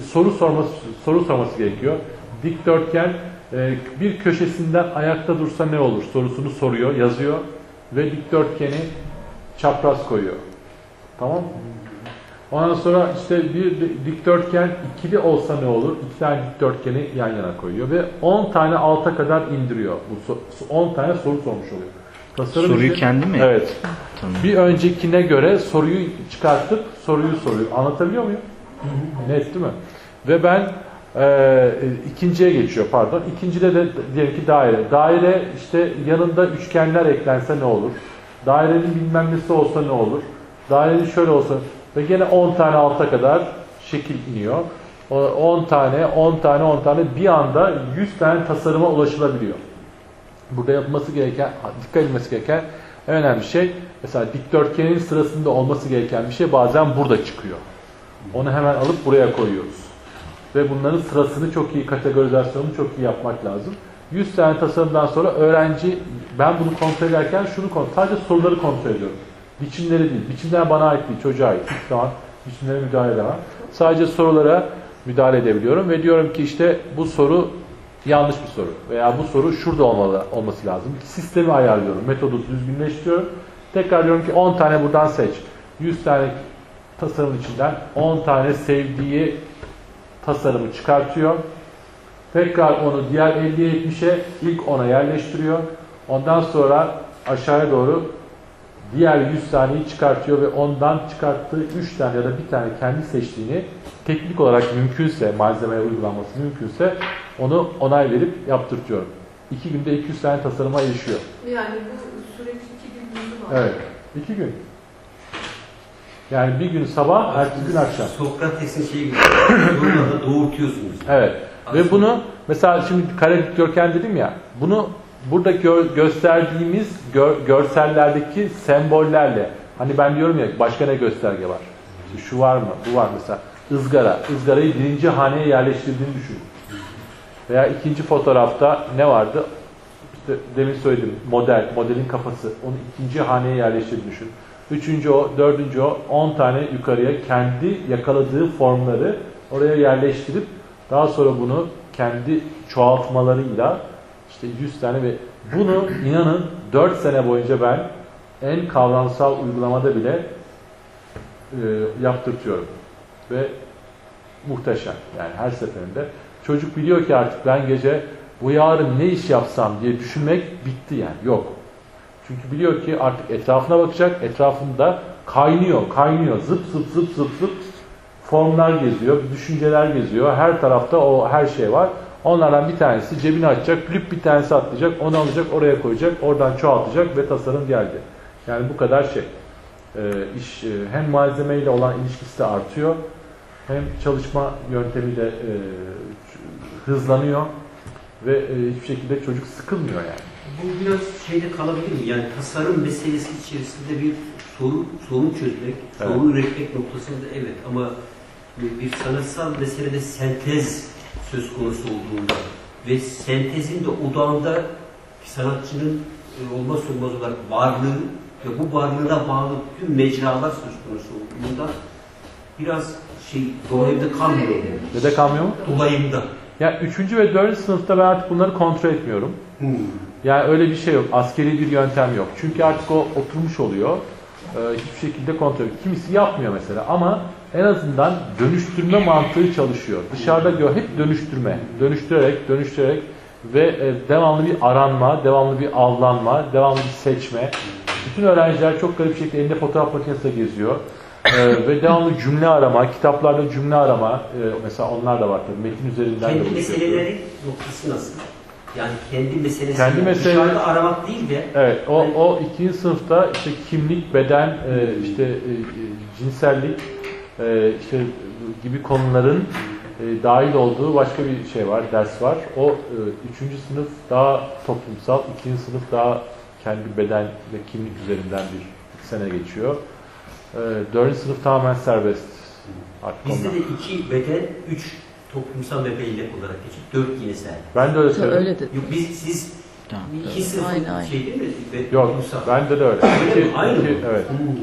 soru sorması gerekiyor. Dikdörtgen bir köşesinden ayakta dursa ne olur sorusunu soruyor, yazıyor ve dikdörtgeni çapraz koyuyor. Tamam mı? Ondan sonra işte bir dikdörtgen ikili olsa ne olur? 2 tane dikdörtgeni yan yana koyuyor ve 10 tane alta kadar indiriyor. Bu 10 tane soru sormuş oluyor. Tasarım soruyu kendi mi? Evet. Tamam. Bir öncekine göre soruyu çıkartıp soruyu soruyor. Anlatabiliyor muyum? Net değil mi? Ve ben ikinciye geçiyor pardon. İkincide de diyelim ki daire. Daire işte yanında üçgenler eklense ne olur? Dairenin bilmem nesi olsa ne olur? Dairenin şöyle olsa ve gene 10 tane alta kadar şekil iniyor. 10 tane bir anda 100 tane tasarıma ulaşılabiliyor. Burada yapılması gereken, dikkat edilmesi gereken en önemli şey, mesela dikdörtgenin sırasında olması gereken bir şey bazen burada çıkıyor. Onu hemen alıp buraya koyuyoruz. Ve bunların sırasını çok iyi, kategorizasyonunu çok iyi yapmak lazım. 100 tane tasarımdan sonra öğrenci, ben bunu kontrol ederken sadece soruları kontrol ediyorum. Biçimleri değil. Biçimler bana ait değil, çocuğa ait. Hiç zaman biçimlere müdahale edemem. Sadece sorulara müdahale edebiliyorum ve diyorum ki işte bu soru yanlış bir soru veya bu soru şurada olması lazım. Sistemi ayarlıyorum, metodu düzgünleştiriyorum. Tekrar diyorum ki 10 tane buradan seç. 100 tane tasarımın içinden 10 tane sevdiği tasarımı çıkartıyor. Tekrar onu diğer 50'ye 70'e ilk 10'a yerleştiriyor. Ondan sonra aşağıya doğru diğer 100 taneyi çıkartıyor ve ondan çıkarttığı 3 tane ya da bir tane kendi seçtiğini teknik olarak mümkünse, malzemeye uygulanması mümkünse onu onay verip yaptırtıyorum. 2 günde 200 tane tasarıma erişiyor. Yani bu süreç 2 gün var. Evet. 2 gün. Yani bir gün sabah, ertesi gün akşam. Sokrates'in şeyi gibi. Doğurtuyorsunuz. Evet. Ve bunu mesela şimdi kare dikdörtgen dedim ya, bunu burada gösterdiğimiz görsellerdeki sembollerle, hani ben diyorum ya başka ne gösterge var? İşte şu var mı? Bu var mesela. Izgara. Izgarayı birinci haneye yerleştirdiğini düşün. Veya ikinci fotoğrafta ne vardı? İşte demin söyledim. Modelin kafası. Onu ikinci haneye yerleştirdiğini düşün. Üçüncü o, dördüncü o, 10 tane yukarıya kendi yakaladığı formları oraya yerleştirip daha sonra bunu kendi çoğaltmalarıyla işte 100 tane ve bunu inanın 4 sene boyunca ben en kavramsal uygulamada bile yaptırtıyorum. Ve muhteşem. Yani her seferinde. Çocuk biliyor ki artık ben gece bu yarın ne iş yapsam diye düşünmek bitti yani. Yok. Çünkü biliyor ki artık etrafına bakacak, etrafında kaynıyor, zıp zıp formlar geziyor, düşünceler geziyor. Her tarafta o her şey var. Onlardan bir tanesi cebini açacak, lüp bir tanesi atlayacak, onu alacak, oraya koyacak, oradan çoğaltacak ve tasarım geldi. Yani bu kadar şey. İş hem malzemeyle olan ilişkisi de artıyor, hem çalışma yöntemiyle hızlanıyor ve hiçbir şekilde çocuk sıkılmıyor yani. Bu biraz şeyde kalabilir mi? Yani tasarım meselesi içerisinde bir sorun çözmek, sorun üretmek noktasında evet, ama bir sanatsal meselede sentez söz konusu olduğunda ve sentezin de odağında sanatçının olmazsa olmaz olarak varlığı ve bu varlığına bağlı tüm mecralar söz konusu olduğunda biraz dolayımda kalmıyor. Ne de kalmıyor mu? Dolayımda. Ya 3. ve 4. sınıfta ben artık bunları kontrol etmiyorum. Yani öyle bir şey yok. Askeri bir yöntem yok. Çünkü artık o oturmuş oluyor. Hiçbir şekilde kontrol ediyor. Kimisi yapmıyor mesela ama en azından dönüştürme mantığı çalışıyor. Dışarıda hep dönüştürme. Dönüştürerek ve devamlı bir aranma, devamlı bir avlanma, devamlı bir seçme. Bütün öğrenciler çok garip bir şekilde elinde fotoğraf makinesiyle geziyor. Ve devamlı cümle arama, kitaplarda cümle arama, mesela onlar da var tabii. Metin üzerinden kendi de meseleleri noktası nasıl? Yani kendi meselesini dışarıda aramak değil de. Evet, o 2. sınıfta işte kimlik, beden, cinsellik gibi konuların dahil olduğu başka bir şey var, ders var. O 3. sınıf daha toplumsal, 2. sınıf daha kendi beden ve kimlik üzerinden bir sene geçiyor. 4. sınıf tamamen serbest. Bizde de 2 beden, 3 toplumsal ve bellek olarak geçiyor. 4 yine serbest. Ben de öyle söylüyorum. Öyle de. Yok, siz 2 sınıf şey değil mi? Yok, bende de öyle. Aynı mı? Evet.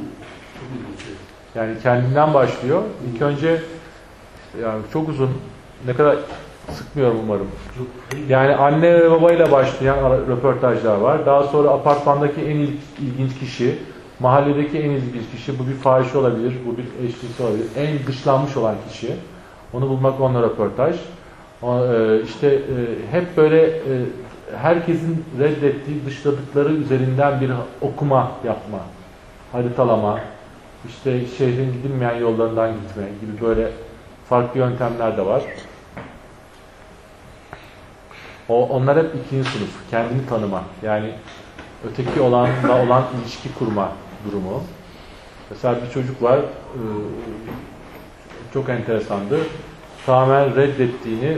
Yani kendinden başlıyor. İlk önce yani çok uzun, ne kadar sıkmıyorum umarım. Yani anne ve babayla başlayan röportajlar var. Daha sonra apartmandaki en ilginç kişi, mahalledeki en ilginç kişi, bu bir fahişe olabilir, bu bir eşcinsel olabilir. En dışlanmış olan kişi. Onu bulmak, onunla röportaj. Hep böyle herkesin reddettiği, dışladıkları üzerinden bir okuma yapma, haritalama, şehrin gidilmeyen yollarından gitme gibi böyle farklı yöntemler de var. Onlar hep 2. sınıf. Kendini tanıma. Yani öteki olanla olan ilişki kurma durumu. Mesela bir çocuk var, çok enteresandı. Tamamen reddettiğini,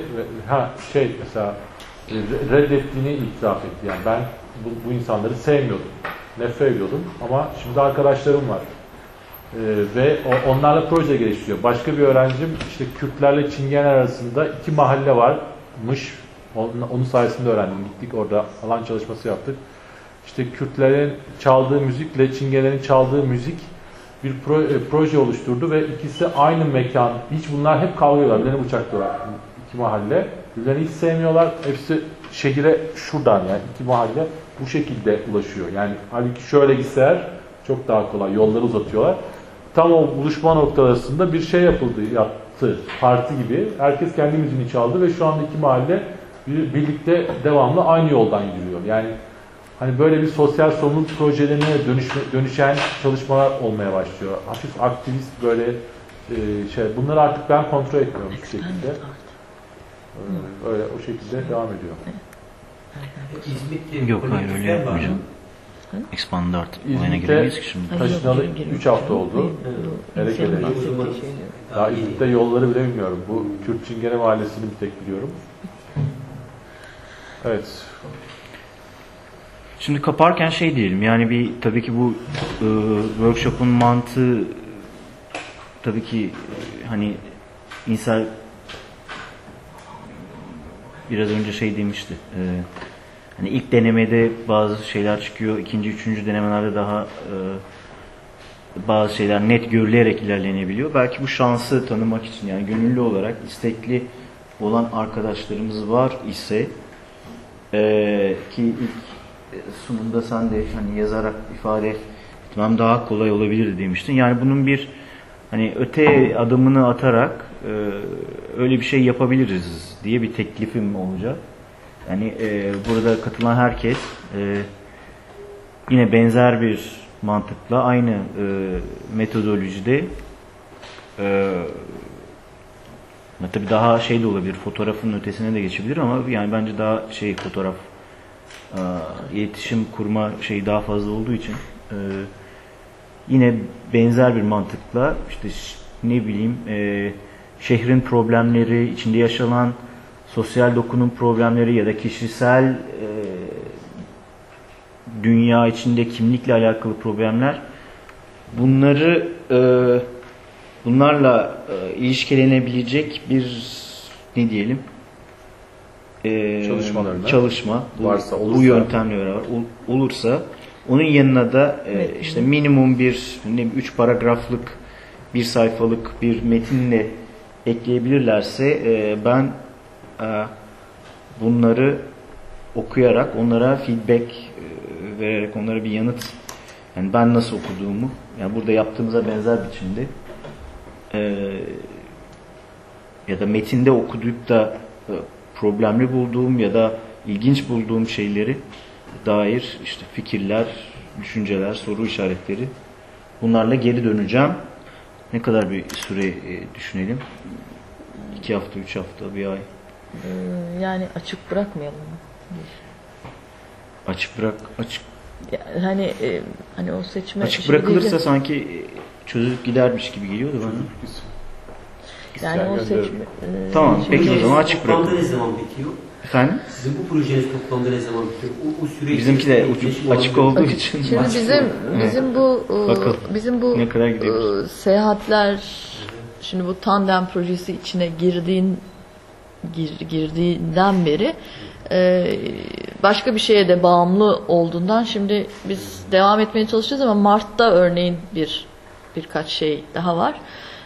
reddettiğini itiraf etti. Yani ben bu insanları sevmiyordum. Nefret ediyordum ama şimdi arkadaşlarım var. Ve onlarla proje geliştiriyor. Başka bir öğrencim Kürtlerle Çingeneler arasında 2 mahalle varmış. Onun sayesinde öğrendim. Gittik orada alan çalışması yaptık. Kürtlerin çaldığı müzikle Çingenelerin çaldığı müzik bir proje oluşturdu ve ikisi aynı mekan. Hiç bunlar hep kavgıyorlar. Birbirlerini bıçaklıyorlar. 2 mahalle. Birbirlerini hiç sevmiyorlar. Hepsi şehire şuradan, yani 2 mahalle bu şekilde ulaşıyor. Yani halbuki şöyle gitseler çok daha kolay. Yolları uzatıyorlar. Tam o buluşma noktasında bir şey yaptı. Parti gibi. Herkes kendi müziğini çaldı ve şu anda 2 mahalle birlikte devamlı aynı yoldan yürüyor. Yani hani böyle bir sosyal sorumluluk projelerine dönüşen çalışmalar olmaya başlıyor. Hafif aktivist böyle bunları artık ben kontrol etmiyorum bu şekilde. Öyle o şekilde devam ediyor. Yok, hayır öyle yapmayacağım. Expandı artık. Olayına giremeyiz ki şimdi. Taşınalı 3 hafta oldu. Daha İzmit'te yolları bile bilmiyorum. Bu Kürt Çingene Mahallesi'ni bir tek biliyorum. Evet. Şimdi kaparken diyelim, yani tabii ki bu workshop'un mantığı tabii ki hani insan biraz önce demişti. Hani ilk denemede bazı şeyler çıkıyor, ikinci, üçüncü denemelerde daha bazı şeyler net görülerek ilerlenebiliyor. Belki bu şansı tanımak için, yani gönüllü olarak istekli olan arkadaşlarımız var ise ki ilk sunumda sen de hani yazarak ifade etmem daha kolay olabilir demiştin. Yani bunun bir hani öte adımını atarak öyle bir şey yapabiliriz diye bir teklifim olacak. Yani burada katılan herkes yine benzer bir mantıkla aynı metodolojide tabii daha şey de olabilir, fotoğrafın ötesine de geçebilir ama yani bence daha fotoğraf iletişim kurma şeyi daha fazla olduğu için yine benzer bir mantıkla işte ne bileyim şehrin problemleri, içinde yaşanan sosyal dokunum problemleri ya da kişisel dünya içinde kimlikle alakalı problemler, bunlarla ilişkilenebilecek bir ne diyelim çalışma varsa, bu yöntemle beraber olursa onun yanına da işte minimum bir 3 paragraflık, 1 sayfalık bir metinle ekleyebilirlerse ben bunları okuyarak onlara feedback vererek onlara bir yanıt, yani ben nasıl okuduğumu, yani burada yaptığımıza benzer biçimde ya da metinde okuyup da problemli bulduğum ya da ilginç bulduğum şeyleri dair işte fikirler, düşünceler, soru işaretleri, bunlarla geri döneceğim. Ne kadar bir süre düşünelim? 2 hafta, 3 hafta, bir ay. Yani açık bırakmayalım mı? Açık. Yani hani o seçme açık bırakılırsa sanki çözülüp gidermiş gibi geliyordu bana. Yani o seçme. Tamam, peki o zaman açık bırakın. Toplamda ne zaman bitiyor? Efendim? Sizin bu projeniz toplamda ne zaman bitiyor? O süreç bizimki de açık olduğu için. Şimdi bizim bu ne kadar gidiyoruz? Seyahatler, şimdi bu tandem projesi içine girdiğinden beri başka bir şeye de bağımlı olduğundan şimdi biz devam etmeye çalışacağız ama Mart'ta örneğin birkaç şey daha var.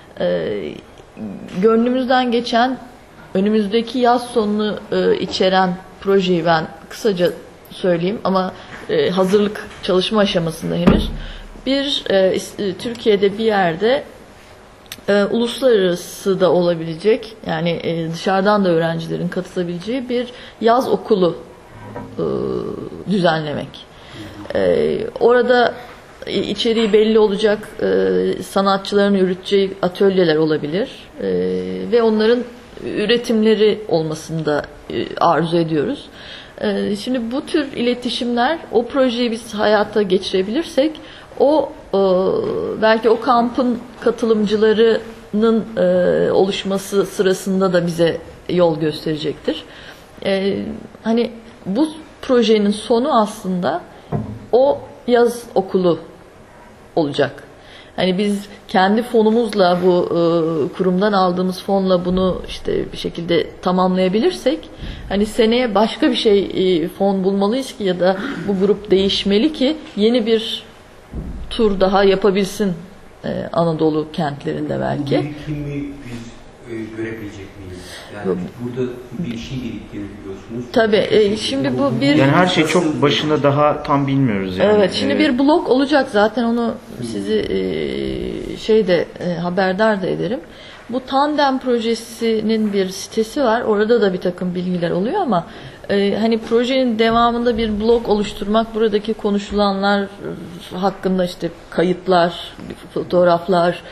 Gönlümüzden geçen önümüzdeki yaz sonunu içeren projeyi ben kısaca söyleyeyim ama hazırlık çalışma aşamasında henüz. Türkiye'de bir yerde uluslararası da olabilecek, yani dışarıdan da öğrencilerin katılabileceği bir yaz okulu düzenlemek. Orada içeriği belli olacak sanatçıların yürüteceği atölyeler olabilir ve onların üretimleri olmasını da arzu ediyoruz. Şimdi bu tür iletişimler, o projeyi biz hayata geçirebilirsek belki o kampın katılımcılarının oluşması sırasında da bize yol gösterecektir. Hani bu projenin sonu aslında o yaz okulu olacak. Hani biz kendi fonumuzla, bu kurumdan aldığımız fonla bunu işte bir şekilde tamamlayabilirsek, hani seneye başka bir şey fon bulmalıyız ki ya da bu grup değişmeli ki yeni bir tur daha yapabilsin Anadolu kentlerinde belki. Bu birikimi biz görebilecek miyiz? Yani burada bir şey biriktiğini biliyorsunuz. Tabii. Şimdi bu bir... Yani her şey çok başında daha tam bilmiyoruz yani. Evet. Şimdi bir blog olacak zaten, onu sizi haberdar da ederim. Bu tandem projesinin bir sitesi var. Orada da bir takım bilgiler oluyor ama hani projenin devamında bir blog oluşturmak, buradaki konuşulanlar hakkında işte kayıtlar, fotoğraflar,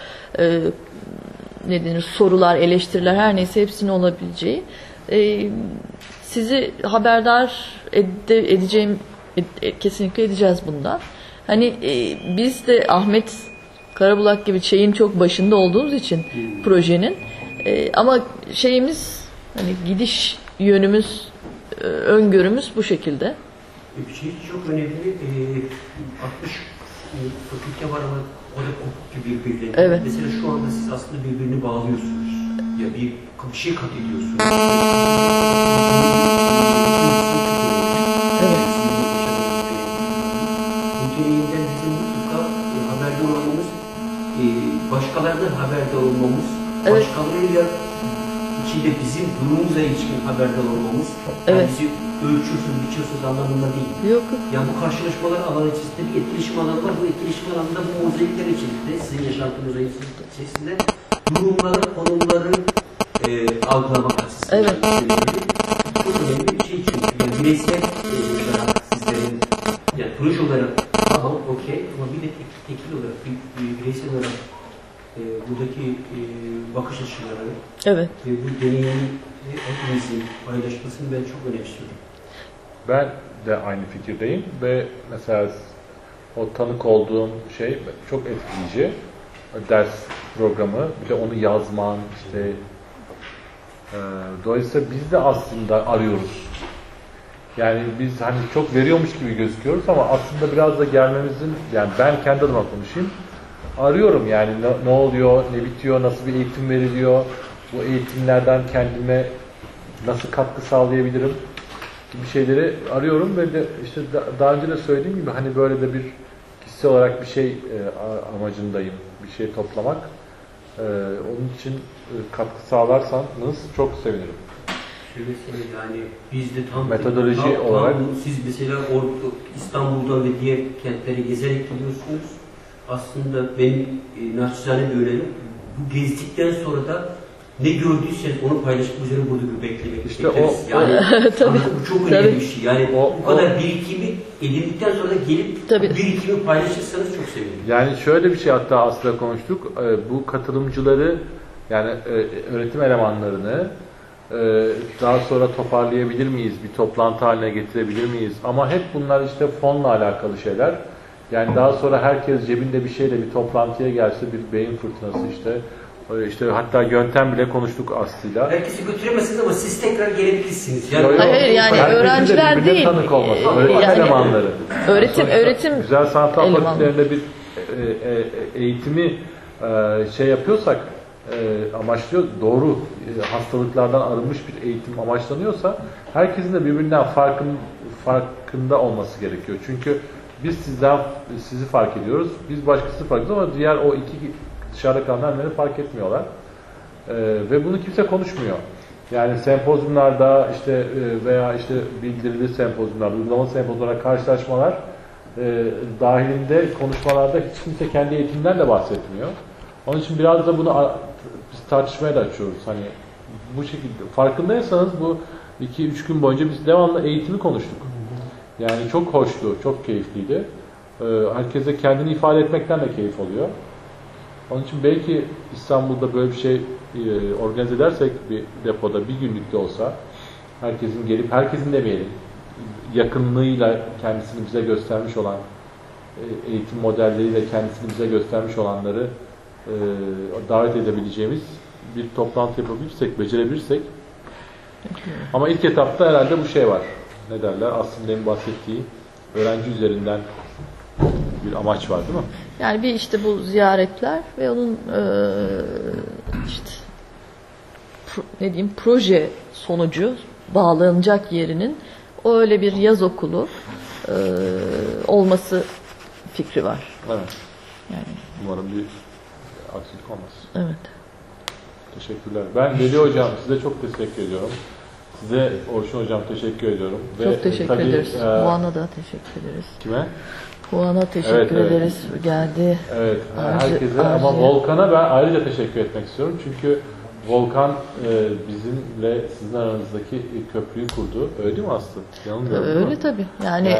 sorular, eleştiriler, her neyse hepsinin olabileceği, sizi haberdar kesinlikle edeceğiz bundan. Hani biz de Ahmet Karabulak gibi şeyin çok başında olduğumuz için projenin, ama hani gidiş yönümüz, öngörümüz bu şekilde. Bir şey çok önemli. 60 fakülte var ama o da kopuk gibi birbirine. Evet. Mesela şu anda siz aslında birbirini bağlıyorsunuz. Ya bir şey kat ediyorsunuz. Evet. Niteliğinden bizim mutlaka haberdar olmamız, başkalarından haberdar olmamız, başkalarıyla içinde bizim durumumuza ilişkin haberdar olmamız, yani bizi ölçüyorsunuz, biçiyorsunuz anlamında değil. Yok. Yani bu karşılaşmalar alanı içerisinde bir etkileşim alanı var. Bu etkileşim alanında bu mozaikler içerisinde, sizin yaşantı mozaik içerisinde durumları, konumları algılamak açısından. Evet. Bu önemli bir şey çünkü. bireysel olarak sizlerin, yani proje olarak tamam okey ama bir de tekil olarak, bireysel olarak buradaki bakış açıları evet. ve bu deneyimi hepimizin paylaşmasını ben çok önemsiyorum. Ben de aynı fikirdeyim ve mesela o tanık olduğum şey çok etkileyici. Ders programı, bir de onu yazman, işte dolayısıyla biz de aslında arıyoruz. Yani biz hani çok veriyormuş gibi gözüküyoruz ama aslında biraz da gelmemizin, yani ben kendi adıma konuşayım, arıyorum yani ne oluyor, ne bitiyor, nasıl bir eğitim veriliyor, bu eğitimlerden kendime nasıl katkı sağlayabilirim gibi şeyleri arıyorum ve de işte daha önce de söylediğim gibi hani böyle de bir kişisel olarak bir şey amacındayım, bir şey toplamak. Onun için katkı sağlarsanız çok sevinirim. Yani biz de tam metodoloji olarak siz mesela İstanbul'dan ve diğer kentleri gezerek gidiyorsunuz. Aslında benim naçizane bir önerim, bu gezdikten sonra da ne gördüyseniz onu paylaşıp üzerine burada beklemek. İşte yani tabii, bu çok önemli bir şey. Yani bu kadar birikimi edindikten sonra da gelip birikimi paylaşırsanız çok sevinirim. Yani şöyle bir şey hatta aslında konuştuk. Bu katılımcıları, yani öğretim elemanlarını daha sonra toparlayabilir miyiz? Bir toplantı haline getirebilir miyiz? Ama hep bunlar işte fonla alakalı şeyler. Yani daha sonra herkes cebinde bir şeyle bir toplantıya gelse bir beyin fırtınası işte hatta Yöntem bile konuştuk Aslı'yla. Herkesi götüremezsiniz ama siz tekrar gelebilirsiniz. Hayır yani öğrenciler değil. Tanık olması, öğretim elemanları. Öğretim Güzel sanatlar fakültelerinde bir eğitimi şey yapıyorsak, amaçlıyor, doğru hastalıklardan arınmış bir eğitim amaçlanıyorsa herkesin de birbirinden farkında olması gerekiyor. Çünkü biz sizi fark ediyoruz, biz başkası fark ediyoruz ama diğer o iki dışarıda kalanlar beni fark etmiyorlar. Ve bunu kimse konuşmuyor. Yani sempozyumlarda işte veya işte bildirili sempozyumlarda, uygulamalı sempozyumlarda karşılaşmalar dahilinde konuşmalarda hiç kimse kendi eğitimden de bahsetmiyor. Onun için biraz da bunu biz tartışmaya da açıyoruz. Hani bu şekilde farkındaysanız bu 2-3 gün boyunca biz devamlı eğitimi konuştuk. Yani çok hoştu, çok keyifliydi. Herkese kendini ifade etmekten de keyif oluyor. Onun için belki İstanbul'da böyle bir şey organize edersek bir depoda bir günlük de olsa herkesin gelip, herkesin demeyelim, yakınlığıyla kendisini bize göstermiş olan, eğitim modelleriyle kendisini bize göstermiş olanları davet edebileceğimiz bir toplantı yapabilirsek, becerebilirsek. Ama ilk etapta herhalde bu şey var. Ne derler? Aslında benim bahsettiği öğrenci üzerinden bir amaç var değil mi? Yani bir işte bu ziyaretler ve onun işte ne diyeyim, proje sonucu bağlanacak yerinin o öyle bir yaz okulu olması fikri var. Evet. Yani. Umarım bir aksilik olmaz. Evet. Teşekkürler. Ben Veli Hocam size çok teşekkür ediyorum. Size Orçun Hocam teşekkür ediyorum. Çok teşekkür ederiz. Puan'a da teşekkür ederiz. Kime? Puan'a teşekkür ederiz. Geldi. Evet. Herkese ama Volkan'a ben ayrıca teşekkür etmek istiyorum. Çünkü Volkan bizimle sizin aranızdaki köprüyü kurdu. Öyle değil mi Aslı? Yanılmıyorum. Öyle tabii. Yani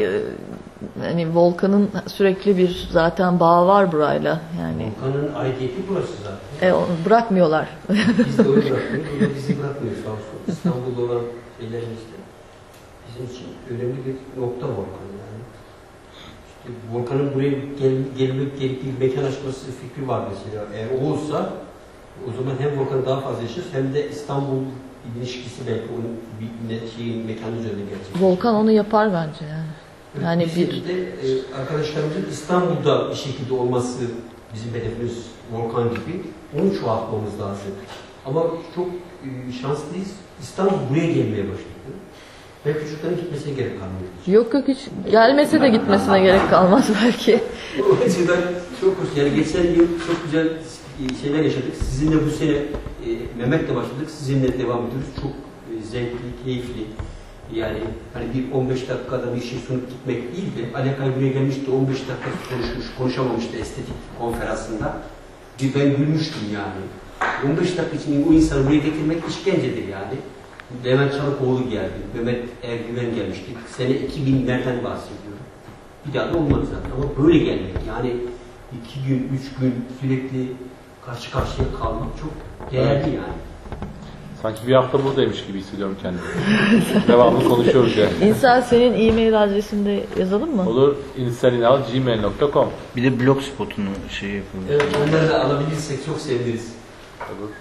hani Volkan'ın sürekli bir zaten bağı var burayla. Yani Volkan'ın aidiyeti burası zaten. Bırakmıyorlar. Biz de öyle bırakmıyoruz. O da bizi bırakmıyor sağ olsun. İstanbul'da olan şeylerimizde bizim için önemli bir nokta Volkan yani. İşte Volkan'ın buraya gelip bir mekan açması fikri var mesela. Eğer o olsa o zaman hem Volkan daha fazla yaşar hem de İstanbul ilişkisi belki onun bir mekanı üzerinde gelecek. Volkan onu yapar bence yani. Yani bir de arkadaşlarımızın İstanbul'da bir şekilde olması bizim hedefimiz Volkan gibi. Onu çoğaltmamız lazım. Ama çok şanslıyız. İstanbul buraya gelmeye başladı. Belki çocukların gitmesine gerek kalmıyor. Yok hiç gelmese de gitmesine gerek kalmaz belki. O açıdan çok hoş. Yani geçen yıl çok güzel şeyler yaşadık. Sizinle bu sene Mehmet'le başladık. Sizinle devam ediyoruz. Çok zevkli, keyifli. Yani hani bir 15 dakikada bir şey sunup gitmek değil de Ali Akay buraya gelmişti, 15 dakika konuşamamıştı estetik konferansında. Ben gülmüştüm yani. 15 dakika için o insanı buraya getirmek işkencedir yani. Levent Çalıkoğlu geldi, Mehmet Ergüven gelmişti. Sene 2000'lerden bahsediyorum. Bir daha da olmadı zaten ama böyle gelmek. Yani 2 gün, 3 gün sürekli karşı karşıya kalmak çok değerli yani. Sanki bir hafta buradaymış gibi hissediyorum kendimi. Devamlı konuşuyoruz yani. İnsan senin e-mail adresinde yazalım mı? Olur. insaninal@gmail.com. Bir de blogspot'unu şey yapalım. Evet, onları da alabilirsek çok seviniriz. Olur.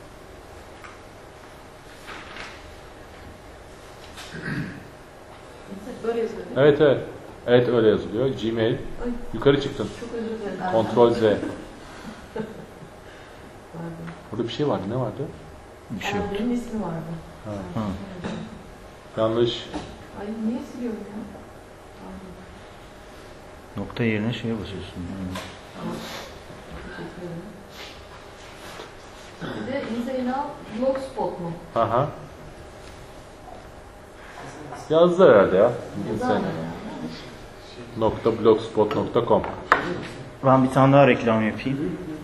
Böyle yazılıyor. Evet evet. Evet öyle yazılıyor. Gmail. Yukarı çıktın. Çok özür dilerim. Ctrl Z. Burada bir şey vardı. Ne vardı? Bir şey yok. Benim ismi vardı. Ha. Yanlış. Ay niye siliyorum ya? Nokta yerine şeye basıyorsun. Teşekkür ederim. Bir de İnsanal Blogspot mu? Aha. Yazdılar herhalde ya. .blogspot.com. Ben bir tane daha reklam yapayım.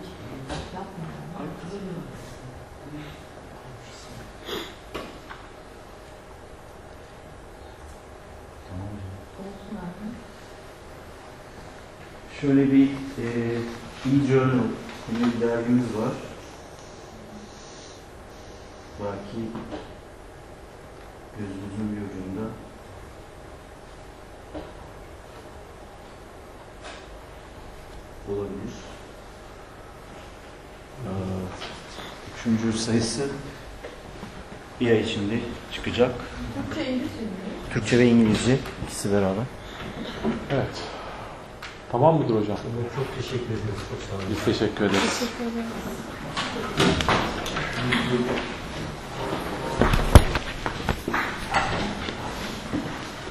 Şöyle bir e-journal, bir dergimiz var. Belki gözünüzün bir ucunda. Olabilir. Üçüncü sayısı bir ay içinde çıkacak. Türkçe, İngilizce mi? Türkçe ve İngilizce ikisi beraber. Evet. Tamam mıdır hocam? Çok teşekkür ederiz. Çok sağ olun. Biz teşekkür ederiz. Teşekkür ederim.